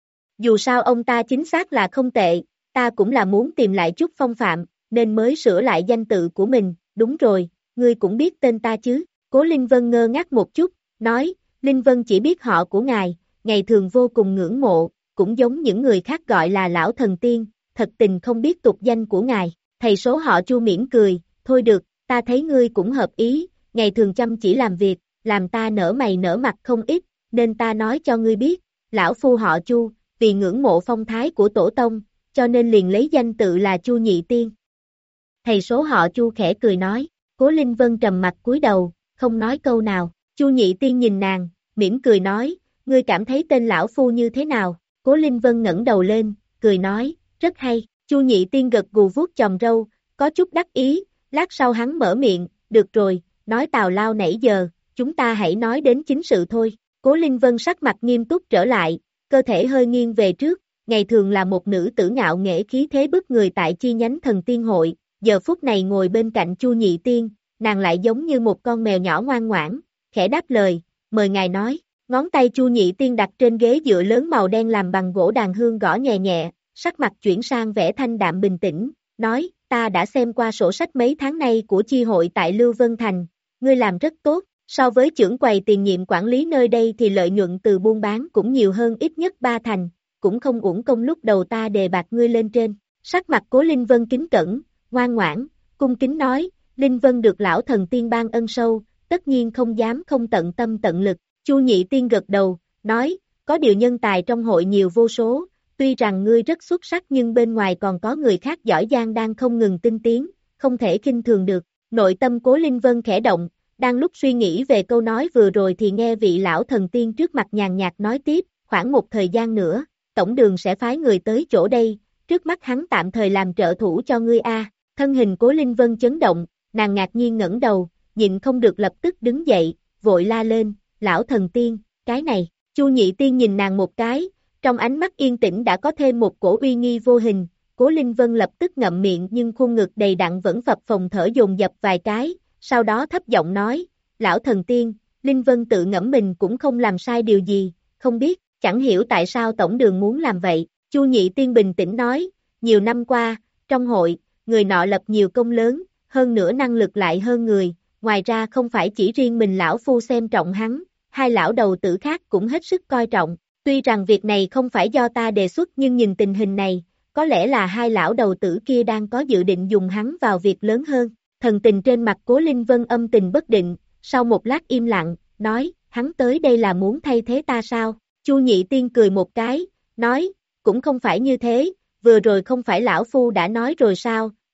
Dù sao ông ta chính xác là không tệ, ta cũng là muốn tìm lại chút phong phạm, nên mới sửa lại danh tự của mình, đúng rồi, ngươi cũng biết tên ta chứ, Cố Linh Vân ngơ ngác một chút, nói, Linh Vân chỉ biết họ của ngài, ngày thường vô cùng ngưỡng mộ, cũng giống những người khác gọi là lão thần tiên, thật tình không biết tục danh của ngài, thầy số họ Chu mỉm cười, thôi được, ta thấy ngươi cũng hợp ý, ngày thường chăm chỉ làm việc, làm ta nở mày nở mặt không ít, nên ta nói cho ngươi biết, lão phu họ Chu, vì ngưỡng mộ phong thái của tổ tông, cho nên liền lấy danh tự là Chu Nhị Tiên. Thầy số họ Chu khẽ cười nói, Cố Linh Vân trầm mặt cúi đầu, không nói câu nào, Chu Nhị Tiên nhìn nàng, mỉm cười nói, ngươi cảm thấy tên lão phu như thế nào, Cố Linh Vân ngẩng đầu lên, cười nói, rất hay, Chu Nhị Tiên gật gù vuốt chòm râu, có chút đắc ý, lát sau hắn mở miệng, được rồi, nói tào lao nãy giờ, chúng ta hãy nói đến chính sự thôi, Cố Linh Vân sắc mặt nghiêm túc trở lại, cơ thể hơi nghiêng về trước, ngày thường là một nữ tử ngạo nghễ khí thế bức người tại chi nhánh thần tiên hội, giờ phút này ngồi bên cạnh Chu Nhị Tiên, nàng lại giống như một con mèo nhỏ ngoan ngoãn, khẽ đáp lời, mời ngài nói, ngón tay Chu Nhị Tiên đặt trên ghế dựa lớn màu đen làm bằng gỗ đàn hương gõ nhẹ nhẹ, sắc mặt chuyển sang vẻ thanh đạm bình tĩnh, nói, ta đã xem qua sổ sách mấy tháng nay của chi hội tại Lưu Vân Thành, ngươi làm rất tốt, so với trưởng quầy tiền nhiệm quản lý nơi đây thì lợi nhuận từ buôn bán cũng nhiều hơn ít nhất ba thành, cũng không uổng công lúc đầu ta đề bạt ngươi lên trên, sắc mặt Cố Linh Vân kính cẩn, ngoan ngoãn, cung kính nói, Linh Vân được lão thần tiên ban ân sâu, tất nhiên không dám không tận tâm tận lực, Chu Nhị Tiên gật đầu, nói, có điều nhân tài trong hội nhiều vô số, tuy rằng ngươi rất xuất sắc nhưng bên ngoài còn có người khác giỏi giang đang không ngừng tinh tiến, không thể khinh thường được, nội tâm Cố Linh Vân khẽ động, đang lúc suy nghĩ về câu nói vừa rồi thì nghe vị lão thần tiên trước mặt nhàn nhạt nói tiếp, khoảng một thời gian nữa, tổng đường sẽ phái người tới chỗ đây, trước mắt hắn tạm thời làm trợ thủ cho ngươi a. Thân hình Cố Linh Vân chấn động, nàng ngạc nhiên ngẩng đầu, nhịn không được lập tức đứng dậy, vội la lên, lão thần tiên, cái này, Chu Nhị Tiên nhìn nàng một cái, trong ánh mắt yên tĩnh đã có thêm một cổ uy nghi vô hình, Cố Linh Vân lập tức ngậm miệng nhưng khuôn ngực đầy đặn vẫn phập phồng thở dồn dập vài cái, sau đó thấp giọng nói, lão thần tiên, Linh Vân tự ngẫm mình cũng không làm sai điều gì, không biết, chẳng hiểu tại sao tổng đường muốn làm vậy, Chu Nhị Tiên bình tĩnh nói, nhiều năm qua, trong hội, người nọ lập nhiều công lớn, hơn nữa năng lực lại hơn người, ngoài ra không phải chỉ riêng mình lão phu xem trọng hắn, hai lão đầu tử khác cũng hết sức coi trọng, tuy rằng việc này không phải do ta đề xuất nhưng nhìn tình hình này, có lẽ là hai lão đầu tử kia đang có dự định dùng hắn vào việc lớn hơn, thần tình trên mặt Cố Linh Vân âm tình bất định, sau một lát im lặng, nói, hắn tới đây là muốn thay thế ta sao, Chu Nhị Tiên cười một cái, nói, cũng không phải như thế, vừa rồi không phải lão phu đã nói rồi sao,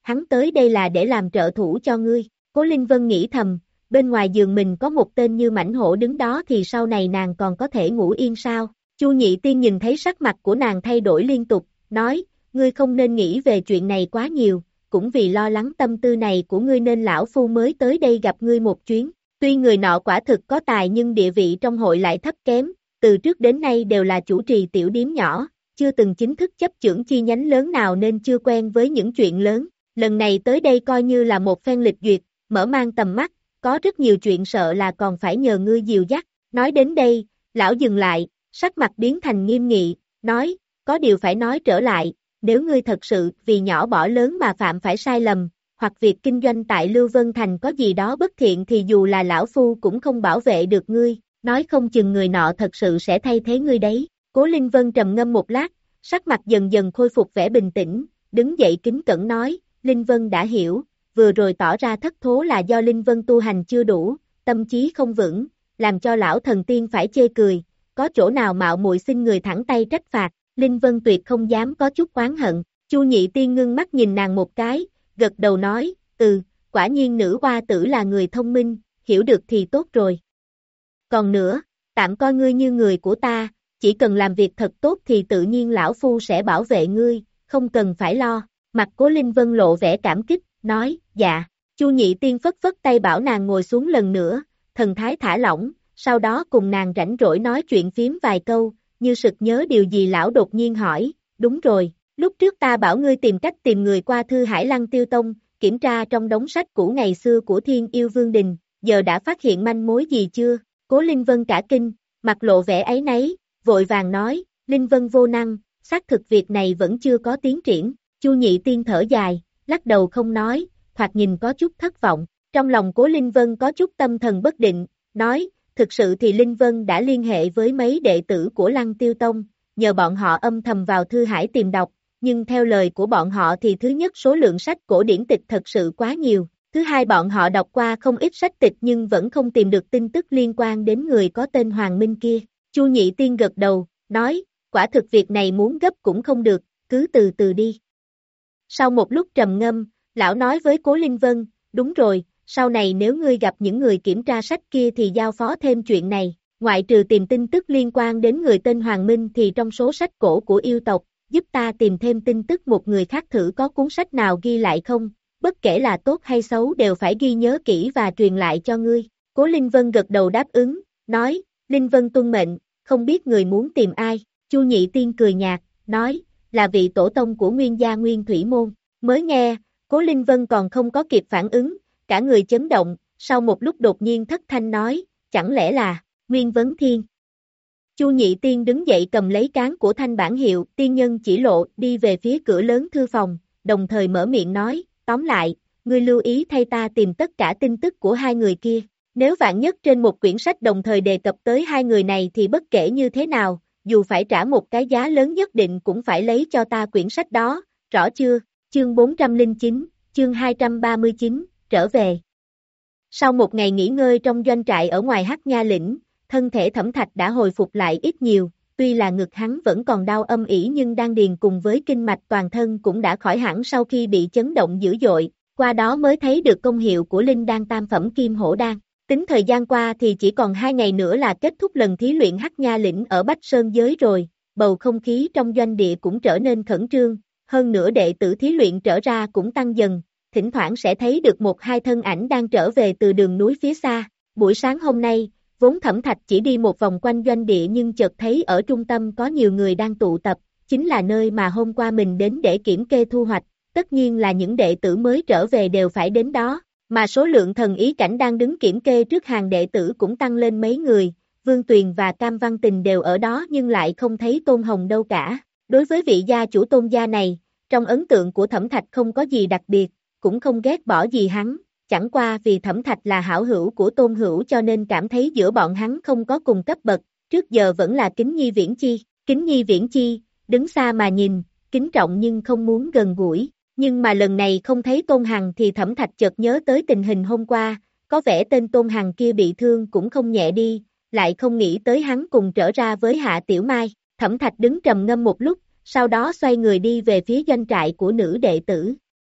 hắn tới đây là để làm trợ thủ cho ngươi. Cố Linh Vân nghĩ thầm, bên ngoài giường mình có một tên như mãnh hổ đứng đó thì sau này nàng còn có thể ngủ yên sao? Chu Nhị Tiên nhìn thấy sắc mặt của nàng thay đổi liên tục, nói, ngươi không nên nghĩ về chuyện này quá nhiều, cũng vì lo lắng tâm tư này của ngươi nên lão phu mới tới đây gặp ngươi một chuyến. Tuy người nọ quả thực có tài nhưng địa vị trong hội lại thấp kém, từ trước đến nay đều là chủ trì tiểu điếm nhỏ, chưa từng chính thức chấp chưởng chi nhánh lớn nào nên chưa quen với những chuyện lớn. Lần này tới đây coi như là một phen lịch duyệt, mở mang tầm mắt, có rất nhiều chuyện sợ là còn phải nhờ ngươi dìu dắt. Nói đến đây, lão dừng lại, sắc mặt biến thành nghiêm nghị, nói, có điều phải nói trở lại, nếu ngươi thật sự vì nhỏ bỏ lớn mà phạm phải sai lầm, hoặc việc kinh doanh tại Lưu Vân Thành có gì đó bất thiện thì dù là lão phu cũng không bảo vệ được ngươi, nói không chừng người nọ thật sự sẽ thay thế ngươi đấy. Cố Linh Vân trầm ngâm một lát, sắc mặt dần dần khôi phục vẻ bình tĩnh, đứng dậy kính cẩn nói, Linh Vân đã hiểu, vừa rồi tỏ ra thất thố là do Linh Vân tu hành chưa đủ, tâm trí không vững, làm cho lão thần tiên phải chê cười, có chỗ nào mạo muội xin người thẳng tay trách phạt, Linh Vân tuyệt không dám có chút oán hận. Chu Nhị Tiên ngưng mắt nhìn nàng một cái, gật đầu nói, ừ, quả nhiên nữ hoa tử là người thông minh, hiểu được thì tốt rồi. Còn nữa, tạm coi ngươi như người của ta, chỉ cần làm việc thật tốt thì tự nhiên lão phu sẽ bảo vệ ngươi, không cần phải lo. Mặt Cố Linh Vân lộ vẻ cảm kích, nói, dạ. Chu Nhị Tiên phất phất tay bảo nàng ngồi xuống lần nữa, thần thái thả lỏng, sau đó cùng nàng rảnh rỗi nói chuyện phiếm vài câu, như sực nhớ điều gì lão đột nhiên hỏi, đúng rồi, lúc trước ta bảo ngươi tìm cách tìm người qua Thư Hải Lăng Tiêu Tông, kiểm tra trong đống sách cũ ngày xưa của Thiên Yêu Vương Đình, giờ đã phát hiện manh mối gì chưa? Cố Linh Vân cả kinh, mặt lộ vẻ áy náy, vội vàng nói, Linh Vân vô năng, xác thực việc này vẫn chưa có tiến triển. Chu Nhị Tiên thở dài, lắc đầu không nói, thoạt nhìn có chút thất vọng. Trong lòng Cố Linh Vân có chút tâm thần bất định, nói, thực sự thì Linh Vân đã liên hệ với mấy đệ tử của Lăng Tiêu Tông, nhờ bọn họ âm thầm vào Thư Hải tìm đọc, nhưng theo lời của bọn họ thì thứ nhất số lượng sách cổ điển tịch thật sự quá nhiều, thứ hai bọn họ đọc qua không ít sách tịch nhưng vẫn không tìm được tin tức liên quan đến người có tên Hoàng Minh kia. Chu Nhị Tiên gật đầu, nói, quả thực việc này muốn gấp cũng không được, cứ từ từ đi. Sau một lúc trầm ngâm, lão nói với Cố Linh Vân, đúng rồi, sau này nếu ngươi gặp những người kiểm tra sách kia thì giao phó thêm chuyện này, ngoại trừ tìm tin tức liên quan đến người tên Hoàng Minh thì trong số sách cổ của yêu tộc, giúp ta tìm thêm tin tức một người khác thử có cuốn sách nào ghi lại không, bất kể là tốt hay xấu đều phải ghi nhớ kỹ và truyền lại cho ngươi. Cố Linh Vân gật đầu đáp ứng, nói, Linh Vân tuân mệnh, không biết người muốn tìm ai. Chu Nhị Tiên cười nhạt, nói, là vị tổ tông của Nguyên gia Nguyên Thủy Môn. Mới nghe, Cố Linh Vân còn không có kịp phản ứng, cả người chấn động, sau một lúc đột nhiên thất thanh nói, chẳng lẽ là Nguyên Vấn Thiên. Chu Nhị Tiên đứng dậy cầm lấy cán của thanh bản hiệu, tiên nhân chỉ lộ, đi về phía cửa lớn thư phòng, đồng thời mở miệng nói, tóm lại, ngươi lưu ý thay ta tìm tất cả tin tức của hai người kia. Nếu vạn nhất trên một quyển sách đồng thời đề cập tới hai người này thì bất kể như thế nào, dù phải trả một cái giá lớn nhất định cũng phải lấy cho ta quyển sách đó, rõ chưa? Chương bốn trăm lẻ chín, chương hai trăm ba mươi chín, trở về. Sau một ngày nghỉ ngơi trong doanh trại ở ngoài Hắc Nha Lĩnh, thân thể Thẩm Thạch đã hồi phục lại ít nhiều, tuy là ngực hắn vẫn còn đau âm ỉ nhưng đan điền cùng với kinh mạch toàn thân cũng đã khỏi hẳn sau khi bị chấn động dữ dội, qua đó mới thấy được công hiệu của linh đan tam phẩm kim hổ đan. Tính thời gian qua thì chỉ còn hai ngày nữa là kết thúc lần thí luyện Hắc Nha Lĩnh ở Bách Sơn Giới rồi, bầu không khí trong doanh địa cũng trở nên khẩn trương, hơn nữa đệ tử thí luyện trở ra cũng tăng dần, thỉnh thoảng sẽ thấy được một hai thân ảnh đang trở về từ đường núi phía xa. Buổi sáng hôm nay, vốn Thẩm Thạch chỉ đi một vòng quanh doanh địa nhưng chợt thấy ở trung tâm có nhiều người đang tụ tập, chính là nơi mà hôm qua mình đến để kiểm kê thu hoạch, tất nhiên là những đệ tử mới trở về đều phải đến đó. Mà số lượng thần ý cảnh đang đứng kiểm kê trước hàng đệ tử cũng tăng lên mấy người, Vương Tuyền và Cam Văn Tình đều ở đó nhưng lại không thấy Tôn Hồng đâu cả. Đối với vị gia chủ Tôn gia này, trong ấn tượng của Thẩm Thạch không có gì đặc biệt, cũng không ghét bỏ gì hắn, chẳng qua vì Thẩm Thạch là hảo hữu của Tôn Hữu cho nên cảm thấy giữa bọn hắn không có cùng cấp bậc, trước giờ vẫn là Kính Nhi Viễn Chi. Kính Nhi Viễn Chi, đứng xa mà nhìn, kính trọng nhưng không muốn gần gũi. Nhưng mà lần này không thấy Tôn Hằng thì Thẩm Thạch chợt nhớ tới tình hình hôm qua, có vẻ tên Tôn Hằng kia bị thương cũng không nhẹ đi, lại không nghĩ tới hắn cùng trở ra với Hạ Tiểu Mai. Thẩm Thạch đứng trầm ngâm một lúc, sau đó xoay người đi về phía doanh trại của nữ đệ tử.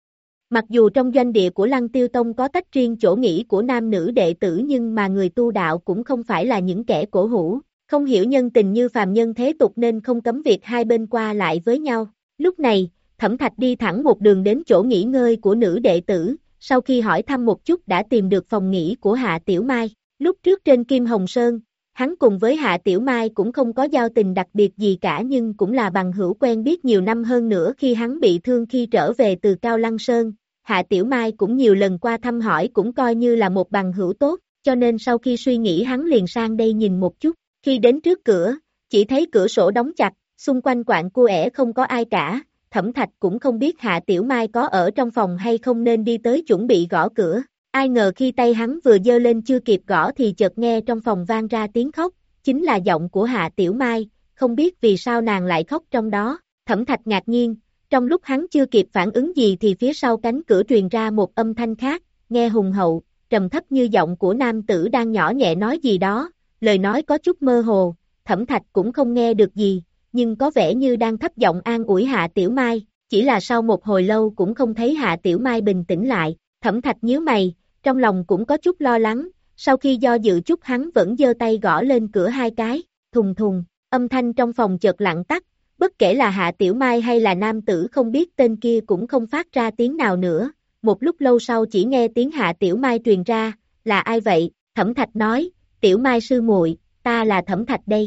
Mặc dù trong doanh địa của Lăng Tiêu Tông có tách riêng chỗ nghỉ của nam nữ đệ tử nhưng mà người tu đạo cũng không phải là những kẻ cổ hủ, không hiểu nhân tình như phàm nhân thế tục nên không cấm việc hai bên qua lại với nhau. Lúc này, Thẩm Thạch đi thẳng một đường đến chỗ nghỉ ngơi của nữ đệ tử, sau khi hỏi thăm một chút đã tìm được phòng nghỉ của Hạ Tiểu Mai. Lúc trước trên Kim Hồng Sơn, hắn cùng với Hạ Tiểu Mai cũng không có giao tình đặc biệt gì cả nhưng cũng là bằng hữu quen biết nhiều năm hơn nữa khi hắn bị thương khi trở về từ Cao Lăng Sơn. Hạ Tiểu Mai cũng nhiều lần qua thăm hỏi cũng coi như là một bằng hữu tốt, cho nên sau khi suy nghĩ hắn liền sang đây nhìn một chút. Khi đến trước cửa, chỉ thấy cửa sổ đóng chặt, xung quanh quạnh cua ẻ không có ai cả. Thẩm Thạch cũng không biết Hạ Tiểu Mai có ở trong phòng hay không nên đi tới chuẩn bị gõ cửa. Ai ngờ khi tay hắn vừa giơ lên chưa kịp gõ thì chợt nghe trong phòng vang ra tiếng khóc, chính là giọng của Hạ Tiểu Mai, không biết vì sao nàng lại khóc trong đó. Thẩm Thạch ngạc nhiên, trong lúc hắn chưa kịp phản ứng gì thì phía sau cánh cửa truyền ra một âm thanh khác, nghe hùng hậu, trầm thấp như giọng của nam tử đang nhỏ nhẹ nói gì đó, lời nói có chút mơ hồ, Thẩm Thạch cũng không nghe được gì, nhưng có vẻ như đang thấp giọng an ủi Hạ Tiểu Mai, chỉ là sau một hồi lâu cũng không thấy Hạ Tiểu Mai bình tĩnh lại. Thẩm Thạch nhíu mày, trong lòng cũng có chút lo lắng, sau khi do dự chút hắn vẫn giơ tay gõ lên cửa hai cái, thùng thùng, âm thanh trong phòng chợt lặng tắt, bất kể là Hạ Tiểu Mai hay là nam tử không biết tên kia cũng không phát ra tiếng nào nữa, một lúc lâu sau chỉ nghe tiếng Hạ Tiểu Mai truyền ra, là ai vậy? Thẩm Thạch nói, Tiểu Mai sư muội, ta là Thẩm Thạch đây.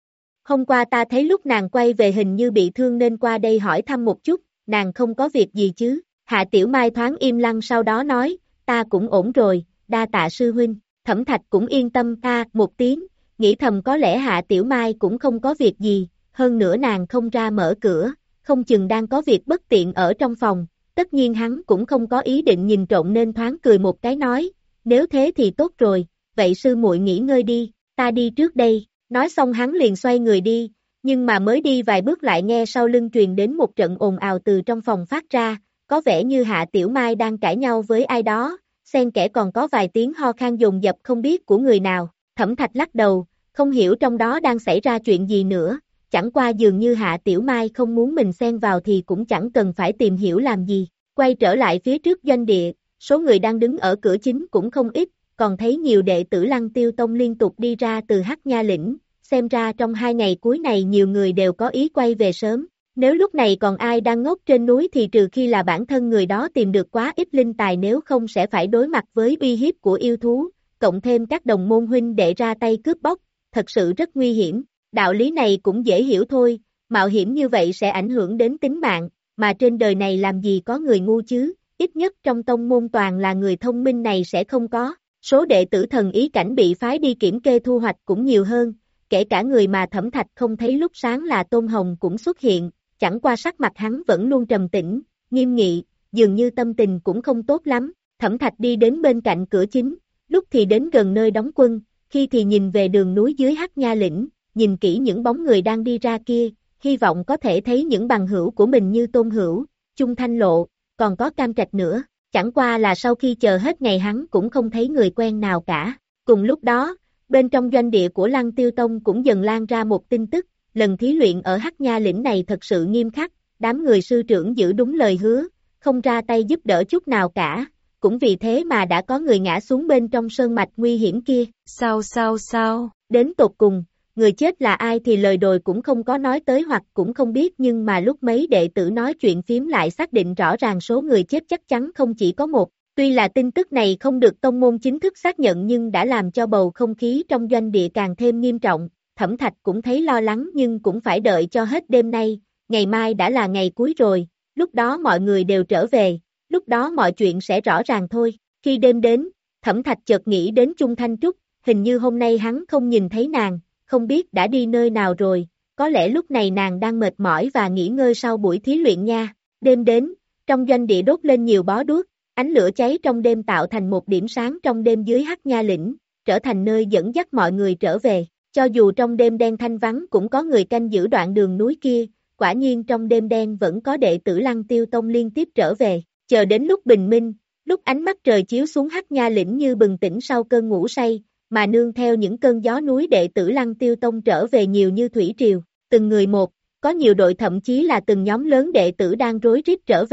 Hôm qua ta thấy lúc nàng quay về hình như bị thương nên qua đây hỏi thăm một chút, nàng không có việc gì chứ? Hạ Tiểu Mai thoáng im lặng sau đó nói, ta cũng ổn rồi, đa tạ sư huynh. Thẩm Thạch cũng yên tâm ta một tiếng, nghĩ thầm có lẽ Hạ Tiểu Mai cũng không có việc gì, hơn nữa nàng không ra mở cửa, không chừng đang có việc bất tiện ở trong phòng, tất nhiên hắn cũng không có ý định nhìn trộm nên thoáng cười một cái nói, nếu thế thì tốt rồi, vậy sư muội nghỉ ngơi đi, ta đi trước đây. Nói xong hắn liền xoay người đi, nhưng mà mới đi vài bước lại nghe sau lưng truyền đến một trận ồn ào từ trong phòng phát ra, có vẻ như Hạ Tiểu Mai đang cãi nhau với ai đó, xen kẽ còn có vài tiếng ho khan dồn dập không biết của người nào. Thẩm Thạch lắc đầu, không hiểu trong đó đang xảy ra chuyện gì nữa, chẳng qua dường như Hạ Tiểu Mai không muốn mình xen vào thì cũng chẳng cần phải tìm hiểu làm gì. Quay trở lại phía trước doanh địa, số người đang đứng ở cửa chính cũng không ít, còn thấy nhiều đệ tử Lăng Tiêu Tông liên tục đi ra từ Hắc Nha Lĩnh, xem ra trong hai ngày cuối này nhiều người đều có ý quay về sớm. Nếu lúc này còn ai đang ngốc trên núi thì trừ khi là bản thân người đó tìm được quá ít linh tài nếu không sẽ phải đối mặt với uy hiếp của yêu thú, cộng thêm các đồng môn huynh đệ ra tay cướp bóc, thật sự rất nguy hiểm. Đạo lý này cũng dễ hiểu thôi, mạo hiểm như vậy sẽ ảnh hưởng đến tính mạng, mà trên đời này làm gì có người ngu chứ, ít nhất trong tông môn toàn là người thông minh này sẽ không có. Số đệ tử thần ý cảnh bị phái đi kiểm kê thu hoạch cũng nhiều hơn, kể cả người mà Thẩm Thạch không thấy lúc sáng là Tôn Hồng cũng xuất hiện, chẳng qua sắc mặt hắn vẫn luôn trầm tĩnh, nghiêm nghị, dường như tâm tình cũng không tốt lắm. Thẩm Thạch đi đến bên cạnh cửa chính, lúc thì đến gần nơi đóng quân, khi thì nhìn về đường núi dưới Hắc Nha Lĩnh, nhìn kỹ những bóng người đang đi ra kia, hy vọng có thể thấy những bằng hữu của mình như Tôn Hữu, Chung Thanh Lộ, còn có Cam Trạch nữa. Chẳng qua là sau khi chờ hết ngày hắn cũng không thấy người quen nào cả. Cùng lúc đó, bên trong doanh địa của Lăng Tiêu Tông cũng dần lan ra một tin tức, lần thí luyện ở Hắc Nha Lĩnh này thật sự nghiêm khắc, đám người sư trưởng giữ đúng lời hứa, không ra tay giúp đỡ chút nào cả, cũng vì thế mà đã có người ngã xuống bên trong sơn mạch nguy hiểm kia. Sao sao sao, đến tột cùng, người chết là ai thì lời đồn cũng không có nói tới hoặc cũng không biết nhưng mà lúc mấy đệ tử nói chuyện phím lại xác định rõ ràng số người chết chắc chắn không chỉ có một. Tuy là tin tức này không được tông môn chính thức xác nhận nhưng đã làm cho bầu không khí trong doanh địa càng thêm nghiêm trọng. Thẩm Thạch cũng thấy lo lắng nhưng cũng phải đợi cho hết đêm nay, ngày mai đã là ngày cuối rồi, lúc đó mọi người đều trở về, lúc đó mọi chuyện sẽ rõ ràng thôi. Khi đêm đến, Thẩm Thạch chợt nghĩ đến Chung Thanh Trúc, hình như hôm nay hắn không nhìn thấy nàng, không biết đã đi nơi nào rồi, có lẽ lúc này nàng đang mệt mỏi và nghỉ ngơi sau buổi thí luyện nha. Đêm đến, trong doanh địa đốt lên nhiều bó đuốc, ánh lửa cháy trong đêm tạo thành một điểm sáng trong đêm dưới Hắc Nha Lĩnh, trở thành nơi dẫn dắt mọi người trở về. Cho dù trong đêm đen thanh vắng cũng có người canh giữ đoạn đường núi kia, quả nhiên trong đêm đen vẫn có đệ tử Lăng Tiêu Tông liên tiếp trở về. Chờ đến lúc bình minh, lúc ánh mắt trời chiếu xuống Hắc Nha Lĩnh như bừng tỉnh sau cơn ngủ say, mà nương theo những cơn gió núi đệ tử Lăng Tiêu Tông trở về nhiều như thủy triều, từng người một, có nhiều đội thậm chí là từng nhóm lớn đệ tử đang rối rít trở về,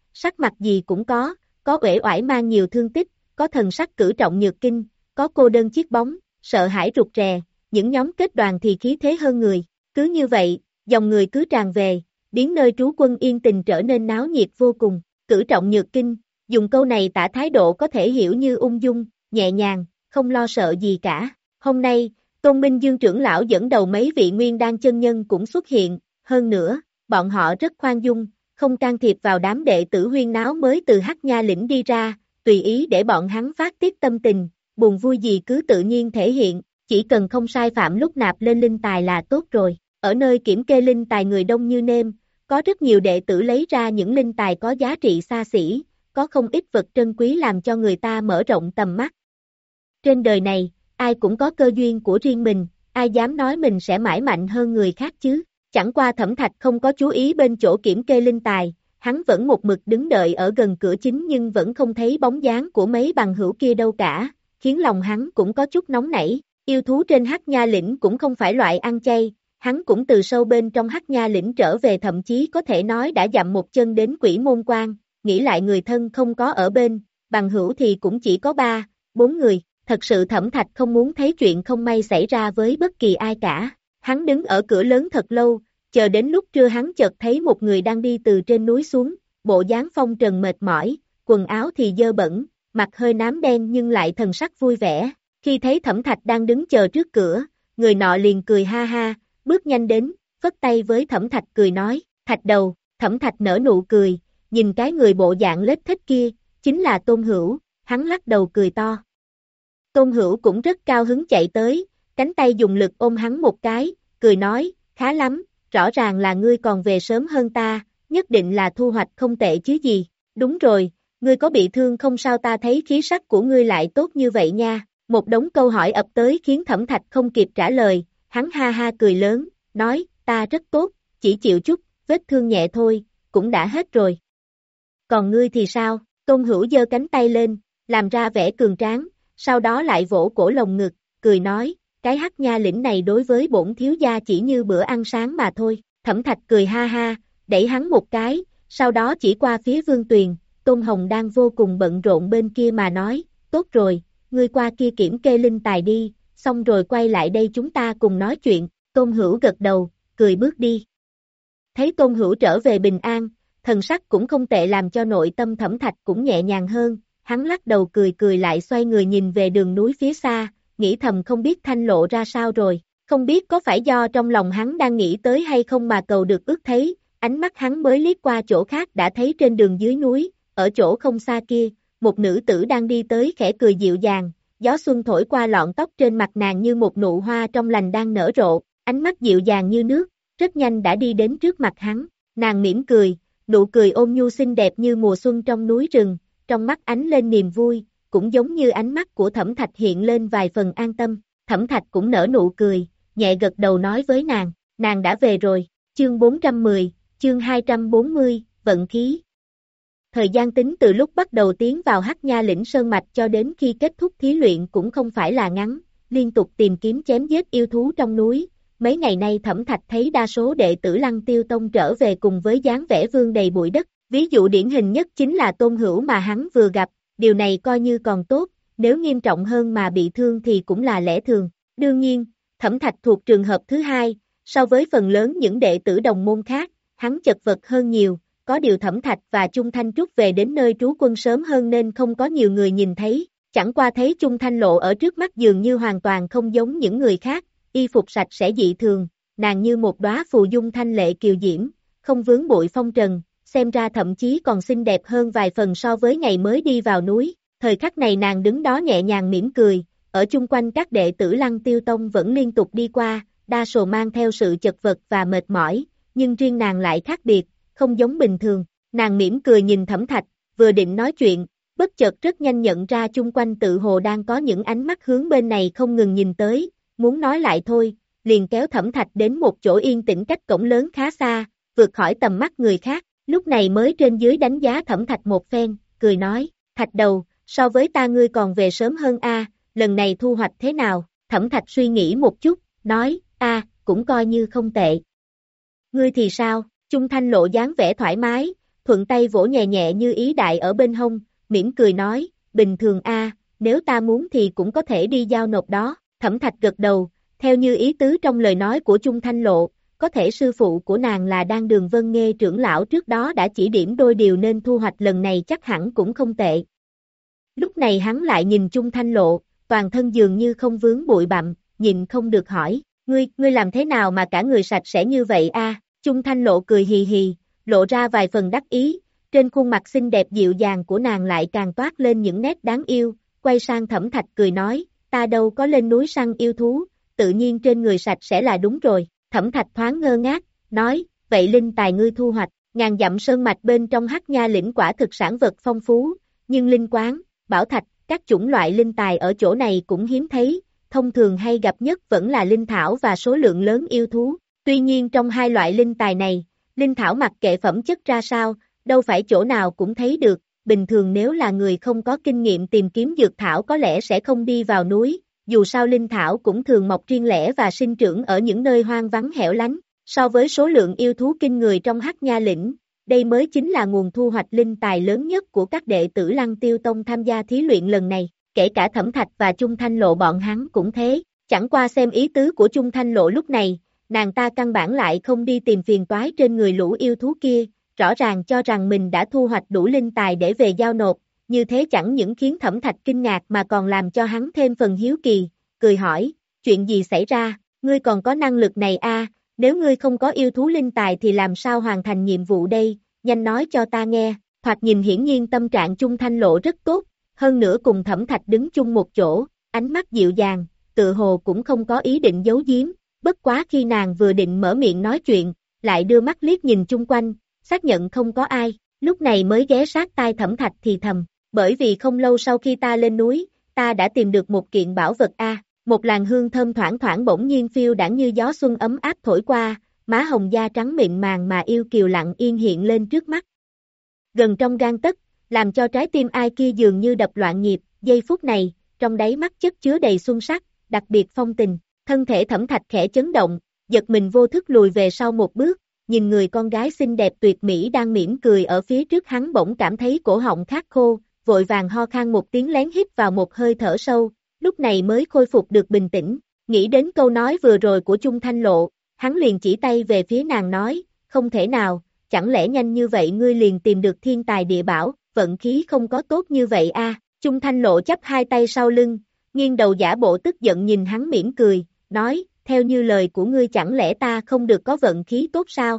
sắc mặt gì cũng có, có uể oải mang nhiều thương tích, có thần sắc cử trọng nhược kinh, có cô đơn chiếc bóng, sợ hãi rụt rè, những nhóm kết đoàn thì khí thế hơn người. Cứ như vậy, dòng người cứ tràn về, biến nơi trú quân yên tình trở nên náo nhiệt vô cùng. Cử trọng nhược kinh, dùng câu này tả thái độ có thể hiểu như ung dung, nhẹ nhàng, không lo sợ gì cả. Hôm nay, Tôn Minh Dương trưởng lão dẫn đầu mấy vị nguyên đan chân nhân cũng xuất hiện, hơn nữa, bọn họ rất khoan dung, không can thiệp vào đám đệ tử huyên náo mới từ Hắc Nha lĩnh đi ra, tùy ý để bọn hắn phát tiết tâm tình, buồn vui gì cứ tự nhiên thể hiện, chỉ cần không sai phạm lúc nạp lên linh tài là tốt rồi. Ở nơi kiểm kê linh tài người đông như nêm, có rất nhiều đệ tử lấy ra những linh tài có giá trị xa xỉ, có không ít vật trân quý làm cho người ta mở rộng tầm mắt. Trên đời này, ai cũng có cơ duyên của riêng mình, ai dám nói mình sẽ mãi mạnh hơn người khác chứ. Chẳng qua Thẩm Thạch không có chú ý bên chỗ kiểm kê linh tài, hắn vẫn một mực đứng đợi ở gần cửa chính nhưng vẫn không thấy bóng dáng của mấy bằng hữu kia đâu cả, khiến lòng hắn cũng có chút nóng nảy. Yêu thú trên Hắc Nha lĩnh cũng không phải loại ăn chay, hắn cũng từ sâu bên trong Hắc Nha lĩnh trở về, thậm chí có thể nói đã dặm một chân đến Quỷ Môn Quan, nghĩ lại người thân không có ở bên, bằng hữu thì cũng chỉ có ba, bốn người, thật sự Thẩm Thạch không muốn thấy chuyện không may xảy ra với bất kỳ ai cả. Hắn đứng ở cửa lớn thật lâu, chờ đến lúc trưa hắn chợt thấy một người đang đi từ trên núi xuống, bộ dáng phong trần mệt mỏi, quần áo thì dơ bẩn, mặt hơi nám đen nhưng lại thần sắc vui vẻ. Khi thấy Thẩm Thạch đang đứng chờ trước cửa, người nọ liền cười ha ha, bước nhanh đến, phất tay với Thẩm Thạch cười nói, Thạch đầu. Thẩm Thạch nở nụ cười, nhìn cái người bộ dạng lết thích kia, chính là Tôn Hữu, hắn lắc đầu cười to. Tôn Hữu cũng rất cao hứng chạy tới, cánh tay dùng lực ôm hắn một cái, cười nói, khá lắm, rõ ràng là ngươi còn về sớm hơn ta, nhất định là thu hoạch không tệ chứ gì. Đúng rồi, ngươi có bị thương không sao, ta thấy khí sắc của ngươi lại tốt như vậy nha. Một đống câu hỏi ập tới khiến Thẩm Thạch không kịp trả lời, hắn ha ha cười lớn, nói, ta rất tốt, chỉ chịu chút, vết thương nhẹ thôi, cũng đã hết rồi. Còn ngươi thì sao? Tôn Hữu giơ cánh tay lên, làm ra vẻ cường tráng, sau đó lại vỗ cổ lồng ngực, cười nói, cái Hắc Nha lĩnh này đối với bổn thiếu gia chỉ như bữa ăn sáng mà thôi. Thẩm Thạch cười ha ha, đẩy hắn một cái, sau đó chỉ qua phía Vương Tuyền, Tôn Hồng đang vô cùng bận rộn bên kia mà nói, tốt rồi, ngươi qua kia kiểm kê linh tài đi, xong rồi quay lại đây chúng ta cùng nói chuyện. Tôn Hữu gật đầu, cười bước đi. Thấy Tôn Hữu trở về bình an, thần sắc cũng không tệ làm cho nội tâm Thẩm Thạch cũng nhẹ nhàng hơn, hắn lắc đầu cười cười lại xoay người nhìn về đường núi phía xa, nghĩ thầm không biết thanh lộ ra sao rồi, không biết có phải do trong lòng hắn đang nghĩ tới hay không mà cầu được ước thấy, ánh mắt hắn mới liếc qua chỗ khác đã thấy trên đường dưới núi, ở chỗ không xa kia, một nữ tử đang đi tới khẽ cười dịu dàng, gió xuân thổi qua lọn tóc trên mặt nàng như một nụ hoa trong lành đang nở rộ, ánh mắt dịu dàng như nước, rất nhanh đã đi đến trước mặt hắn, nàng mỉm cười, nụ cười ôn nhu xinh đẹp như mùa xuân trong núi rừng, trong mắt ánh lên niềm vui, cũng giống như ánh mắt của Thẩm Thạch hiện lên vài phần an tâm. Thẩm Thạch cũng nở nụ cười, nhẹ gật đầu nói với nàng, nàng đã về rồi. Chương bốn trăm mười, chương hai trăm bốn mươi, vận khí. Thời gian tính từ lúc bắt đầu tiến vào Hắc Nha lĩnh Sơn Mạch cho đến khi kết thúc thí luyện cũng không phải là ngắn, liên tục tìm kiếm chém giết yêu thú trong núi. Mấy ngày nay Thẩm Thạch thấy đa số đệ tử Lăng Tiêu Tông trở về cùng với dáng vẻ vương đầy bụi đất, ví dụ điển hình nhất chính là Tôn Hữu mà hắn vừa gặp, điều này coi như còn tốt, nếu nghiêm trọng hơn mà bị thương thì cũng là lẽ thường. Đương nhiên, Thẩm Thạch thuộc trường hợp thứ hai, so với phần lớn những đệ tử đồng môn khác, hắn chật vật hơn nhiều, có điều Thẩm Thạch và Chung Thanh Trúc về đến nơi trú quân sớm hơn nên không có nhiều người nhìn thấy, chẳng qua thấy Chung Thanh Lộ ở trước mắt dường như hoàn toàn không giống những người khác, y phục sạch sẽ dị thường, nàng như một đóa phù dung thanh lệ kiều diễm, không vướng bụi phong trần, xem ra thậm chí còn xinh đẹp hơn vài phần so với ngày mới đi vào núi. Thời khắc này nàng đứng đó nhẹ nhàng mỉm cười, ở chung quanh các đệ tử Lăng Tiêu Tông vẫn liên tục đi qua, đa số mang theo sự chật vật và mệt mỏi, nhưng riêng nàng lại khác biệt, không giống bình thường. Nàng mỉm cười nhìn Thẩm Thạch, vừa định nói chuyện, bất chợt rất nhanh nhận ra chung quanh tự hồ đang có những ánh mắt hướng bên này không ngừng nhìn tới, muốn nói lại thôi, liền kéo Thẩm Thạch đến một chỗ yên tĩnh cách cổng lớn khá xa, vượt khỏi tầm mắt người khác, lúc này mới trên dưới đánh giá Thẩm Thạch một phen, cười nói, Thạch đầu, so với ta ngươi còn về sớm hơn a, lần này thu hoạch thế nào? Thẩm Thạch suy nghĩ một chút, nói, a, cũng coi như không tệ. Ngươi thì sao? Chung Thanh Lộ dáng vẻ thoải mái, thuận tay vỗ nhẹ nhẹ Như Ý đại ở bên hông, mỉm cười nói, bình thường a, nếu ta muốn thì cũng có thể đi giao nộp đó. Thẩm Thạch gật đầu, theo như ý tứ trong lời nói của Chung Thanh Lộ, có thể sư phụ của nàng là Đan Đường Vân Nghê trưởng lão trước đó đã chỉ điểm đôi điều nên thu hoạch lần này chắc hẳn cũng không tệ. Lúc này hắn lại nhìn Chung Thanh Lộ, toàn thân dường như không vướng bụi bặm, nhìn không được hỏi, ngươi, ngươi làm thế nào mà cả người sạch sẽ như vậy a? Chung Thanh Lộ cười hì hì, lộ ra vài phần đắc ý, trên khuôn mặt xinh đẹp dịu dàng của nàng lại càng toát lên những nét đáng yêu, quay sang Thẩm Thạch cười nói, ta đâu có lên núi săn yêu thú, tự nhiên trên người sạch sẽ là đúng rồi. Thẩm Thạch thoáng ngơ ngác, nói, vậy linh tài ngươi thu hoạch, ngàn dặm sơn mạch bên trong Hắc Nha lĩnh quả thực sản vật phong phú, nhưng linh quán, bảo thạch, các chủng loại linh tài ở chỗ này cũng hiếm thấy, thông thường hay gặp nhất vẫn là linh thảo và số lượng lớn yêu thú. Tuy nhiên trong hai loại linh tài này, linh thảo mặc kệ phẩm chất ra sao, đâu phải chỗ nào cũng thấy được, bình thường nếu là người không có kinh nghiệm tìm kiếm dược thảo có lẽ sẽ không đi vào núi, dù sao linh thảo cũng thường mọc riêng lẻ và sinh trưởng ở những nơi hoang vắng hẻo lánh, so với số lượng yêu thú kinh người trong Hắc Nha lĩnh, đây mới chính là nguồn thu hoạch linh tài lớn nhất của các đệ tử Lăng Tiêu Tông tham gia thí luyện lần này, kể cả Thẩm Thạch và Chung Thanh Lộ bọn hắn cũng thế, chẳng qua xem ý tứ của Chung Thanh Lộ lúc này, nàng ta căn bản lại không đi tìm phiền toái trên người lũ yêu thú kia, rõ ràng cho rằng mình đã thu hoạch đủ linh tài để về giao nộp, như thế chẳng những khiến Thẩm Thạch kinh ngạc mà còn làm cho hắn thêm phần hiếu kỳ, cười hỏi, chuyện gì xảy ra, ngươi còn có năng lực này a? Nếu ngươi không có yêu thú linh tài thì làm sao hoàn thành nhiệm vụ đây, nhanh nói cho ta nghe. Thoạt nhìn hiển nhiên tâm trạng Chung Thanh Lộ rất tốt, hơn nữa cùng Thẩm Thạch đứng chung một chỗ, ánh mắt dịu dàng, tự hồ cũng không có ý định giấu giếm, bất quá khi nàng vừa định mở miệng nói chuyện, lại đưa mắt liếc nhìn chung quanh, xác nhận không có ai, lúc này mới ghé sát tai Thẩm Thạch thì thầm, bởi vì không lâu sau khi ta lên núi, ta đã tìm được một kiện bảo vật a. Một làn hương thơm thoảng thoảng bỗng nhiên phiêu đãng như gió xuân ấm áp thổi qua, má hồng da trắng mịn màng mà yêu kiều lặng yên hiện lên trước mắt. Gần trong gang tấc, làm cho trái tim ai kia dường như đập loạn nhịp, giây phút này, trong đáy mắt chất chứa đầy xuân sắc, đặc biệt phong tình, thân thể Thẩm Thạch khẽ chấn động, giật mình vô thức lùi về sau một bước, nhìn người con gái xinh đẹp tuyệt mỹ đang mỉm cười ở phía trước hắn bỗng cảm thấy cổ họng khát khô, vội vàng ho khan một tiếng lén hít vào một hơi thở sâu. Lúc này mới khôi phục được bình tĩnh, nghĩ đến câu nói vừa rồi của Chung Thanh Lộ, hắn liền chỉ tay về phía nàng nói, không thể nào, chẳng lẽ nhanh như vậy ngươi liền tìm được thiên tài địa bảo, vận khí không có tốt như vậy a? Chung Thanh Lộ chắp hai tay sau lưng, nghiêng đầu giả bộ tức giận nhìn hắn mỉm cười, nói, theo như lời của ngươi chẳng lẽ ta không được có vận khí tốt sao?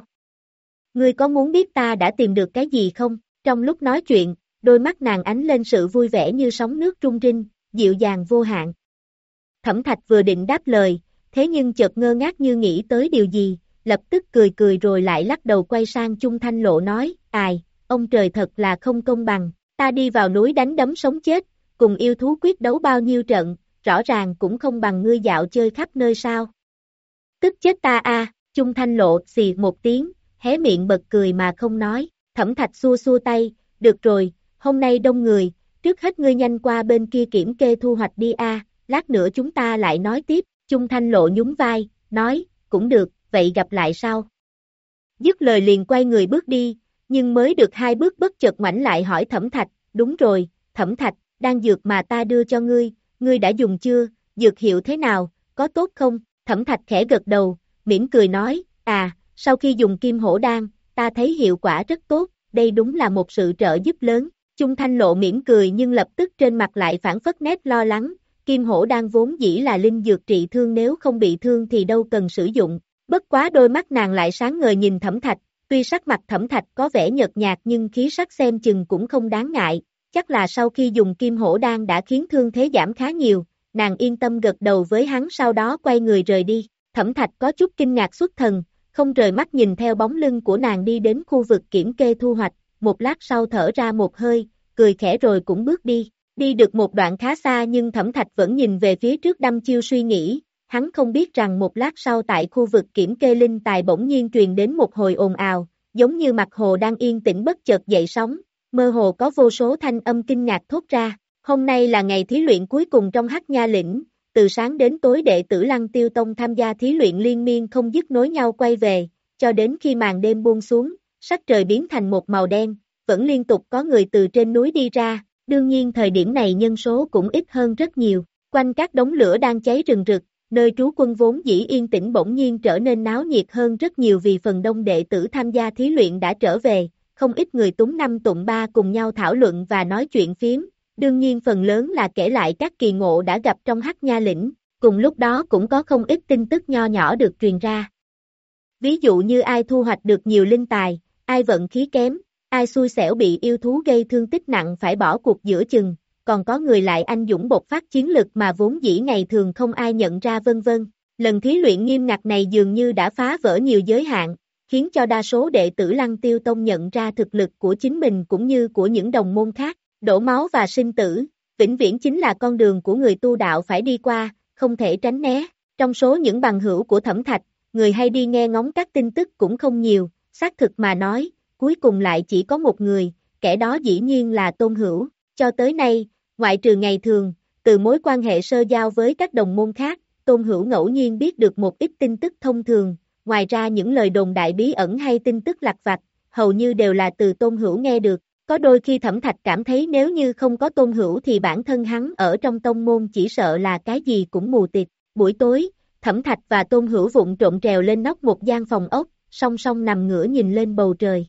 Ngươi có muốn biết ta đã tìm được cái gì không? Trong lúc nói chuyện, đôi mắt nàng ánh lên sự vui vẻ như sóng nước rung rinh, dịu dàng vô hạn. Thẩm Thạch vừa định đáp lời, thế nhưng chợt ngơ ngác như nghĩ tới điều gì, lập tức cười cười rồi lại lắc đầu quay sang Chung Thanh Lộ nói, ai, ông trời thật là không công bằng, ta đi vào núi đánh đấm sống chết, cùng yêu thú quyết đấu bao nhiêu trận, rõ ràng cũng không bằng ngươi dạo chơi khắp nơi sao. Tức chết ta a, Chung Thanh Lộ xì một tiếng, hé miệng bật cười mà không nói, Thẩm Thạch xua xua tay, được rồi, hôm nay đông người, trước hết ngươi nhanh qua bên kia kiểm kê thu hoạch đi a, lát nữa chúng ta lại nói tiếp, Chung Thanh Lộ nhún vai, nói, cũng được, vậy gặp lại sau. Dứt lời liền quay người bước đi, nhưng mới được hai bước bất chợt ngoảnh lại hỏi Thẩm Thạch, đúng rồi, Thẩm Thạch, đang dược mà ta đưa cho ngươi, ngươi đã dùng chưa, dược hiệu thế nào, có tốt không? Thẩm Thạch khẽ gật đầu, mỉm cười nói, à, sau khi dùng kim hổ đan, ta thấy hiệu quả rất tốt, đây đúng là một sự trợ giúp lớn. Chung Thanh Lộ mỉm cười nhưng lập tức trên mặt lại phản phất nét lo lắng, kim hổ đan vốn dĩ là linh dược trị thương nếu không bị thương thì đâu cần sử dụng, bất quá đôi mắt nàng lại sáng ngời nhìn Thẩm Thạch, tuy sắc mặt Thẩm Thạch có vẻ nhợt nhạt nhưng khí sắc xem chừng cũng không đáng ngại, chắc là sau khi dùng kim hổ đan đã khiến thương thế giảm khá nhiều, nàng yên tâm gật đầu với hắn sau đó quay người rời đi, Thẩm Thạch có chút kinh ngạc xuất thần, không rời mắt nhìn theo bóng lưng của nàng đi đến khu vực kiểm kê thu hoạch, một lát sau thở ra một hơi, cười khẽ rồi cũng bước đi, đi được một đoạn khá xa nhưng Thẩm Thạch vẫn nhìn về phía trước đăm chiêu suy nghĩ, hắn không biết rằng một lát sau tại khu vực kiểm kê linh tài bỗng nhiên truyền đến một hồi ồn ào, giống như mặt hồ đang yên tĩnh bất chợt dậy sóng, mơ hồ có vô số thanh âm kinh ngạc thốt ra, hôm nay là ngày thí luyện cuối cùng trong Hắc Nha lĩnh, từ sáng đến tối đệ tử Lăng Tiêu Tông tham gia thí luyện liên miên không dứt nối nhau quay về, cho đến khi màn đêm buông xuống, sắc trời biến thành một màu đen, vẫn liên tục có người từ trên núi đi ra, đương nhiên thời điểm này nhân số cũng ít hơn rất nhiều, quanh các đống lửa đang cháy rừng rực, nơi trú quân vốn dĩ yên tĩnh bỗng nhiên trở nên náo nhiệt hơn rất nhiều vì phần đông đệ tử tham gia thí luyện đã trở về, không ít người túng năm tụng ba cùng nhau thảo luận và nói chuyện phiếm, đương nhiên phần lớn là kể lại các kỳ ngộ đã gặp trong Hắc Nha Lĩnh, cùng lúc đó cũng có không ít tin tức nho nhỏ được truyền ra. Ví dụ như ai thu hoạch được nhiều linh tài, ai vận khí kém, ai xui xẻo bị yêu thú gây thương tích nặng phải bỏ cuộc giữa chừng, còn có người lại anh dũng bộc phát chiến lực mà vốn dĩ ngày thường không ai nhận ra vân vân. Lần thí luyện nghiêm ngặt này dường như đã phá vỡ nhiều giới hạn, khiến cho đa số đệ tử Lăng Tiêu Tông nhận ra thực lực của chính mình cũng như của những đồng môn khác, đổ máu và sinh tử, vĩnh viễn chính là con đường của người tu đạo phải đi qua, không thể tránh né. Trong số những bằng hữu của Thẩm Thạch, người hay đi nghe ngóng các tin tức cũng không nhiều, xác thực mà nói, cuối cùng lại chỉ có một người, kẻ đó dĩ nhiên là Tôn Hữu. Cho tới nay, ngoại trừ ngày thường, từ mối quan hệ sơ giao với các đồng môn khác, Tôn Hữu ngẫu nhiên biết được một ít tin tức thông thường, ngoài ra những lời đồn đại bí ẩn hay tin tức lặt vặt, hầu như đều là từ Tôn Hữu nghe được. Có đôi khi Thẩm Thạch cảm thấy nếu như không có Tôn Hữu thì bản thân hắn ở trong tông môn chỉ sợ là cái gì cũng mù tịt. Buổi tối, Thẩm Thạch và Tôn Hữu vụng trộm trèo lên nóc một gian phòng ốc, song song nằm ngửa nhìn lên bầu trời.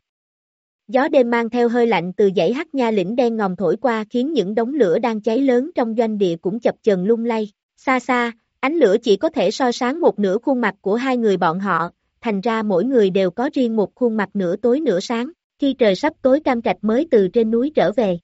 Gió đêm mang theo hơi lạnh từ dãy Hắc Nha Lĩnh đen ngòm thổi qua khiến những đống lửa đang cháy lớn trong doanh địa cũng chập chờn lung lay. Xa xa, ánh lửa chỉ có thể soi sáng một nửa khuôn mặt của hai người bọn họ, thành ra mỗi người đều có riêng một khuôn mặt nửa tối nửa sáng. Khi trời sắp tối Cam Trạch mới từ trên núi trở về.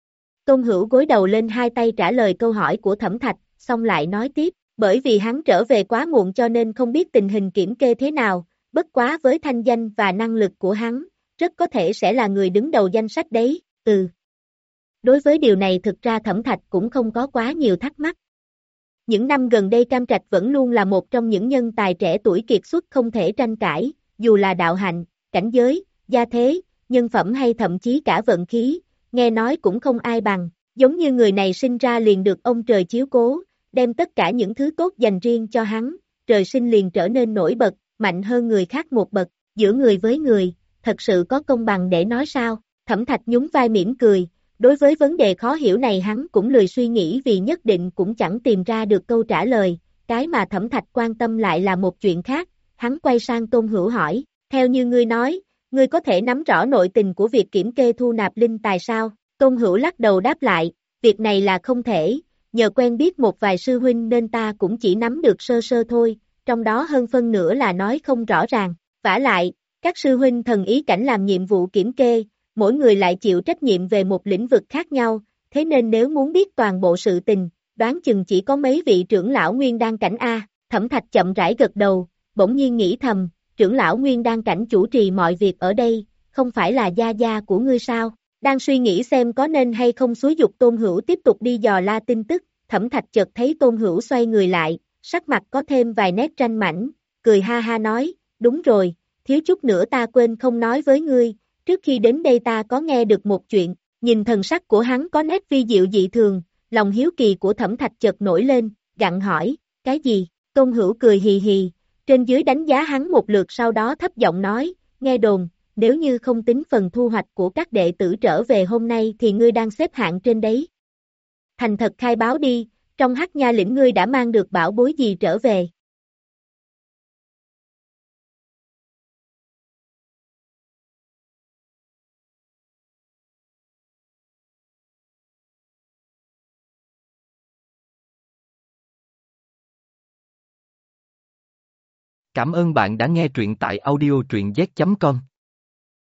Tôn Hữu gối đầu lên hai tay trả lời câu hỏi của Thẩm Thạch, xong lại nói tiếp, bởi vì hắn trở về quá muộn cho nên không biết tình hình kiểm kê thế nào, bất quá với thanh danh và năng lực của hắn, rất có thể sẽ là người đứng đầu danh sách đấy, ừ. Đối với điều này thực ra Thẩm Thạch cũng không có quá nhiều thắc mắc. Những năm gần đây Cam Trạch vẫn luôn là một trong những nhân tài trẻ tuổi kiệt xuất không thể tranh cãi, dù là đạo hạnh, cảnh giới, gia thế, nhân phẩm hay thậm chí cả vận khí, nghe nói cũng không ai bằng, giống như người này sinh ra liền được ông trời chiếu cố, đem tất cả những thứ tốt dành riêng cho hắn, trời sinh liền trở nên nổi bật, mạnh hơn người khác một bậc, giữa người với người, thật sự có công bằng để nói sao, Thẩm Thạch nhún vai mỉm cười, đối với vấn đề khó hiểu này hắn cũng lười suy nghĩ vì nhất định cũng chẳng tìm ra được câu trả lời, cái mà Thẩm Thạch quan tâm lại là một chuyện khác, hắn quay sang Tôn Hữu hỏi, theo như ngươi nói, ngươi có thể nắm rõ nội tình của việc kiểm kê thu nạp linh tài sao? Tôn Hữu lắc đầu đáp lại, việc này là không thể, nhờ quen biết một vài sư huynh nên ta cũng chỉ nắm được sơ sơ thôi, trong đó hơn phân nửa là nói không rõ ràng. Vả lại, các sư huynh thần ý cảnh làm nhiệm vụ kiểm kê, mỗi người lại chịu trách nhiệm về một lĩnh vực khác nhau, thế nên nếu muốn biết toàn bộ sự tình, đoán chừng chỉ có mấy vị trưởng lão nguyên đan cảnh A. Thẩm Thạch chậm rãi gật đầu, bỗng nhiên nghĩ thầm, trưởng lão nguyên đan cảnh chủ trì mọi việc ở đây, không phải là gia gia của ngươi sao? Đang suy nghĩ xem có nên hay không xúi giục Tôn Hữu tiếp tục đi dò la tin tức, Thẩm Thạch chợt thấy Tôn Hữu xoay người lại, sắc mặt có thêm vài nét tranh mảnh, cười ha ha nói, đúng rồi, thiếu chút nữa ta quên không nói với ngươi, trước khi đến đây ta có nghe được một chuyện, nhìn thần sắc của hắn có nét vi diệu dị thường, lòng hiếu kỳ của Thẩm Thạch chợt nổi lên, gặng hỏi, cái gì? Tôn Hữu cười hì hì, trên dưới đánh giá hắn một lượt sau đó thấp giọng nói, nghe đồn, nếu như không tính phần thu hoạch của các đệ tử trở về hôm nay thì ngươi đang xếp hạng trên đấy. Thành thật khai báo đi, trong Hắc Nha Lĩnh ngươi đã mang được bảo bối gì trở về? Cảm ơn bạn đã nghe truyện tại audio truyện z chấm com.